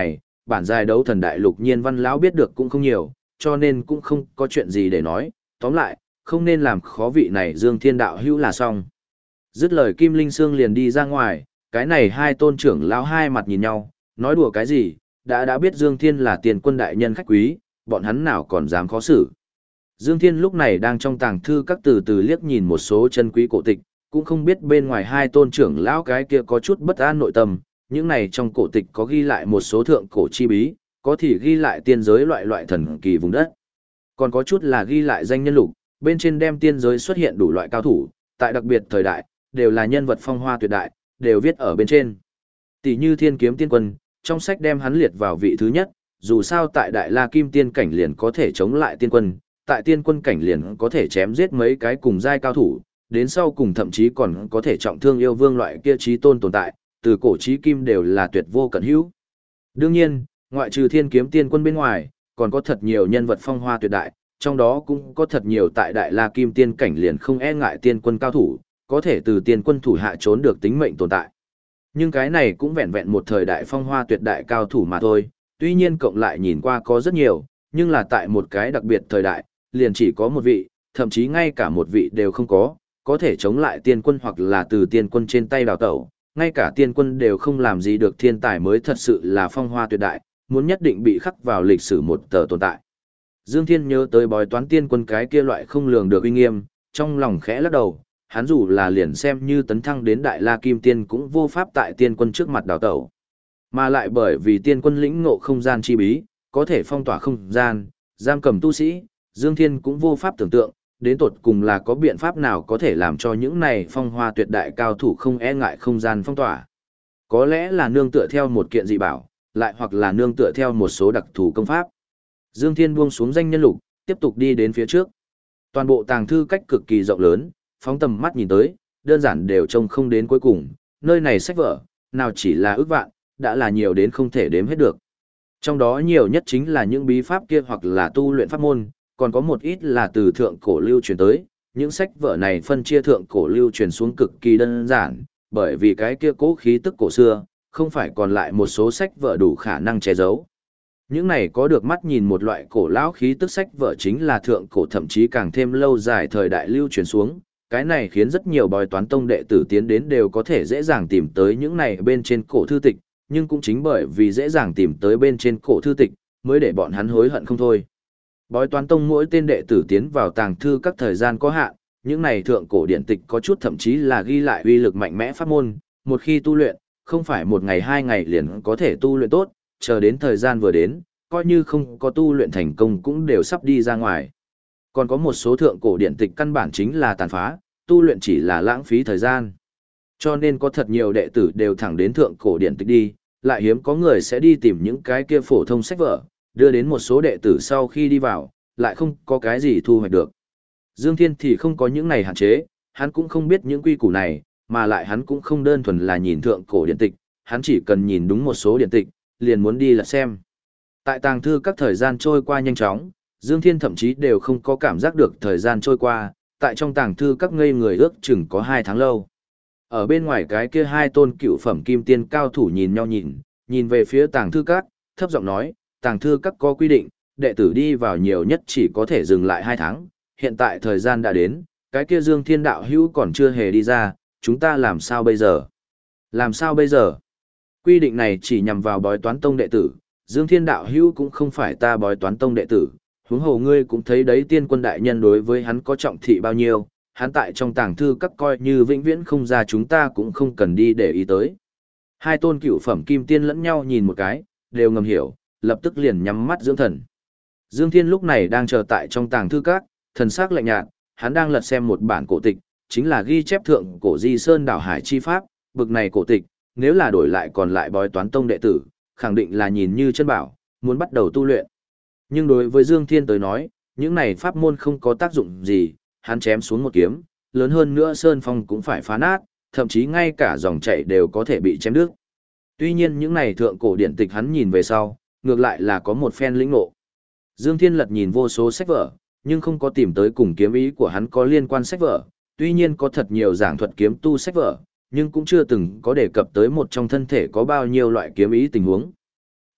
bản dài đấu thần đại lục Nhiên Văn lão biết được cũng không nhiều, cho nên cũng không có chuyện gì để nói, tóm lại, không nên làm khó vị này Dương Thiên đạo hữu là xong. Dứt lời Kim Linh Sương liền đi ra ngoài, cái này hai tôn trưởng lão hai mặt nhìn nhau, nói đùa cái gì, đã biết Dương Thiên là tiền quân đại nhân khách quý, bọn hắn nào còn dám khó xử. Dương Thiên lúc này đang trong tàng thư các từ từ liếc nhìn một số chân quý cổ tịch, cũng không biết bên ngoài hai tôn trưởng lão cái kia có chút bất an nội tâm, những này trong cổ tịch có ghi lại một số thượng cổ chi bí, có thì ghi lại tiên giới loại thần kỳ vùng đất. Còn có chút là ghi lại danh nhân lục, bên trên đem tiên giới xuất hiện đủ loại cao thủ, tại đặc biệt thời đại, đều là nhân vật phong hoa tuyệt đại, đều viết ở bên trên. Tỷ như Thiên Kiếm Tiên Quân, trong sách đem hắn liệt vào vị thứ nhất, dù sao tại Đại La Kim Tiên cảnh liền có thể chống lại tiên quân, tại tiên quân cảnh liền có thể chém giết mấy cái cùng giai cao thủ, đến sau cùng thậm chí còn có thể trọng thương yêu vương loại kia chí tôn tồn tại, từ cổ chí kim đều là tuyệt vô cận hữu. Đương nhiên, ngoại trừ Thiên Kiếm Tiên Quân bên ngoài, còn có thật nhiều nhân vật phong hoa tuyệt đại, trong đó cũng có thật nhiều tại Đại La Kim Tiên cảnh liền không e ngại tiên quân cao thủ, có thể từ tiên quân thủ hạ trốn được tính mệnh tồn tại. Nhưng cái này cũng vẹn vẹn một thời đại phong hoa tuyệt đại cao thủ mà thôi, tuy nhiên cộng lại nhìn qua có rất nhiều, nhưng là tại một cái đặc biệt thời đại, liền chỉ có một vị, thậm chí ngay cả một vị đều không có thể chống lại tiên quân hoặc là từ tiên quân trên tay đào tẩu, ngay cả tiên quân đều không làm gì được thiên tài mới thật sự là phong hoa tuyệt đại, muốn nhất định bị khắc vào lịch sử một tờ tồn tại. Dương Thiên nhớ tới bói toán tiên quân cái kia loại không lường được uy nghiêm, trong lòng khẽ lắc đầu, hắn dù là liền xem như tấn thăng đến Đại La Kim Tiên cũng vô pháp tại tiên quân trước mặt đào tẩu. Mà lại bởi vì tiên quân lĩnh ngộ không gian chi bí, có thể phong tỏa không gian, giam cầm tu sĩ, Dương Thiên cũng vô pháp tưởng tượng, đến tột cùng là có biện pháp nào có thể làm cho những này phong hoa tuyệt đại cao thủ không e ngại không gian phong tỏa. Có lẽ là nương tựa theo một kiện dị bảo, lại hoặc là nương tựa theo một số đặc thù công pháp. Dương Thiên buông xuống danh nhân lục, tiếp tục đi đến phía trước. Toàn bộ tàng thư cách cực kỳ rộng lớn, phóng tầm mắt nhìn tới, đơn giản đều trông không đến cuối cùng, nơi này sách vở, nào chỉ là ước vạn, đã là nhiều đến không thể đếm hết được. Trong đó nhiều nhất chính là những bí pháp kia hoặc là tu luyện pháp môn, còn có một ít là từ thượng cổ lưu truyền tới, những sách vở này phân chia thượng cổ lưu truyền xuống cực kỳ đơn giản, bởi vì cái kia cố khí tức cổ xưa, không phải còn lại một số sách vở đủ khả năng che giấu. Những này có được mắt nhìn một loại cổ lão khí tức sách vở chính là thượng cổ thậm chí càng thêm lâu dài thời đại lưu truyền xuống, cái này khiến rất nhiều bói toán tông đệ tử tiến đến đều có thể dễ dàng tìm tới những này bên trên cổ thư tịch, nhưng cũng chính bởi vì dễ dàng tìm tới bên trên cổ thư tịch, mới để bọn hắn hối hận không thôi. Bói toán tông mỗi tên đệ tử tiến vào tàng thư các thời gian có hạn, những này thượng cổ điển tịch có chút thậm chí là ghi lại uy lực mạnh mẽ pháp môn, một khi tu luyện, không phải một ngày hai ngày liền có thể tu luyện tốt, chờ đến thời gian vừa đến, coi như không có tu luyện thành công cũng đều sắp đi ra ngoài. Còn có một số thượng cổ điển tịch căn bản chính là tàn phá, tu luyện chỉ là lãng phí thời gian. Cho nên có thật nhiều đệ tử đều thẳng đến thượng cổ điển tịch đi, lại hiếm có người sẽ đi tìm những cái kia phổ thông sách vở, đưa đến một số đệ tử sau khi đi vào, lại không có cái gì thu hoạch được. Dương Thiên thì không có những này hạn chế, hắn cũng không biết những quy củ này, mà lại hắn cũng không đơn thuần là nhìn thượng cổ điển tịch, hắn chỉ cần nhìn đúng một số điển tịch, liền muốn đi lật xem. Tại tàng thư các thời gian trôi qua nhanh chóng, Dương Thiên thậm chí đều không có cảm giác được thời gian trôi qua, tại trong tàng thư các ngây người ước chừng có 2 tháng lâu. Ở bên ngoài cái kia hai tôn cựu phẩm kim tiên cao thủ nhìn nhau nhìn về phía tàng thư các, thấp giọng nói, tàng thư các có quy định, đệ tử đi vào nhiều nhất chỉ có thể dừng lại 2 tháng, hiện tại thời gian đã đến, cái kia Dương Thiên đạo hữu còn chưa hề đi ra, chúng ta làm sao bây giờ? Làm sao bây giờ? Quy định này chỉ nhằm vào bói toán tông đệ tử, Dương Thiên đạo hữu cũng không phải ta bói toán tông đệ tử, huống hồ ngươi cũng thấy đấy tiên quân đại nhân đối với hắn có trọng thị bao nhiêu, hắn tại trong tàng thư các coi như vĩnh viễn không ra chúng ta cũng không cần đi để ý tới. Hai tôn cựu phẩm kim tiên lẫn nhau nhìn một cái, đều ngầm hiểu, lập tức liền nhắm mắt dưỡng thần. Dương Thiên lúc này đang chờ tại trong tàng thư các, thần sắc lạnh nhạt, hắn đang lật xem một bản cổ tịch, chính là ghi chép thượng cổ Di Sơn đảo hải chi pháp, bực này cổ tịch, nếu là đổi lại còn lại bói toán tông đệ tử, khẳng định là nhìn như chân bảo, muốn bắt đầu tu luyện. Nhưng đối với Dương Thiên tới nói, những này pháp môn không có tác dụng gì, hắn chém xuống một kiếm, lớn hơn nữa sơn phong cũng phải phá nát, thậm chí ngay cả dòng chảy đều có thể bị chém đứt. Tuy nhiên những này thượng cổ điển tịch hắn nhìn về sau, ngược lại là có một phen lĩnh ngộ. Dương Thiên lật nhìn vô số sách vở, nhưng không có tìm tới cùng kiếm ý của hắn có liên quan sách vở, tuy nhiên có thật nhiều giảng thuật kiếm tu sách vở, nhưng cũng chưa từng có đề cập tới một trong thân thể có bao nhiêu loại kiếm ý tình huống.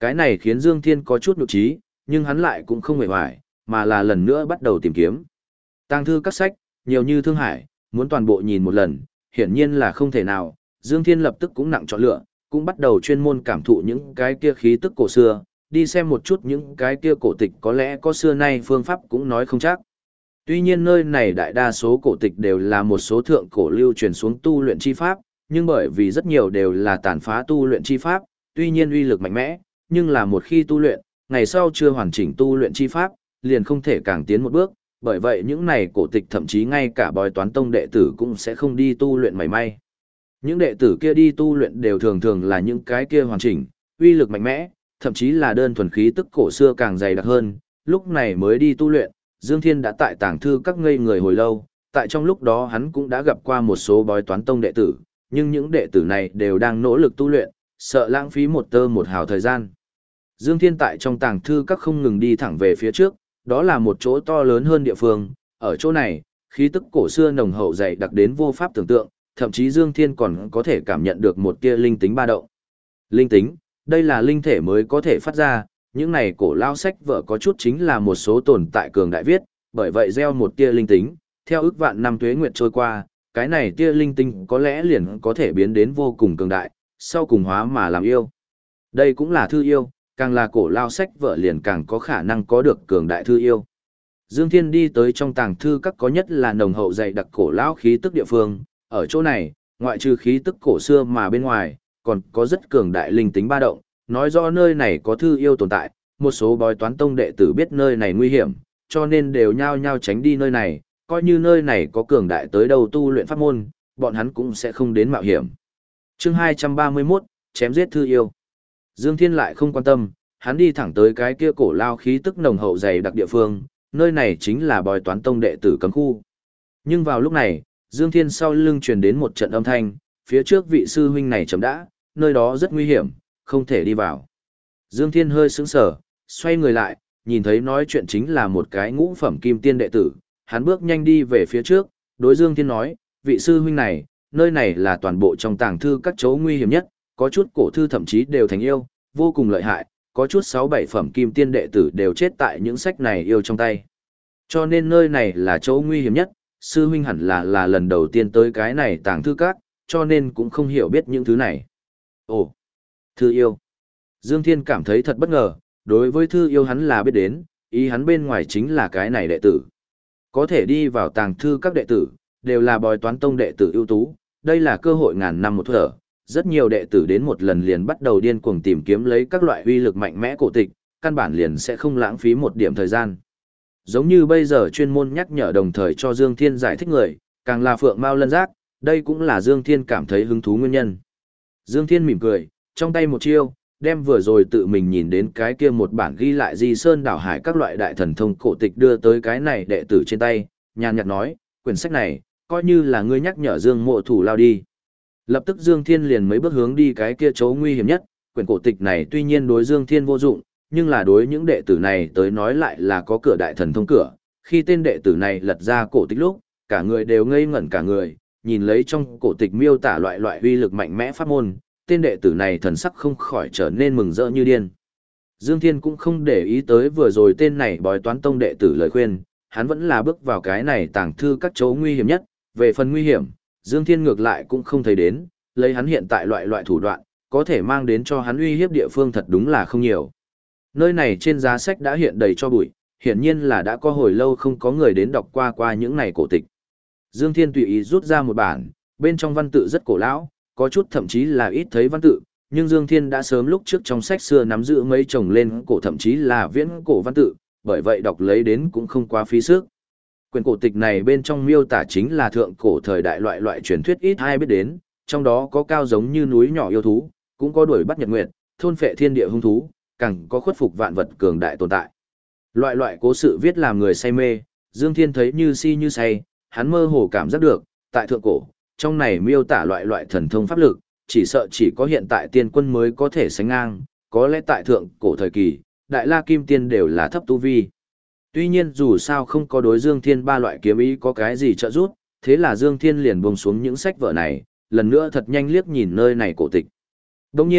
Cái này khiến Dương Thiên có chút nhục trí, nhưng hắn lại cũng không hề hoài, mà là lần nữa bắt đầu tìm kiếm. Tàng thư các sách, nhiều như Thương Hải, muốn toàn bộ nhìn một lần, hiển nhiên là không thể nào. Dương Thiên lập tức cũng nặng chọn lựa, cũng bắt đầu chuyên môn cảm thụ những cái kia khí tức cổ xưa, đi xem một chút những cái kia cổ tịch có lẽ có xưa nay phương pháp cũng nói không chắc. Tuy nhiên nơi này đại đa số cổ tịch đều là một số thượng cổ lưu truyền xuống tu luyện chi pháp, nhưng bởi vì rất nhiều đều là tàn phá tu luyện chi pháp, tuy nhiên uy lực mạnh mẽ, nhưng là một khi tu luyện, ngày sau chưa hoàn chỉnh tu luyện chi pháp, liền không thể càng tiến một bước, bởi vậy những này cổ tịch thậm chí ngay cả bói toán tông đệ tử cũng sẽ không đi tu luyện mảy may. Những đệ tử kia đi tu luyện đều thường thường là những cái kia hoàn chỉnh, uy lực mạnh mẽ, thậm chí là đơn thuần khí tức cổ xưa càng dày đặc hơn, lúc này mới đi tu luyện. Dương Thiên đã tại tàng thư các ngây người hồi lâu, tại trong lúc đó hắn cũng đã gặp qua một số bói toán tông đệ tử, nhưng những đệ tử này đều đang nỗ lực tu luyện, sợ lãng phí một tơ một hào thời gian. Dương Thiên tại trong tàng thư các không ngừng đi thẳng về phía trước, đó là một chỗ to lớn hơn địa phương, ở chỗ này, khí tức cổ xưa nồng hậu dày đặc đến vô pháp tưởng tượng, thậm chí Dương Thiên còn có thể cảm nhận được một tia linh tính ba động. Linh tính, đây là linh thể mới có thể phát ra, những này cổ lao sách vở có chút chính là một số tồn tại cường đại viết, bởi vậy gieo một tia linh tính, theo ước vạn năm tuế nguyệt trôi qua, cái này tia linh tinh có lẽ liền có thể biến đến vô cùng cường đại, sau cùng hóa mà làm yêu. Đây cũng là thư yêu, càng là cổ lao sách vở liền càng có khả năng có được cường đại thư yêu. Dương Thiên đi tới trong tàng thư các có nhất là nồng hậu dày đặc cổ lao khí tức địa phương, ở chỗ này, ngoại trừ khí tức cổ xưa mà bên ngoài, còn có rất cường đại linh tính ba động, nói rõ nơi này có thư yêu tồn tại, một số bói toán tông đệ tử biết nơi này nguy hiểm, cho nên đều nhao nhao tránh đi nơi này, coi như nơi này có cường đại tới đâu tu luyện pháp môn, bọn hắn cũng sẽ không đến mạo hiểm. Chương 231, chém giết thư yêu. Dương Thiên lại không quan tâm, hắn đi thẳng tới cái kia cổ lao khí tức nồng hậu dày đặc địa phương, nơi này chính là bói toán tông đệ tử cấm khu. Nhưng vào lúc này, Dương Thiên sau lưng truyền đến một trận âm thanh, phía trước vị sư huynh này chấm đã, nơi đó rất nguy hiểm, không thể đi vào. Dương Thiên hơi sững sờ, xoay người lại, nhìn thấy nói chuyện chính là một cái ngũ phẩm kim tiên đệ tử, hắn bước nhanh đi về phía trước, đối Dương Thiên nói, vị sư huynh này, nơi này là toàn bộ trong tàng thư các chỗ nguy hiểm nhất, có chút cổ thư thậm chí đều thành yêu, vô cùng lợi hại, có chút 6-7 phẩm kim tiên đệ tử đều chết tại những sách này yêu trong tay. Cho nên nơi này là chỗ nguy hiểm nhất, sư huynh hẳn là lần đầu tiên tới cái này tàng thư các, cho nên cũng không hiểu biết những thứ này. Ồ, thư yêu. Dương Thiên cảm thấy thật bất ngờ, đối với thư yêu hắn là biết đến, ý hắn bên ngoài chính là cái này đệ tử. Có thể đi vào tàng thư các đệ tử, đều là bói toán tông đệ tử ưu tú, đây là cơ hội ngàn năm một thở. Rất nhiều đệ tử đến một lần liền bắt đầu điên cuồng tìm kiếm lấy các loại uy lực mạnh mẽ cổ tịch, căn bản liền sẽ không lãng phí một điểm thời gian. Giống như bây giờ chuyên môn nhắc nhở đồng thời cho Dương Thiên giải thích người, càng là phượng mao lân giác, đây cũng là Dương Thiên cảm thấy hứng thú nguyên nhân. Dương Thiên mỉm cười, trong tay một chiêu, đem vừa rồi tự mình nhìn đến cái kia một bản ghi lại Di Sơn đảo hải các loại đại thần thông cổ tịch đưa tới cái này đệ tử trên tay, nhàn nhạt nói, quyển sách này, coi như là ngươi nhắc nhở Dương Mộ thủ lao đi. Lập tức Dương Thiên liền mấy bước hướng đi cái kia chỗ nguy hiểm nhất, quyển cổ tịch này tuy nhiên đối Dương Thiên vô dụng, nhưng là đối những đệ tử này tới nói lại là có cửa đại thần thông cửa. Khi tên đệ tử này lật ra cổ tịch lúc, cả người đều ngây ngẩn cả người, nhìn lấy trong cổ tịch miêu tả loại uy lực mạnh mẽ pháp môn, tên đệ tử này thần sắc không khỏi trở nên mừng rỡ như điên. Dương Thiên cũng không để ý tới vừa rồi tên này bói toán tông đệ tử lời khuyên, hắn vẫn là bước vào cái này tàng thư các chỗ nguy hiểm nhất, về phần nguy hiểm, Dương Thiên ngược lại cũng không thấy đến, lấy hắn hiện tại loại thủ đoạn, có thể mang đến cho hắn uy hiếp địa phương thật đúng là không nhiều. Nơi này trên giá sách đã hiện đầy cho bụi, hiển nhiên là đã có hồi lâu không có người đến đọc qua những này cổ tịch. Dương Thiên tùy ý rút ra một bản, bên trong văn tự rất cổ lão, có chút thậm chí là ít thấy văn tự, nhưng Dương Thiên đã sớm lúc trước trong sách xưa nắm giữ mấy chồng lên cổ thậm chí là viễn cổ văn tự, bởi vậy đọc lấy đến cũng không quá phí sức. Quyển cổ tịch này bên trong miêu tả chính là thượng cổ thời đại loại truyền thuyết ít ai biết đến, trong đó có cao giống như núi nhỏ yêu thú, cũng có đuổi bắt nhật nguyệt, thôn phệ thiên địa hung thú, càng có khuất phục vạn vật cường đại tồn tại. Loại cố sự viết làm người say mê, Dương Thiên thấy như si như say, hắn mơ hồ cảm giác được, tại thượng cổ, trong này miêu tả loại thần thông pháp lực, chỉ sợ chỉ có hiện tại tiên quân mới có thể sánh ngang, có lẽ tại thượng cổ thời kỳ, đại la kim tiên đều là thấp tu vi. Tuy nhiên dù sao không có đối Dương Thiên ba loại kiếm ý có cái gì trợ giúp, thế là Dương Thiên liền buông xuống những sách vở này, lần nữa thật nhanh liếc nhìn nơi này cổ tịch. Đồng nhiên,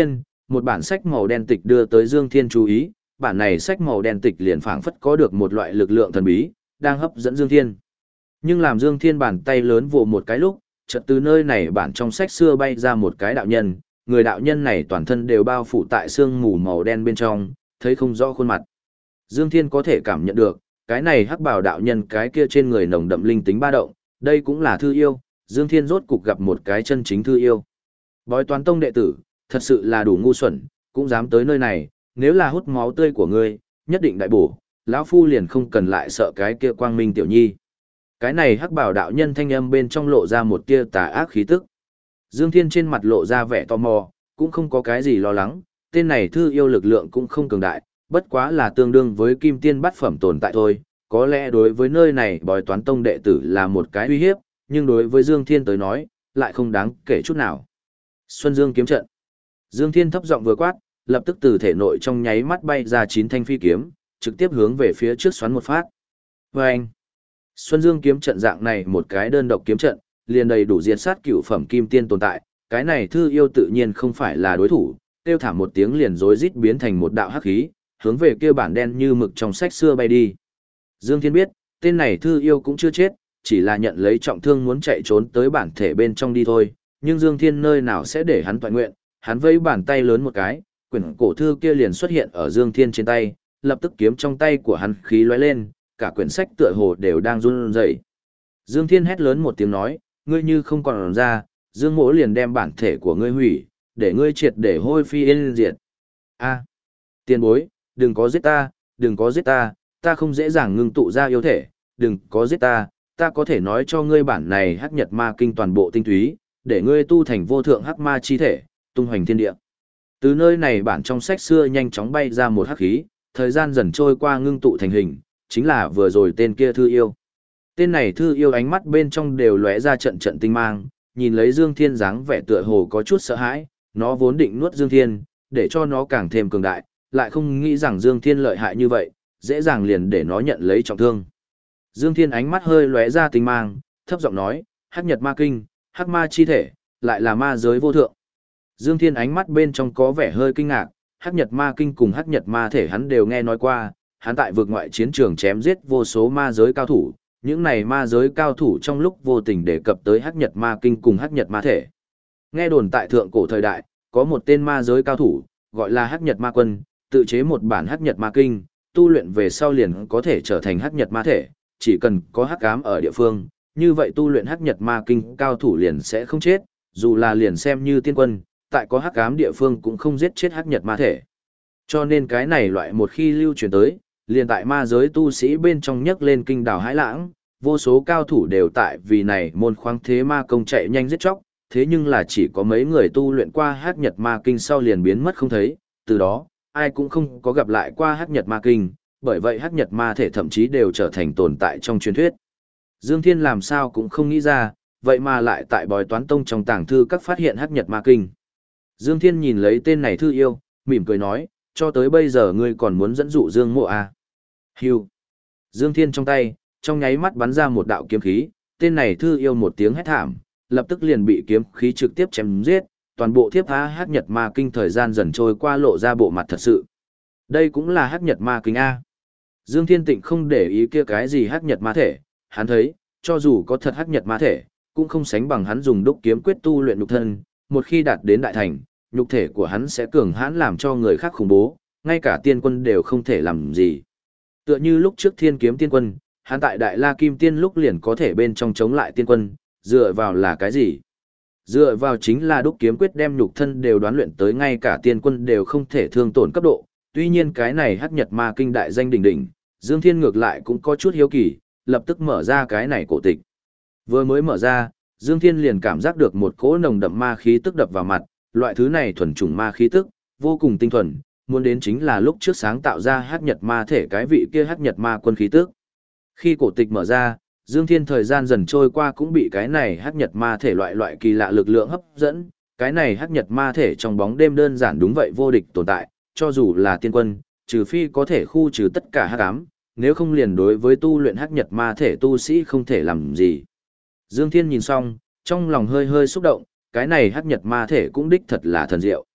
một bản sách màu đen tịch đưa tới Dương Thiên chú ý, bản này sách màu đen tịch liền phảng phất có được một loại lực lượng thần bí, đang hấp dẫn Dương Thiên. Nhưng làm Dương Thiên bàn tay lớn vồ một cái lúc, chợt từ nơi này bản trong sách xưa bay ra một cái đạo nhân, người đạo nhân này toàn thân đều bao phủ tại sương mù màu đen bên trong, thấy không rõ khuôn mặt. Dương Thiên có thể cảm nhận được, cái này hắc bào đạo nhân cái kia trên người nồng đậm linh tính ba động, đây cũng là thư yêu, Dương Thiên rốt cục gặp một cái chân chính thư yêu. Bói toán tông đệ tử, thật sự là đủ ngu xuẩn, cũng dám tới nơi này, nếu là hút máu tươi của ngươi, nhất định đại bổ, lão phu liền không cần lại sợ cái kia quang minh tiểu nhi. Cái này hắc bảo đạo nhân thanh âm bên trong lộ ra một tia tà ác khí tức. Dương Thiên trên mặt lộ ra vẻ tò mò, cũng không có cái gì lo lắng, tên này thư yêu lực lượng cũng không cường đại, bất quá là tương đương với kim tiên bát phẩm tồn tại thôi, có lẽ đối với nơi này bói toán tông đệ tử là một cái uy hiếp, nhưng đối với Dương Thiên tới nói, lại không đáng kể chút nào. Xuân Dương kiếm trận. Dương Thiên thấp giọng vừa quát, lập tức từ thể nội trong nháy mắt bay ra 9 thanh phi kiếm, trực tiếp hướng về phía trước xoắn một phát. Vâng! Xuân Dương kiếm trận dạng này một cái đơn độc kiếm trận, liền đầy đủ diệt sát cửu phẩm kim tiên tồn tại, cái này thư yêu tự nhiên không phải là đối thủ, kêu thảm một tiếng liền rối rít biến thành một đạo hắc khí, hướng về kia bản đen như mực trong sách xưa bay đi. Dương Thiên biết, tên này thư yêu cũng chưa chết, chỉ là nhận lấy trọng thương muốn chạy trốn tới bản thể bên trong đi thôi, nhưng Dương Thiên nơi nào sẽ để hắn toàn nguyện, hắn vẫy bàn tay lớn một cái, quyển cổ thư kia liền xuất hiện ở Dương Thiên trên tay, lập tức kiếm trong tay của hắn khí lóe lên, cả quyển sách tựa hồ đều đang run rẩy. Dương Thiên hét lớn một tiếng nói, ngươi như không còn ra, Dương Mỗ liền đem bản thể của ngươi hủy, để ngươi triệt để hôi phi yên diệt. A, tiền bối, đừng có giết ta, đừng có giết ta, ta không dễ dàng ngưng tụ ra yêu thể, đừng có giết ta, ta có thể nói cho ngươi bản này hắc nhật ma kinh toàn bộ tinh túy, để ngươi tu thành vô thượng hắc ma chi thể, tung hoành thiên địa. Từ nơi này bản trong sách xưa nhanh chóng bay ra một hắc khí, thời gian dần trôi qua ngưng tụ thành hình, chính là vừa rồi tên kia thư yêu. Tên này thư yêu ánh mắt bên trong đều lóe ra trận trận tinh mang, nhìn lấy Dương Thiên dáng vẻ tựa hồ có chút sợ hãi, nó vốn định nuốt Dương Thiên, để cho nó càng thêm cường đại, lại không nghĩ rằng Dương Thiên lợi hại như vậy, dễ dàng liền để nó nhận lấy trọng thương. Dương Thiên ánh mắt hơi lóe ra tinh mang, thấp giọng nói, hắc nhật ma kinh, hắc ma chi thể, lại là ma giới vô thượng. Dương Thiên ánh mắt bên trong có vẻ hơi kinh ngạc, hắc nhật ma kinh cùng hắc nhật ma thể hắn đều nghe nói qua, hắn tại vực ngoại chiến trường chém giết vô số ma giới cao thủ, những này ma giới cao thủ trong lúc vô tình đề cập tới hắc nhật ma kinh cùng hắc nhật ma thể. Nghe đồn tại thượng cổ thời đại, có một tên ma giới cao thủ, gọi là hắc nhật ma quân, tự chế một bản hắc nhật ma kinh, tu luyện về sau liền có thể trở thành hắc nhật ma thể, chỉ cần có hắc ám ở địa phương, như vậy tu luyện hắc nhật ma kinh cao thủ liền sẽ không chết, dù là liền xem như tiên quân, tại có hắc ám địa phương cũng không giết chết hắc nhật ma thể. Cho nên cái này loại một khi lưu truyền tới, liền tại ma giới tu sĩ bên trong nhấc lên kinh đảo hãi lãng, vô số cao thủ đều tại vì này môn khoáng thế ma công chạy nhanh giết chóc, thế nhưng là chỉ có mấy người tu luyện qua hắc nhật ma kinh sau liền biến mất không thấy, từ đó, ai cũng không có gặp lại qua hắc nhật ma kinh, bởi vậy hắc nhật ma thể thậm chí đều trở thành tồn tại trong truyền thuyết. Dương Thiên làm sao cũng không nghĩ ra, vậy mà lại tại bói toán tông trong tàng thư các phát hiện hắc nhật ma kinh. Dương Thiên nhìn lấy tên này thư yêu, mỉm cười nói, cho tới bây giờ ngươi còn muốn dẫn dụ Dương Mộ à? Hưu. Dương Thiên trong tay, trong nháy mắt bắn ra một đạo kiếm khí, tên này thư yêu một tiếng hét thảm, lập tức liền bị kiếm khí trực tiếp chém giết, toàn bộ thiếp phá hắc nhật ma kinh thời gian dần trôi qua lộ ra bộ mặt thật sự. Đây cũng là hắc nhật ma kinh A. Dương Thiên Tịnh không để ý kia cái gì hắc nhật ma thể, hắn thấy, cho dù có thật hắc nhật ma thể, cũng không sánh bằng hắn dùng đúc kiếm quyết tu luyện nhục thân, một khi đạt đến đại thành, nhục thể của hắn sẽ cường hãn làm cho người khác khủng bố, ngay cả tiên quân đều không thể làm gì. Tựa như lúc trước Thiên Kiếm Tiên Quân, hắn tại Đại La Kim Tiên lúc liền có thể bên trong chống lại tiên quân, dựa vào là cái gì? Dựa vào chính là đúc kiếm quyết đem nhục thân đều đoán luyện tới ngay cả tiên quân đều không thể thương tổn cấp độ. Tuy nhiên cái này hắc nhật ma kinh đại danh đỉnh đỉnh, Dương Thiên ngược lại cũng có chút hiếu kỳ, lập tức mở ra cái này cổ tịch. Vừa mới mở ra, Dương Thiên liền cảm giác được một cỗ nồng đậm ma khí tức đập vào mặt, loại thứ này thuần chủng ma khí tức, vô cùng tinh thuần, muốn đến chính là lúc trước sáng tạo ra hắc nhật ma thể cái vị kia hắc nhật ma quân khí tức. Khi cổ tịch mở ra, Dương Thiên thời gian dần trôi qua cũng bị cái này hắc nhật ma thể loại kỳ lạ lực lượng hấp dẫn, cái này hắc nhật ma thể trong bóng đêm đơn giản đúng vậy vô địch tồn tại, cho dù là tiên quân, trừ phi có thể khu trừ tất cả hắc ám, nếu không liền đối với tu luyện hắc nhật ma thể tu sĩ không thể làm gì. Dương Thiên nhìn xong, trong lòng hơi hơi xúc động, cái này hắc nhật ma thể cũng đích thật là thần diệu.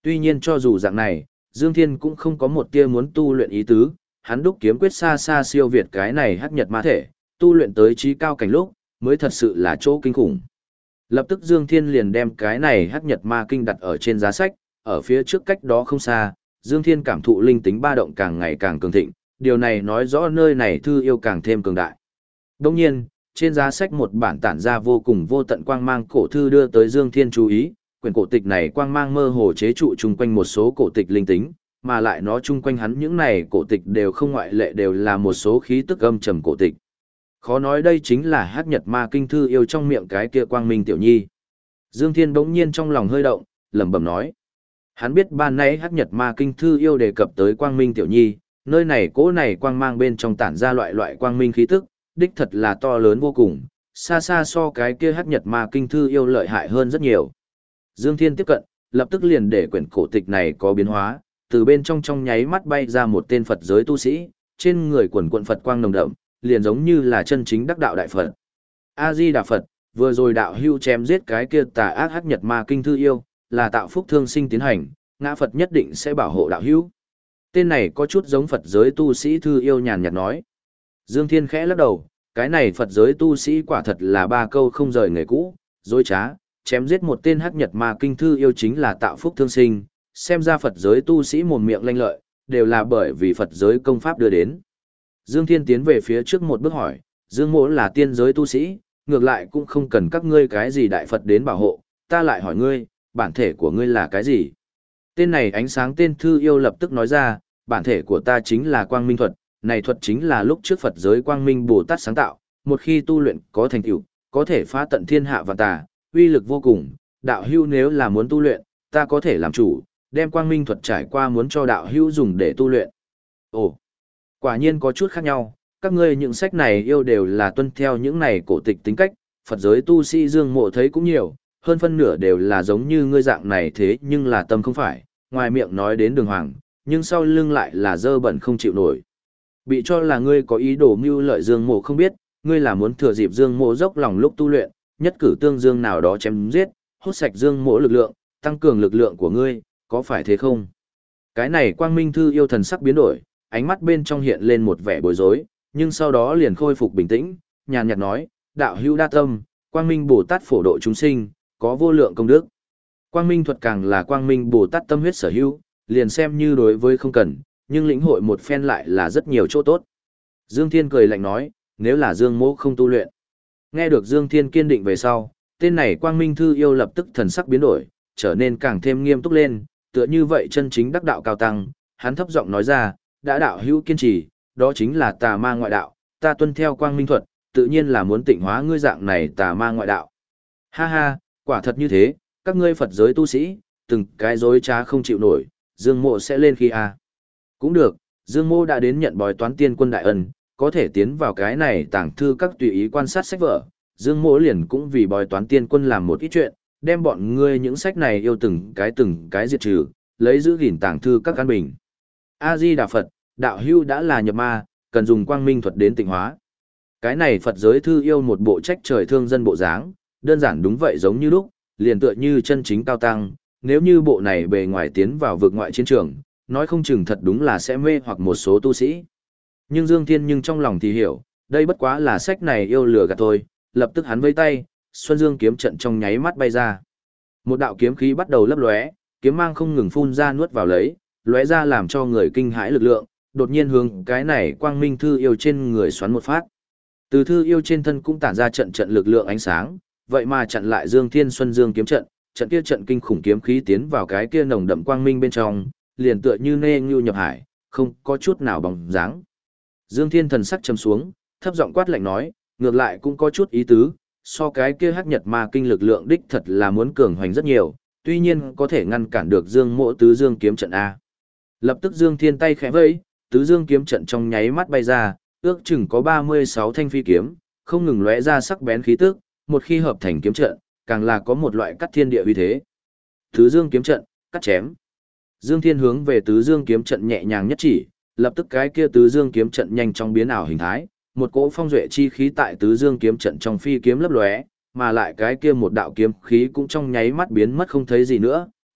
Tuy nhiên cho dù dạng này, Dương Thiên cũng không có một tia muốn tu luyện ý tứ, hắn đúc kiếm quyết xa xa siêu việt cái này hắc nhật ma thể, tu luyện tới trí cao cảnh lúc, mới thật sự là chỗ kinh khủng. Lập tức Dương Thiên liền đem cái này hắc nhật ma kinh đặt ở trên giá sách, ở phía trước cách đó không xa, Dương Thiên cảm thụ linh tính ba động càng ngày càng cường thịnh, điều này nói rõ nơi này thư yêu càng thêm cường đại. Đồng nhiên, trên giá sách một bản tản ra vô cùng vô tận quang mang cổ thư đưa tới Dương Thiên chú ý, quyển cổ tịch này quang mang mơ hồ chế trụ chung quanh một số cổ tịch linh tính, mà lại nó chung quanh hắn những này cổ tịch đều không ngoại lệ đều là một số khí tức âm trầm cổ tịch. Khó nói đây chính là hắc nhật ma kinh thư yêu trong miệng cái kia quang minh tiểu nhi. Dương Thiên bỗng nhiên trong lòng hơi động, lẩm bẩm nói. Hắn biết ban nãy hắc nhật ma kinh thư yêu đề cập tới quang minh tiểu nhi, nơi này cỗ này quang mang bên trong tản ra loại quang minh khí tức, đích thật là to lớn vô cùng, xa xa so cái kia hắc nhật ma kinh thư yêu lợi hại hơn rất nhiều. Dương Thiên tiếp cận, lập tức liền để quyển cổ tịch này có biến hóa, từ bên trong nháy mắt bay ra một tên Phật giới tu sĩ, trên người quần quần Phật quang nồng đậm, liền giống như là chân chính đắc đạo đại Phật. A Di Đà Phật, vừa rồi đạo hưu chém giết cái kia tà ác hắc nhật ma kinh thư yêu, là tạo phúc thương sinh tiến hành, ngã Phật nhất định sẽ bảo hộ đạo hưu. Tên này có chút giống Phật giới tu sĩ thư yêu nhàn nhạt nói. Dương Thiên khẽ lắc đầu, cái này Phật giới tu sĩ quả thật là ba câu không rời nghề cũ, dối trá, chém giết một tên hắc nhật ma kinh thư yêu chính là tạo phúc thương sinh, xem ra Phật giới tu sĩ mồm miệng lanh lợi, đều là bởi vì Phật giới công pháp đưa đến. Dương Thiên tiến về phía trước một bước hỏi, Dương Mỗ là tiên giới tu sĩ, ngược lại cũng không cần các ngươi cái gì đại Phật đến bảo hộ, ta lại hỏi ngươi, bản thể của ngươi là cái gì? Tên này ánh sáng tên thư yêu lập tức nói ra, bản thể của ta chính là quang minh thuật, này thuật chính là lúc trước Phật giới quang minh Bồ Tát sáng tạo, một khi tu luyện có thành tựu, có thể phá tận thiên hạ và tà, uy lực vô cùng, đạo hưu nếu là muốn tu luyện, ta có thể làm chủ, đem quang minh thuật trải qua muốn cho đạo hưu dùng để tu luyện. Ồ, quả nhiên có chút khác nhau, các ngươi những sách này yêu đều là tuân theo những này cổ tịch tính cách, Phật giới tu sĩ Dương Mộ thấy cũng nhiều, hơn phân nửa đều là giống như ngươi dạng này thế nhưng là tâm không phải, ngoài miệng nói đến đường hoàng, nhưng sau lưng lại là dơ bẩn không chịu nổi. Bị cho là ngươi có ý đồ mưu lợi Dương Mộ không biết, ngươi là muốn thừa dịp Dương Mộ dốc lòng lúc tu luyện, nhất cử tương dương nào đó chém giết, hút sạch Dương Mộ lực lượng, tăng cường lực lượng của ngươi, có phải thế không? Cái này quang minh thư yêu thần sắc biến đổi, ánh mắt bên trong hiện lên một vẻ bối rối, nhưng sau đó liền khôi phục bình tĩnh, nhàn nhạt nói, đạo hữu đa tâm, quang minh Bồ Tát phổ độ chúng sinh, có vô lượng công đức. Quang minh thuật càng là quang minh Bồ Tát tâm huyết sở hữu, liền xem như đối với không cần, nhưng lĩnh hội một phen lại là rất nhiều chỗ tốt. Dương Thiên cười lạnh nói, nếu là Dương Mỗ không tu luyện. Nghe được Dương Thiên kiên định về sau, tên này quang minh thư yêu lập tức thần sắc biến đổi, trở nên càng thêm nghiêm túc lên, tựa như vậy chân chính đắc đạo cao tăng, hắn thấp giọng nói ra, đã đạo hữu kiên trì, đó chính là tà ma ngoại đạo, ta tuân theo quang minh thuật, tự nhiên là muốn tịnh hóa ngươi dạng này tà ma ngoại đạo. Ha ha, quả thật như thế, các ngươi Phật giới tu sĩ, từng cái dối trá không chịu nổi, Dương Mộ sẽ lên khi a. Cũng được, Dương Mộ đã đến nhận bói toán tiên quân đại ân, có thể tiến vào cái này tàng thư các tùy ý quan sát sách vở, Dương Mộ liền cũng vì bói toán tiên quân làm một ít chuyện, đem bọn ngươi những sách này yêu từng cái diệt trừ, lấy giữ gìn tàng thư các căn bình. A Di Đà Phật, đạo hưu đã là nhập ma, cần dùng quang minh thuật đến tịnh hóa. Cái này Phật giới thư yêu một bộ trách trời thương dân bộ dáng, đơn giản đúng vậy giống như lúc, liền tựa như chân chính cao tăng, nếu như bộ này bề ngoài tiến vào vực ngoại chiến trường, nói không chừng thật đúng là sẽ mê hoặc một số tu sĩ. Nhưng Dương Thiên nhưng trong lòng thì hiểu, đây bất quá là sách này yêu lừa gạt thôi, lập tức hắn vây tay, Xuân Dương kiếm trận trong nháy mắt bay ra. Một đạo kiếm khí bắt đầu lấp lóe, kiếm mang không ngừng phun ra nuốt vào lấy, lóe ra làm cho người kinh hãi lực lượng, đột nhiên hướng cái này quang minh thư yêu trên người xoắn một phát. Từ thư yêu trên thân cũng tản ra trận trận lực lượng ánh sáng, vậy mà chặn lại Dương Thiên Xuân Dương kiếm trận, trận kia trận kinh khủng kiếm khí tiến vào cái kia nồng đậm quang minh bên trong, liền tựa như nê ngưu nhập hải, không có chút nào bóng dáng. Dương Thiên thần sắc trầm xuống, thấp giọng quát lạnh nói, ngược lại cũng có chút ý tứ, so cái kia hắc nhật ma kinh lực lượng đích thật là muốn cường hoành rất nhiều, tuy nhiên có thể ngăn cản được Dương Mộ tứ Dương kiếm trận a. Lập tức Dương Thiên tay khẽ vẫy, tứ Dương kiếm trận trong nháy mắt bay ra, ước chừng có 36 thanh phi kiếm, không ngừng lóe ra sắc bén khí tức, một khi hợp thành kiếm trận, càng là có một loại cắt thiên địa uy thế. Tứ Dương kiếm trận, cắt chém. Dương Thiên hướng về tứ Dương kiếm trận nhẹ nhàng nhất chỉ, lập tức cái kia tứ Dương kiếm trận nhanh chóng biến ảo hình thái, một cỗ phong duệ chi khí tại tứ Dương kiếm trận trong phi kiếm lấp lóe, mà lại cái kia một đạo kiếm khí cũng trong nháy mắt biến mất không thấy gì nữa,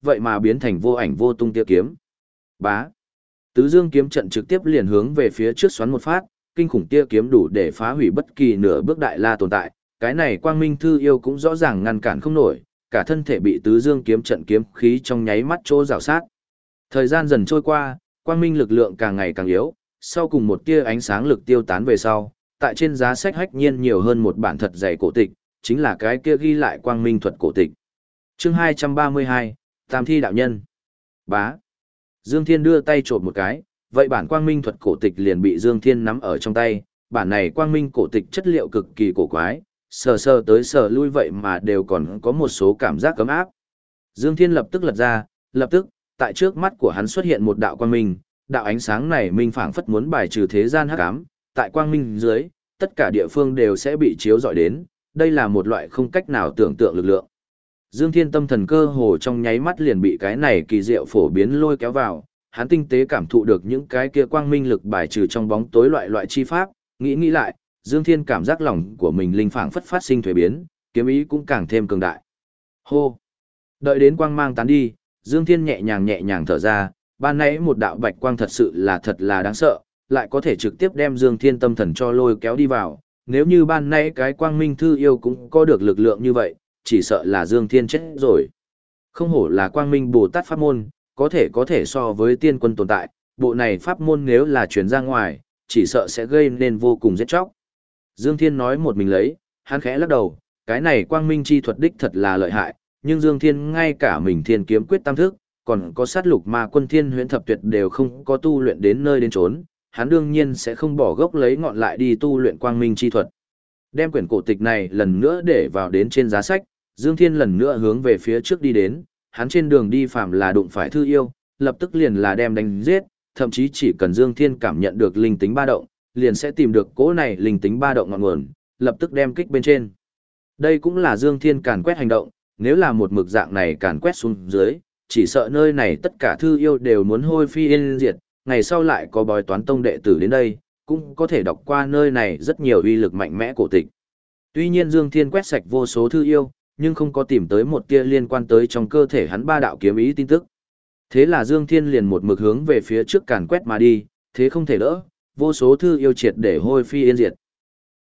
vậy mà biến thành vô ảnh vô tung tia kiếm. Bá. Tứ dương kiếm trận trực tiếp liền hướng về phía trước xoắn một phát, kinh khủng tia kiếm đủ để phá hủy bất kỳ nửa bước đại la tồn tại, cái này quang minh thư yêu cũng rõ ràng ngăn cản không nổi, cả thân thể bị tứ dương kiếm trận kiếm khí trong nháy mắt chỗ rào sát. Thời gian dần trôi qua, quang minh lực lượng càng ngày càng yếu, sau cùng một tia ánh sáng lực tiêu tán về sau, tại trên giá sách hách nhiên nhiều hơn một bản thật dày cổ tịch, chính là cái kia ghi lại quang minh thuật cổ tịch. Chương 232, Tam thi đạo nhân. Bá. Dương Thiên đưa tay trộm một cái, vậy bản quang minh thuật cổ tịch liền bị Dương Thiên nắm ở trong tay, bản này quang minh cổ tịch chất liệu cực kỳ cổ quái, sờ sờ tới sờ lui vậy mà đều còn có một số cảm giác cấm áp. Dương Thiên lập tức lật ra, lập tức, tại trước mắt của hắn xuất hiện một đạo quang minh, đạo ánh sáng này minh phảng phất muốn bài trừ thế gian hắc ám, tại quang minh dưới, tất cả địa phương đều sẽ bị chiếu rọi đến, đây là một loại không cách nào tưởng tượng lực lượng. Dương Thiên tâm thần cơ hồ trong nháy mắt liền bị cái này kỳ diệu phổ biến lôi kéo vào, hắn tinh tế cảm thụ được những cái kia quang minh lực bài trừ trong bóng tối loại chi pháp, nghĩ lại, Dương Thiên cảm giác lòng của mình linh phảng phất phát sinh thuế biến, kiếm ý cũng càng thêm cường đại. Hô! Đợi đến quang mang tán đi, Dương Thiên nhẹ nhàng thở ra, ban nãy một đạo bạch quang thật sự là thật là đáng sợ, lại có thể trực tiếp đem Dương Thiên tâm thần cho lôi kéo đi vào, nếu như ban nãy cái quang minh thư yêu cũng có được lực lượng như vậy, chỉ sợ là Dương Thiên chết rồi. Không hổ là quang minh Bồ Tát pháp môn, có thể so với tiên quân tồn tại, bộ này pháp môn nếu là truyền ra ngoài, chỉ sợ sẽ gây nên vô cùng giết chóc. Dương Thiên nói một mình lấy, hắn khẽ lắc đầu, cái này quang minh chi thuật đích thật là lợi hại, nhưng Dương Thiên ngay cả mình thiên kiếm quyết tam thức, còn có sát lục ma quân thiên huyễn thập tuyệt đều không có tu luyện đến nơi đến chốn, hắn đương nhiên sẽ không bỏ gốc lấy ngọn lại đi tu luyện quang minh chi thuật. Đem quyển cổ tịch này lần nữa để vào đến trên giá sách, Dương Thiên lần nữa hướng về phía trước đi đến, hắn trên đường đi phàm là đụng phải thư yêu, lập tức liền là đem đánh giết, thậm chí chỉ cần Dương Thiên cảm nhận được linh tính ba động, liền sẽ tìm được cỗ này linh tính ba động ngọn nguồn, lập tức đem kích bên trên. Đây cũng là Dương Thiên càn quét hành động, nếu là một mực dạng này càn quét xuống dưới, chỉ sợ nơi này tất cả thư yêu đều muốn hôi phi yên diệt, ngày sau lại có bói toán tông đệ tử đến đây, cũng có thể đọc qua nơi này rất nhiều uy lực mạnh mẽ cổ tịch. Tuy nhiên Dương Thiên quét sạch vô số thư yêu, nhưng không có tìm tới một tia liên quan tới trong cơ thể hắn ba đạo kiếm ý tin tức. Thế là Dương Thiên liền một mực hướng về phía trước càn quét mà đi, thế không thể đỡ, vô số thư yêu triệt để hôi phi yên diệt.